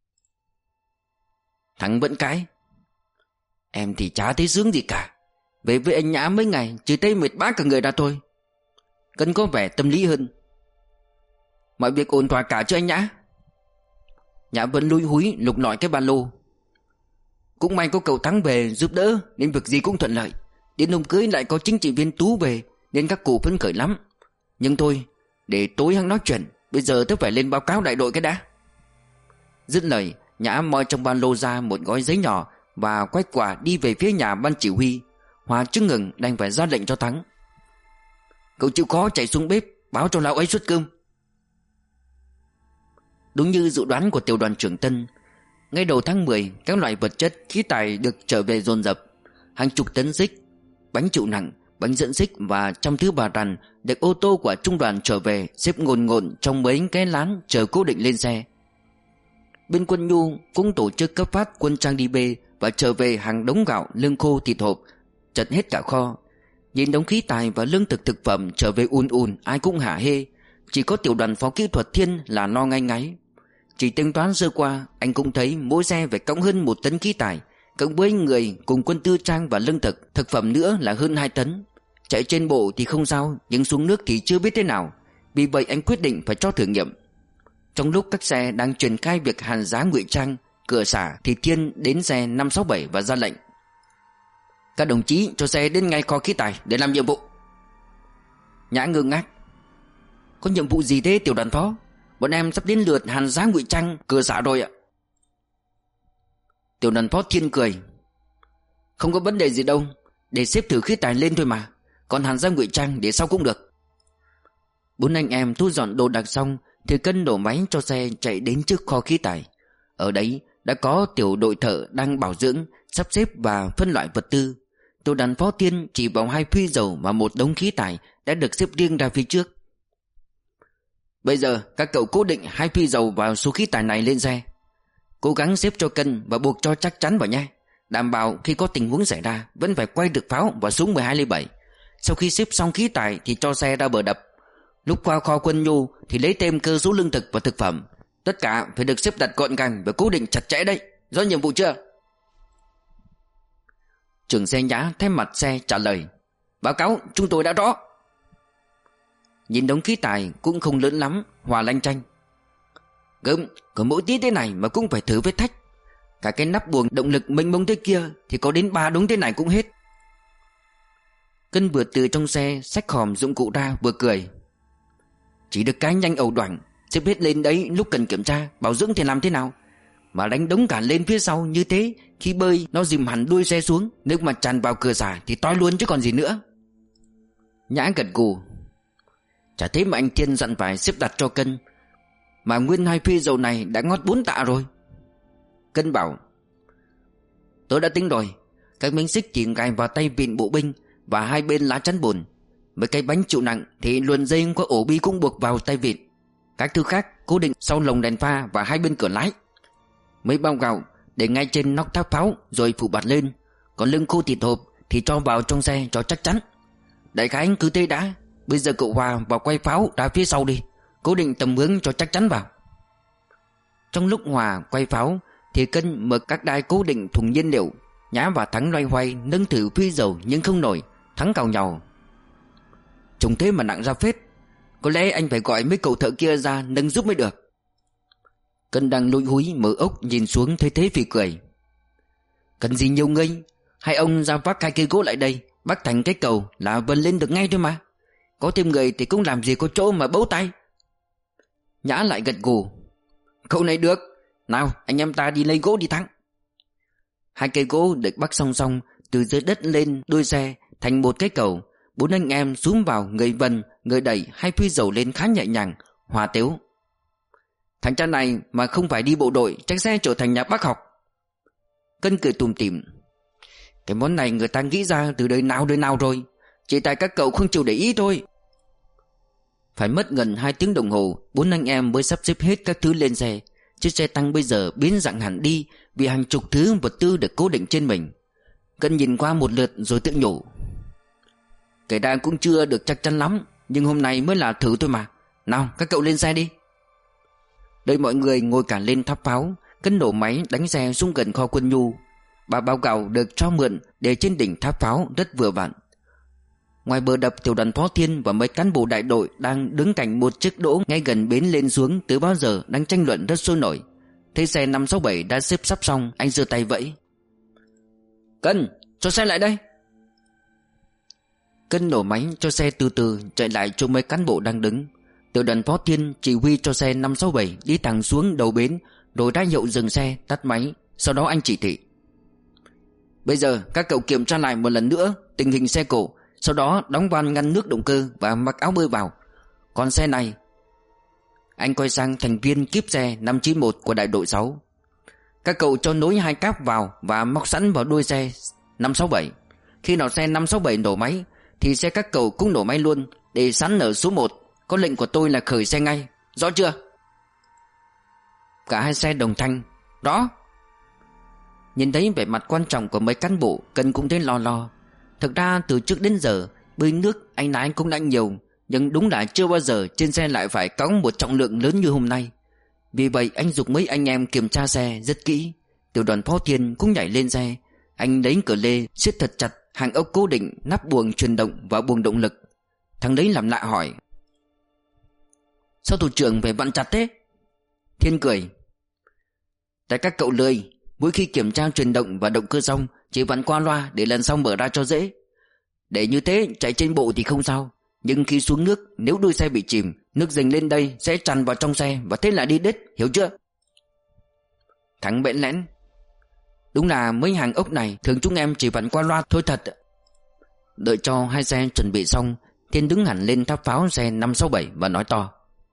Speaker 2: Thắng vẫn cãi. Em thì chả thấy sướng gì cả. Về với anh Nhã mấy ngày chỉ thấy mệt bã cả người ra thôi. Cần có vẻ tâm lý hơn. Mọi việc ổn thỏa cả cho anh Nhã. Nhã vẫn lúi húi lục lọi cái ba lô. Cũng may có cậu Thắng về giúp đỡ nên việc gì cũng thuận lợi. Đến hôm cưới lại có chính trị viên Tú về nên các cụ phấn khởi lắm. Nhưng thôi, để tối hắn nói chuyện. Bây giờ tớ phải lên báo cáo đại đội cái đã. Dứt lời, Nhã moi trong ba lô ra một gói giấy nhỏ và quay quả đi về phía nhà ban chỉ huy. Hòa chưng ngừng đành phải ra lệnh cho Thắng. Cậu chịu khó chạy xuống bếp báo cho lão ấy suất cơm. Đúng như dự đoán của tiểu đoàn trưởng Tân, ngay đầu tháng mười, các loại vật chất khí tài được trở về dồn dập. Hàng chục tấn xích, bánh chịu nặng, bánh dẫn xích và trăm thứ bà rằn được ô tô của trung đoàn trở về xếp ngồn ngộn trong mấy cái lán chờ cố định lên xe. Bên quân nhu cũng tổ chức cấp phát quân trang đi bê và trở về hàng đống gạo, lương khô, thịt hộp, chật hết cả kho. Nhìn đống khí tài và lương thực thực phẩm trở về ùn ùn, ai cũng hả hê. Chỉ có tiểu đoàn phó kỹ thuật Thiên là lo ngay ngáy. Chỉ tính toán sơ qua, anh cũng thấy mỗi xe phải cộng hơn một tấn khí tài, cộng với người cùng quân tư trang và lương thực, thực phẩm nữa là hơn hai tấn. Chạy trên bộ thì không sao, nhưng xuống nước thì chưa biết thế nào. Vì vậy anh quyết định phải cho thử nghiệm. Trong lúc các xe đang triển khai việc hàn giá ngụy trang, cửa xả thì Thiên đến xe năm sáu bảy và ra lệnh. Các đồng chí cho xe đến ngay kho khí tài để làm nhiệm vụ. Nhã ngơ ngác. Có nhiệm vụ gì thế tiểu đoàn phó? Bọn em sắp đến lượt hàn giá ngụy trang cửa xả rồi ạ. Tiểu đoàn phó Thiên cười. Không có vấn đề gì đâu, để xếp thử khí tài lên thôi mà. Còn hàn giá ngụy trang để sau cũng được. Bốn anh em thu dọn đồ đạc xong thì Cân đổ máy cho xe chạy đến trước kho khí tài. Ở đấy đã có tiểu đội thợ đang bảo dưỡng, sắp xếp và phân loại vật tư. Tiểu đoàn phó Thiên chỉ vào hai phi dầu và một đống khí tài đã được xếp riêng ra phía trước. Bây giờ các cậu cố định hai phi dầu vào số khí tài này lên xe. Cố gắng xếp cho cân và buộc cho chắc chắn vào nha. Đảm bảo khi có tình huống xảy ra vẫn phải quay được pháo và súng mười hai ly bảy. Sau khi xếp xong khí tài thì cho xe ra bờ đập. Lúc qua kho quân nhu thì lấy thêm cơ số lương thực và thực phẩm. Tất cả phải được xếp đặt gọn gàng và cố định chặt chẽ đấy. Rõ nhiệm vụ chưa? Trưởng xe Nhã thay mặt xe trả lời. Báo cáo chúng tôi đã rõ. Nhìn đống khí tài cũng không lớn lắm, Hòa lanh chanh. Gớm, có mỗi tí thế này mà cũng phải thử với thách. Cả cái nắp buồng động lực mênh mông thế kia thì có đến ba đống thế này cũng hết. Cân vừa từ trong xe xách hòm dụng cụ ra vừa cười. Chỉ được cái nhanh ẩu đoảnh, xếp hết lên đấy, lúc cần kiểm tra bảo dưỡng thì làm thế nào? Mà đánh đống cả lên phía sau như thế, khi bơi nó dìm hẳn đuôi xe xuống, nước mà tràn vào cửa xả thì toi luôn chứ còn gì nữa. Nhã gật gù. Chả thế mà anh Thiên dặn phải xếp đặt cho Cân, mà nguyên hai phi dầu này đã ngót bốn tạ rồi. Cân bảo, tôi đã tính rồi. Các miếng xích chỉ gài vào tay vịn bộ binh và hai bên lá chắn bùn. Mấy cái bánh chịu nặng thì luồn dây có ổ bi cũng buộc vào tay vịn. Các thứ khác cố định sau lồng đèn pha và hai bên cửa lái. Mấy bao gạo để ngay trên nóc tháp pháo rồi phủ bạt lên. Còn lưng khô thịt hộp thì cho vào trong xe cho chắc chắn. Đại khái anh cứ thế đã. Bây giờ cậu Hòa vào quay pháo ra phía sau đi, cố định tầm hướng cho chắc chắn vào. Trong lúc Hòa quay pháo thì Cân mở các đai cố định thùng nhiên liệu. Nhã và Thắng loay hoay nâng thử phi dầu nhưng không nổi. Thắng cào nhàu, trông thế mà nặng ra phết. Có lẽ anh phải gọi mấy cậu thợ kia ra nâng giúp mới được. Cân đang lúi húi mở ốc nhìn xuống thấy thế phì cười. Cần gì nhiều ngây, hai ông ra vác hai cây gỗ lại đây, bắt thành cái cầu là vân lên được ngay thôi mà. Có thêm người thì cũng làm gì có chỗ mà bấu tay. Nhã lại gật gù. Cậu này được. Nào anh em ta đi lấy gỗ đi Thắng. Hai cây gỗ được bắt song song từ dưới đất lên đuôi xe thành một cái cầu. Bốn anh em xuống vào, người vần người đẩy hai phi dầu lên khá nhẹ nhàng. Hòa tếu. Thằng cha này mà không phải đi bộ đội chắc sẽ trở thành nhà bác học. Cân cười tủm tỉm. Cái món này người ta nghĩ ra từ đời nào đời nào rồi, chỉ tại các cậu không chịu để ý thôi. Phải mất gần hai tiếng đồng hồ, bốn anh em mới sắp xếp hết các thứ lên xe. Chiếc xe tăng bây giờ biến dạng hẳn đi vì hàng chục thứ vật tư được cố định trên mình. Cân nhìn qua một lượt rồi tự nhủ. Kể ra cũng chưa được chắc chắn lắm, nhưng hôm nay mới là thử thôi mà. Nào các cậu lên xe đi. Đợi mọi người ngồi cả lên tháp pháo, Cân nổ máy đánh xe xuống gần kho quân nhu. Bà báo gạo được cho mượn để trên đỉnh tháp pháo rất vừa vặn. Ngoài bờ đập, tiểu đoàn Phó Thiên và mấy cán bộ đại đội đang đứng cạnh một chiếc đỗ ngay gần bến lên xuống từ bao giờ đang tranh luận rất sôi nổi. Thấy xe năm sáu bảy đã xếp sắp xong, anh giơ tay vẫy. Cân, cho xe lại đây. Cân nổ máy cho xe từ từ chạy lại chỗ mấy cán bộ đang đứng. Tiểu đoàn Phó Thiên chỉ huy cho xe năm sáu bảy đi thẳng xuống đầu bến, rồi ra hiệu dừng xe, tắt máy. Sau đó anh chỉ thị. Bây giờ các cậu kiểm tra lại một lần nữa tình hình xe cộ, sau đó đóng van ngăn nước động cơ và mặc áo bơi vào. Còn xe này, anh quay sang thành viên kíp xe năm chín một của đại đội sáu. Các cậu cho nối hai cáp vào và móc sẵn vào đuôi xe năm sáu bảy. Khi nào xe năm sáu bảy nổ máy thì xe các cậu cũng nổ máy luôn, để sẵn ở số một. Có lệnh của tôi là khởi xe ngay, rõ chưa? Cả hai xe đồng thanh. Rõ. Nhìn thấy vẻ mặt quan trọng của mấy cán bộ, Cân cũng thấy lo lo. Thực ra từ trước đến giờ bơi nước anh lái cũng đã nhiều, nhưng đúng là chưa bao giờ trên xe lại phải cõng một trọng lượng lớn như hôm nay. Vì vậy anh giục mấy anh em kiểm tra xe rất kỹ. Tiểu đoàn Phó Thiên cũng nhảy lên xe. Anh lấy cờ lê siết thật chặt hàng ốc cố định nắp buồng truyền động và buồng động lực. Thằng đấy làm lạ hỏi. Sao thủ trưởng phải vặn chặt thế? Thiên cười. Tại các cậu lười, mỗi khi kiểm tra truyền động và động cơ xong chỉ vặn qua loa để lần sau mở ra cho dễ. Để như thế chạy trên bộ thì không sao, nhưng khi xuống nước, nếu đuôi xe bị chìm, nước dình lên đây sẽ tràn vào trong xe và thế là đi đứt, hiểu chưa? Thắng bẽn lẽn. Đúng là mấy hàng ốc này thường chúng em chỉ vặn qua loa thôi thật. Đợi cho hai xe chuẩn bị xong, Thiên đứng hẳn lên tháp pháo xe năm sáu bảy và nói to.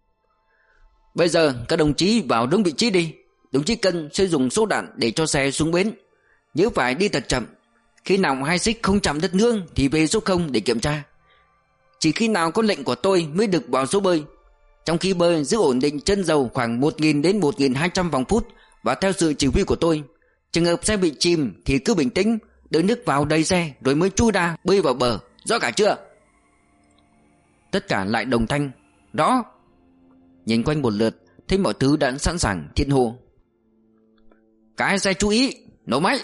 Speaker 2: Bây giờ các đồng chí vào đúng vị trí đi. Đồng chí Cân sẽ dùng số đạn để cho xe xuống bến. Nhớ phải đi thật chậm. Khi nào hai xích không chạm đất nước thì về số không để kiểm tra. Chỉ khi nào có lệnh của tôi mới được vào số bơi. Trong khi bơi giữ ổn định chân dầu khoảng một nghìn đến một nghìn hai trăm vòng phút và theo sự chỉ huy của tôi. Trường hợp xe bị chìm thì cứ bình tĩnh, đợi nước vào đầy xe rồi mới chui ra bơi vào bờ. Rõ cả chưa? Tất cả lại đồng thanh. Rõ. Nhìn quanh một lượt thấy mọi thứ đã sẵn sàng, Thiên hô. Cả hai xe chú ý, nổ máy.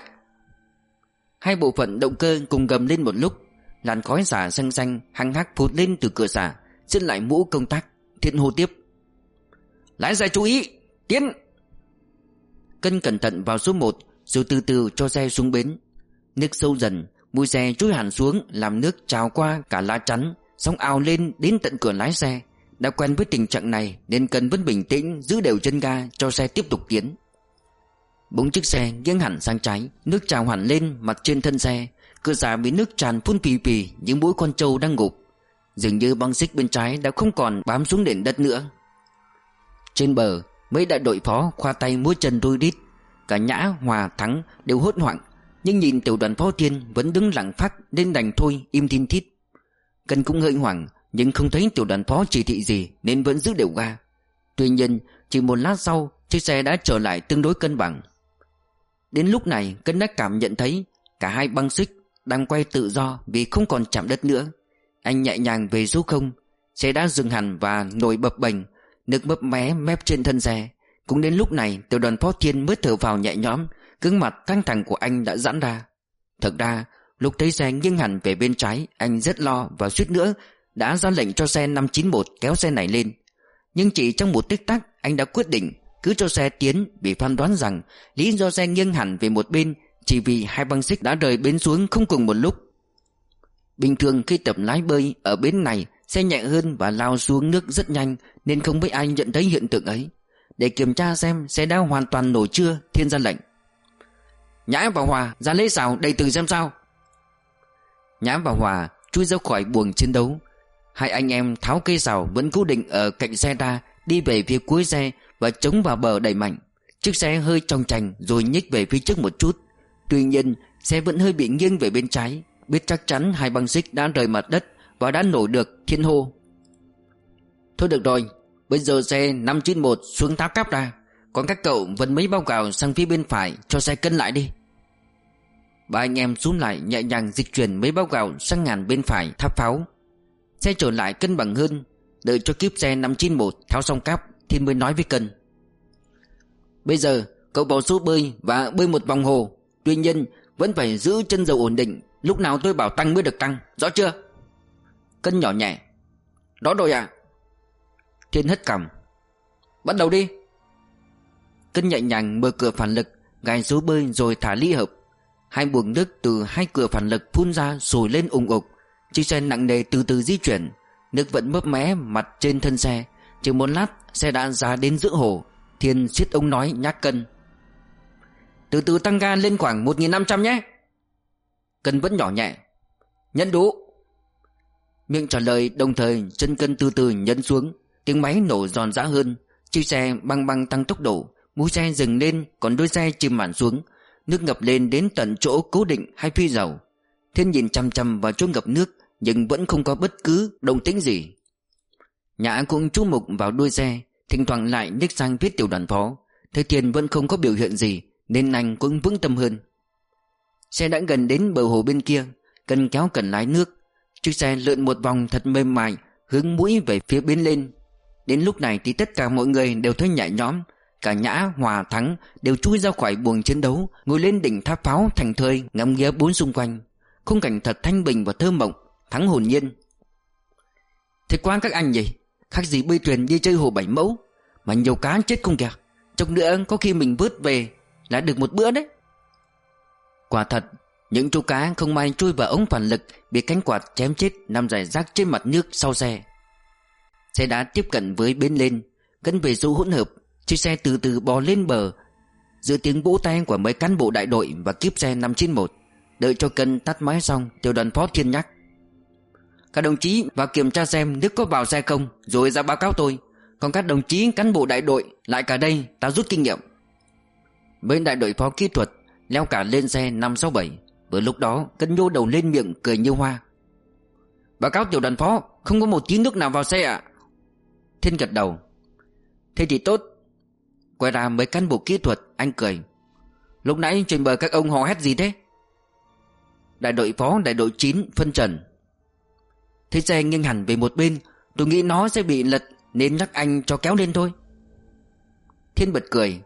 Speaker 2: Hai bộ phận động cơ cùng gầm lên một lúc. Làn khói xả xanh xanh hăng hắc phụt lên từ cửa xả, xin lại mũ công tác. Thiên hô tiếp. Lái xe chú ý, tiến. Cân cẩn thận vào số một rồi từ từ cho xe xuống bến. Nước sâu dần, Mui xe trôi hẳn xuống, làm nước trào qua cả lá chắn, sóng ào lên đến tận cửa lái xe. Đã quen với tình trạng này nên cần vẫn bình tĩnh, giữ đều chân ga cho xe tiếp tục tiến. Bỗng chiếc xe nghiêng hẳn sang trái, nước trào hẳn lên mặt trên thân xe. Cửa xả bị nước tràn phun pì pì như mỗi con trâu đang ngụp. Dường như băng xích bên trái đã không còn bám xuống nền đất nữa. Trên bờ, mấy đại đội phó khoa tay múa chân đôi đít. Cả Nhã, Hòa, Thắng đều hốt hoảng, nhưng nhìn tiểu đoàn phó Thiên vẫn đứng lặng phắc nên đành thôi im thin thít. Cân cũng hơi hoảng, nhưng không thấy tiểu đoàn phó chỉ thị gì nên vẫn giữ đều ga. Tuy nhiên chỉ một lát sau, chiếc xe đã trở lại tương đối cân bằng. Đến lúc này Cân đã cảm nhận thấy cả hai băng xích đang quay tự do vì không còn chạm đất nữa. Anh nhẹ nhàng về số không, xe đã dừng hẳn và nổi bập bềnh, nước mấp mé mép trên thân xe. Cũng đến lúc này tiểu đoàn phó Thiên mới thở vào nhẹ nhõm, gương mặt căng thẳng của anh đã giãn ra. Thật ra lúc thấy xe nghiêng hẳn về bên trái, anh rất lo và suýt nữa đã ra lệnh cho xe năm chín một kéo xe này lên. Nhưng chỉ trong một tích tắc anh đã quyết định cứ cho xe tiến, vì phán đoán rằng lý do xe nghiêng hẳn về một bên chỉ vì hai băng xích đã rời bến xuống không cùng một lúc. Bình thường khi tập lái bơi ở bến này, xe nhẹ hơn và lao xuống nước rất nhanh nên không mấy ai nhận thấy hiện tượng ấy. Để kiểm tra xem xe đã hoàn toàn nổ chưa, Thiên ra lệnh: Nhã và Hòa ra lấy sào đầy từ xem sao. Nhã và Hòa chui ra khỏi buồng chiến đấu. Hai anh em tháo cây sào vẫn cố định ở cạnh xe ra, đi về phía cuối xe và chống vào bờ đẩy mạnh. Chiếc xe hơi trong trành rồi nhích về phía trước một chút. Tuy nhiên xe vẫn hơi bị nghiêng về bên trái. Biết chắc chắn hai băng xích đã rời mặt đất và đã nổ được, Thiên hô: Thôi được rồi, bây giờ xe năm chín một xuống tháo cáp ra, còn các cậu vẫn mấy bao gạo sang phía bên phải cho xe cân lại đi. Ba anh em xuống lại nhẹ nhàng dịch chuyển mấy bao gạo sang ngàn bên phải tháp pháo. Xe trở lại cân bằng hơn. Đợi cho kíp xe năm chín một tháo xong cáp, Thiên mới nói với Cân: Bây giờ cậu vào số bơi và bơi một vòng hồ. Tuy nhiên vẫn phải giữ chân dầu ổn định, lúc nào tôi bảo tăng mới được tăng, rõ chưa? Cân nhỏ nhẹ: Đó rồi ạ. Thiên hất cằm: Bắt đầu đi. Cân nhẹ nhàng mở cửa phản lực, gài số bơi rồi thả ly hợp. Hai buồng nước từ hai cửa phản lực phun ra sồi lên ùng ục. Chiếc xe nặng nề từ từ di chuyển, nước vẫn mấp mé mặt trên thân xe. Chỉ một lát xe đã ra đến giữa hồ. Thiên siết ống nói nhắc Cân: Từ từ tăng ga lên khoảng một nghìn năm trăm nhé. Cân vẫn nhỏ nhẹ: Nhấn đủ. Miệng trả lời đồng thời chân Cân từ từ nhấn xuống. Tiếng máy nổ giòn giã hơn. Chiếc xe băng băng tăng tốc độ. Mũi xe dừng lên, còn đuôi xe chìm hẳn xuống. Nước ngập lên đến tận chỗ cố định hai phi dầu. Thiên nhìn chăm chăm vào chỗ ngập nước, nhưng vẫn không có bất cứ động tĩnh gì. Nhã cũng chú mục vào đuôi xe, thỉnh thoảng lại nhích sang phía tiểu đoàn phó. Thấy Thiên vẫn không có biểu hiện gì nên anh cũng vững tâm hơn. Xe đã gần đến bờ hồ bên kia, Cân kéo cần lái nước. Chiếc xe lượn một vòng thật mềm mại, hướng mũi về phía bên lên. Đến lúc này thì tất cả mọi người đều thấy nhẹ nhõm. Cả Nhã, Hòa, Thắng đều chui ra khỏi buồng chiến đấu, ngồi lên đỉnh tháp pháo thành thơi ngắm nghía bốn xung quanh. Khung cảnh thật thanh bình và thơ mộng. Thắng hồn nhiên: Thế quá các anh nhỉ, khác gì bơi thuyền đi chơi hồ Bảy Mẫu. Mà nhiều cá chết không kìa, chốc nữa có khi mình vớt về là được một bữa đấy. Quả thật, những chú cá không may chui vào ống phản lực bị cánh quạt chém chết nằm rải rác trên mặt nước sau xe. Xe đã tiếp cận với bến lên, gần về số hỗn hợp. Chiếc xe từ từ bò lên bờ giữa tiếng vỗ tay của mấy cán bộ đại đội và kíp xe năm chín một. Đợi cho Cân tắt máy xong, tiểu đoàn phó Thiên nhắc: Các đồng chí vào kiểm tra xem nước có vào xe không, rồi ra báo cáo tôi. Còn các đồng chí cán bộ đại đội lại cả đây, ta rút kinh nghiệm. Bên đại đội phó kỹ thuật leo cả lên xe năm sáu bảy. Vừa lúc đó Cân nhô đầu lên miệng cười như hoa: Báo cáo tiểu đoàn phó, không có một tí nước nào vào xe ạ. Thiên gật đầu: Thế thì tốt. Quay ra mấy cán bộ kỹ thuật, anh cười: Lúc nãy trên bờ các ông hò hét gì thế? Đại đội phó đại đội chín phân trần: Thế xe nghiêng hẳn về một bên, tôi nghĩ nó sẽ bị lật nên nhắc anh cho kéo lên thôi. Thiên bật cười: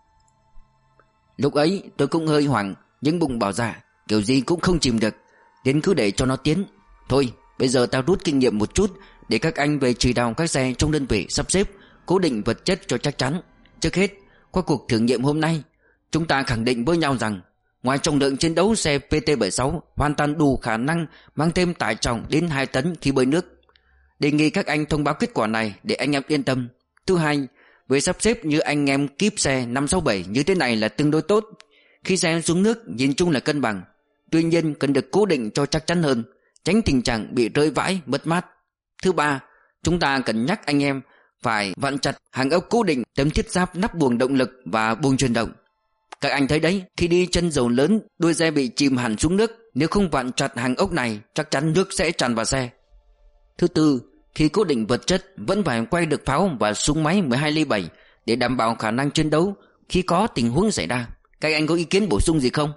Speaker 2: Lúc ấy tôi cũng hơi hoảng, nhưng bụng bảo dạ kiểu gì cũng không chìm được, nên cứ để cho nó tiến. Thôi bây giờ tao rút kinh nghiệm một chút, để các anh về chỉ đạo các xe trong đơn vị sắp xếp cố định vật chất cho chắc chắn. Trước hết, qua cuộc thử nghiệm hôm nay, chúng ta khẳng định với nhau rằng Ngoài trọng lượng chiến đấu, xe P T bảy mươi sáu hoàn toàn đủ khả năng mang thêm tải trọng đến hai tấn khi bơi nước. Đề nghị các anh thông báo kết quả này để anh em yên tâm. Thứ hai, với sắp xếp như anh em kíp xe năm sáu bảy như thế này là tương đối tốt. Khi xe xuống nước nhìn chung là cân bằng. Tuy nhiên cần được cố định cho chắc chắn hơn, tránh tình trạng bị rơi vãi, mất mát. Thứ ba, chúng ta cần nhắc anh em phải vặn chặt hàng ốc cố định tấm thiết giáp nắp buồng động lực và buồng truyền động. Các anh thấy đấy, khi đi chân dầu lớn, đuôi xe bị chìm hẳn xuống nước. Nếu không vặn chặt hàng ốc này, chắc chắn nước sẽ tràn vào xe. Thứ tư, khi cố định vật chất vẫn phải quay được pháo và súng máy mười hai ly bảy để đảm bảo khả năng chiến đấu khi có tình huống xảy ra. Các anh có ý kiến bổ sung gì không?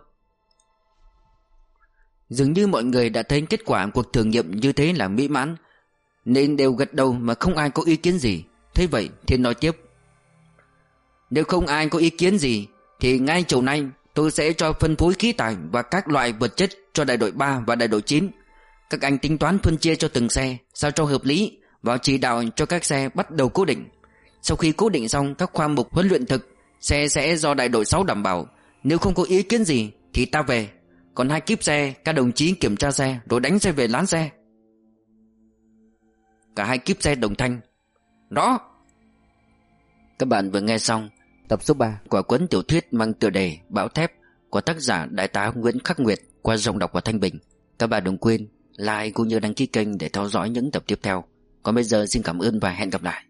Speaker 2: Dường như mọi người đã thấy kết quả cuộc thử nghiệm như thế là mỹ mãn, nên đều gật đầu mà không ai có ý kiến gì. Thế vậy Thiên nói tiếp: Nếu không ai có ý kiến gì thì ngay chiều nay tôi sẽ cho phân phối khí tải và các loại vật chất cho đại đội ba và đại đội chín. Các anh tính toán phân chia cho từng xe sao cho hợp lý và chỉ đạo cho các xe bắt đầu cố định. Sau khi cố định xong các khoa mục huấn luyện thực, xe sẽ do đại đội sáu đảm bảo. Nếu không có ý kiến gì thì ta về. Còn hai kíp xe, các đồng chí kiểm tra xe rồi đánh xe về lán xe. Cả hai kíp xe đồng thanh: Đó. Các bạn vừa nghe xong tập số ba của cuốn tiểu thuyết mang tựa đề Bão Thép của tác giả Đại tá Nguyễn Khắc Nguyệt qua giọng đọc của Thanh Bình. Các bạn đừng quên like cũng như đăng ký kênh để theo dõi những tập tiếp theo. Còn bây giờ xin cảm ơn và hẹn gặp lại.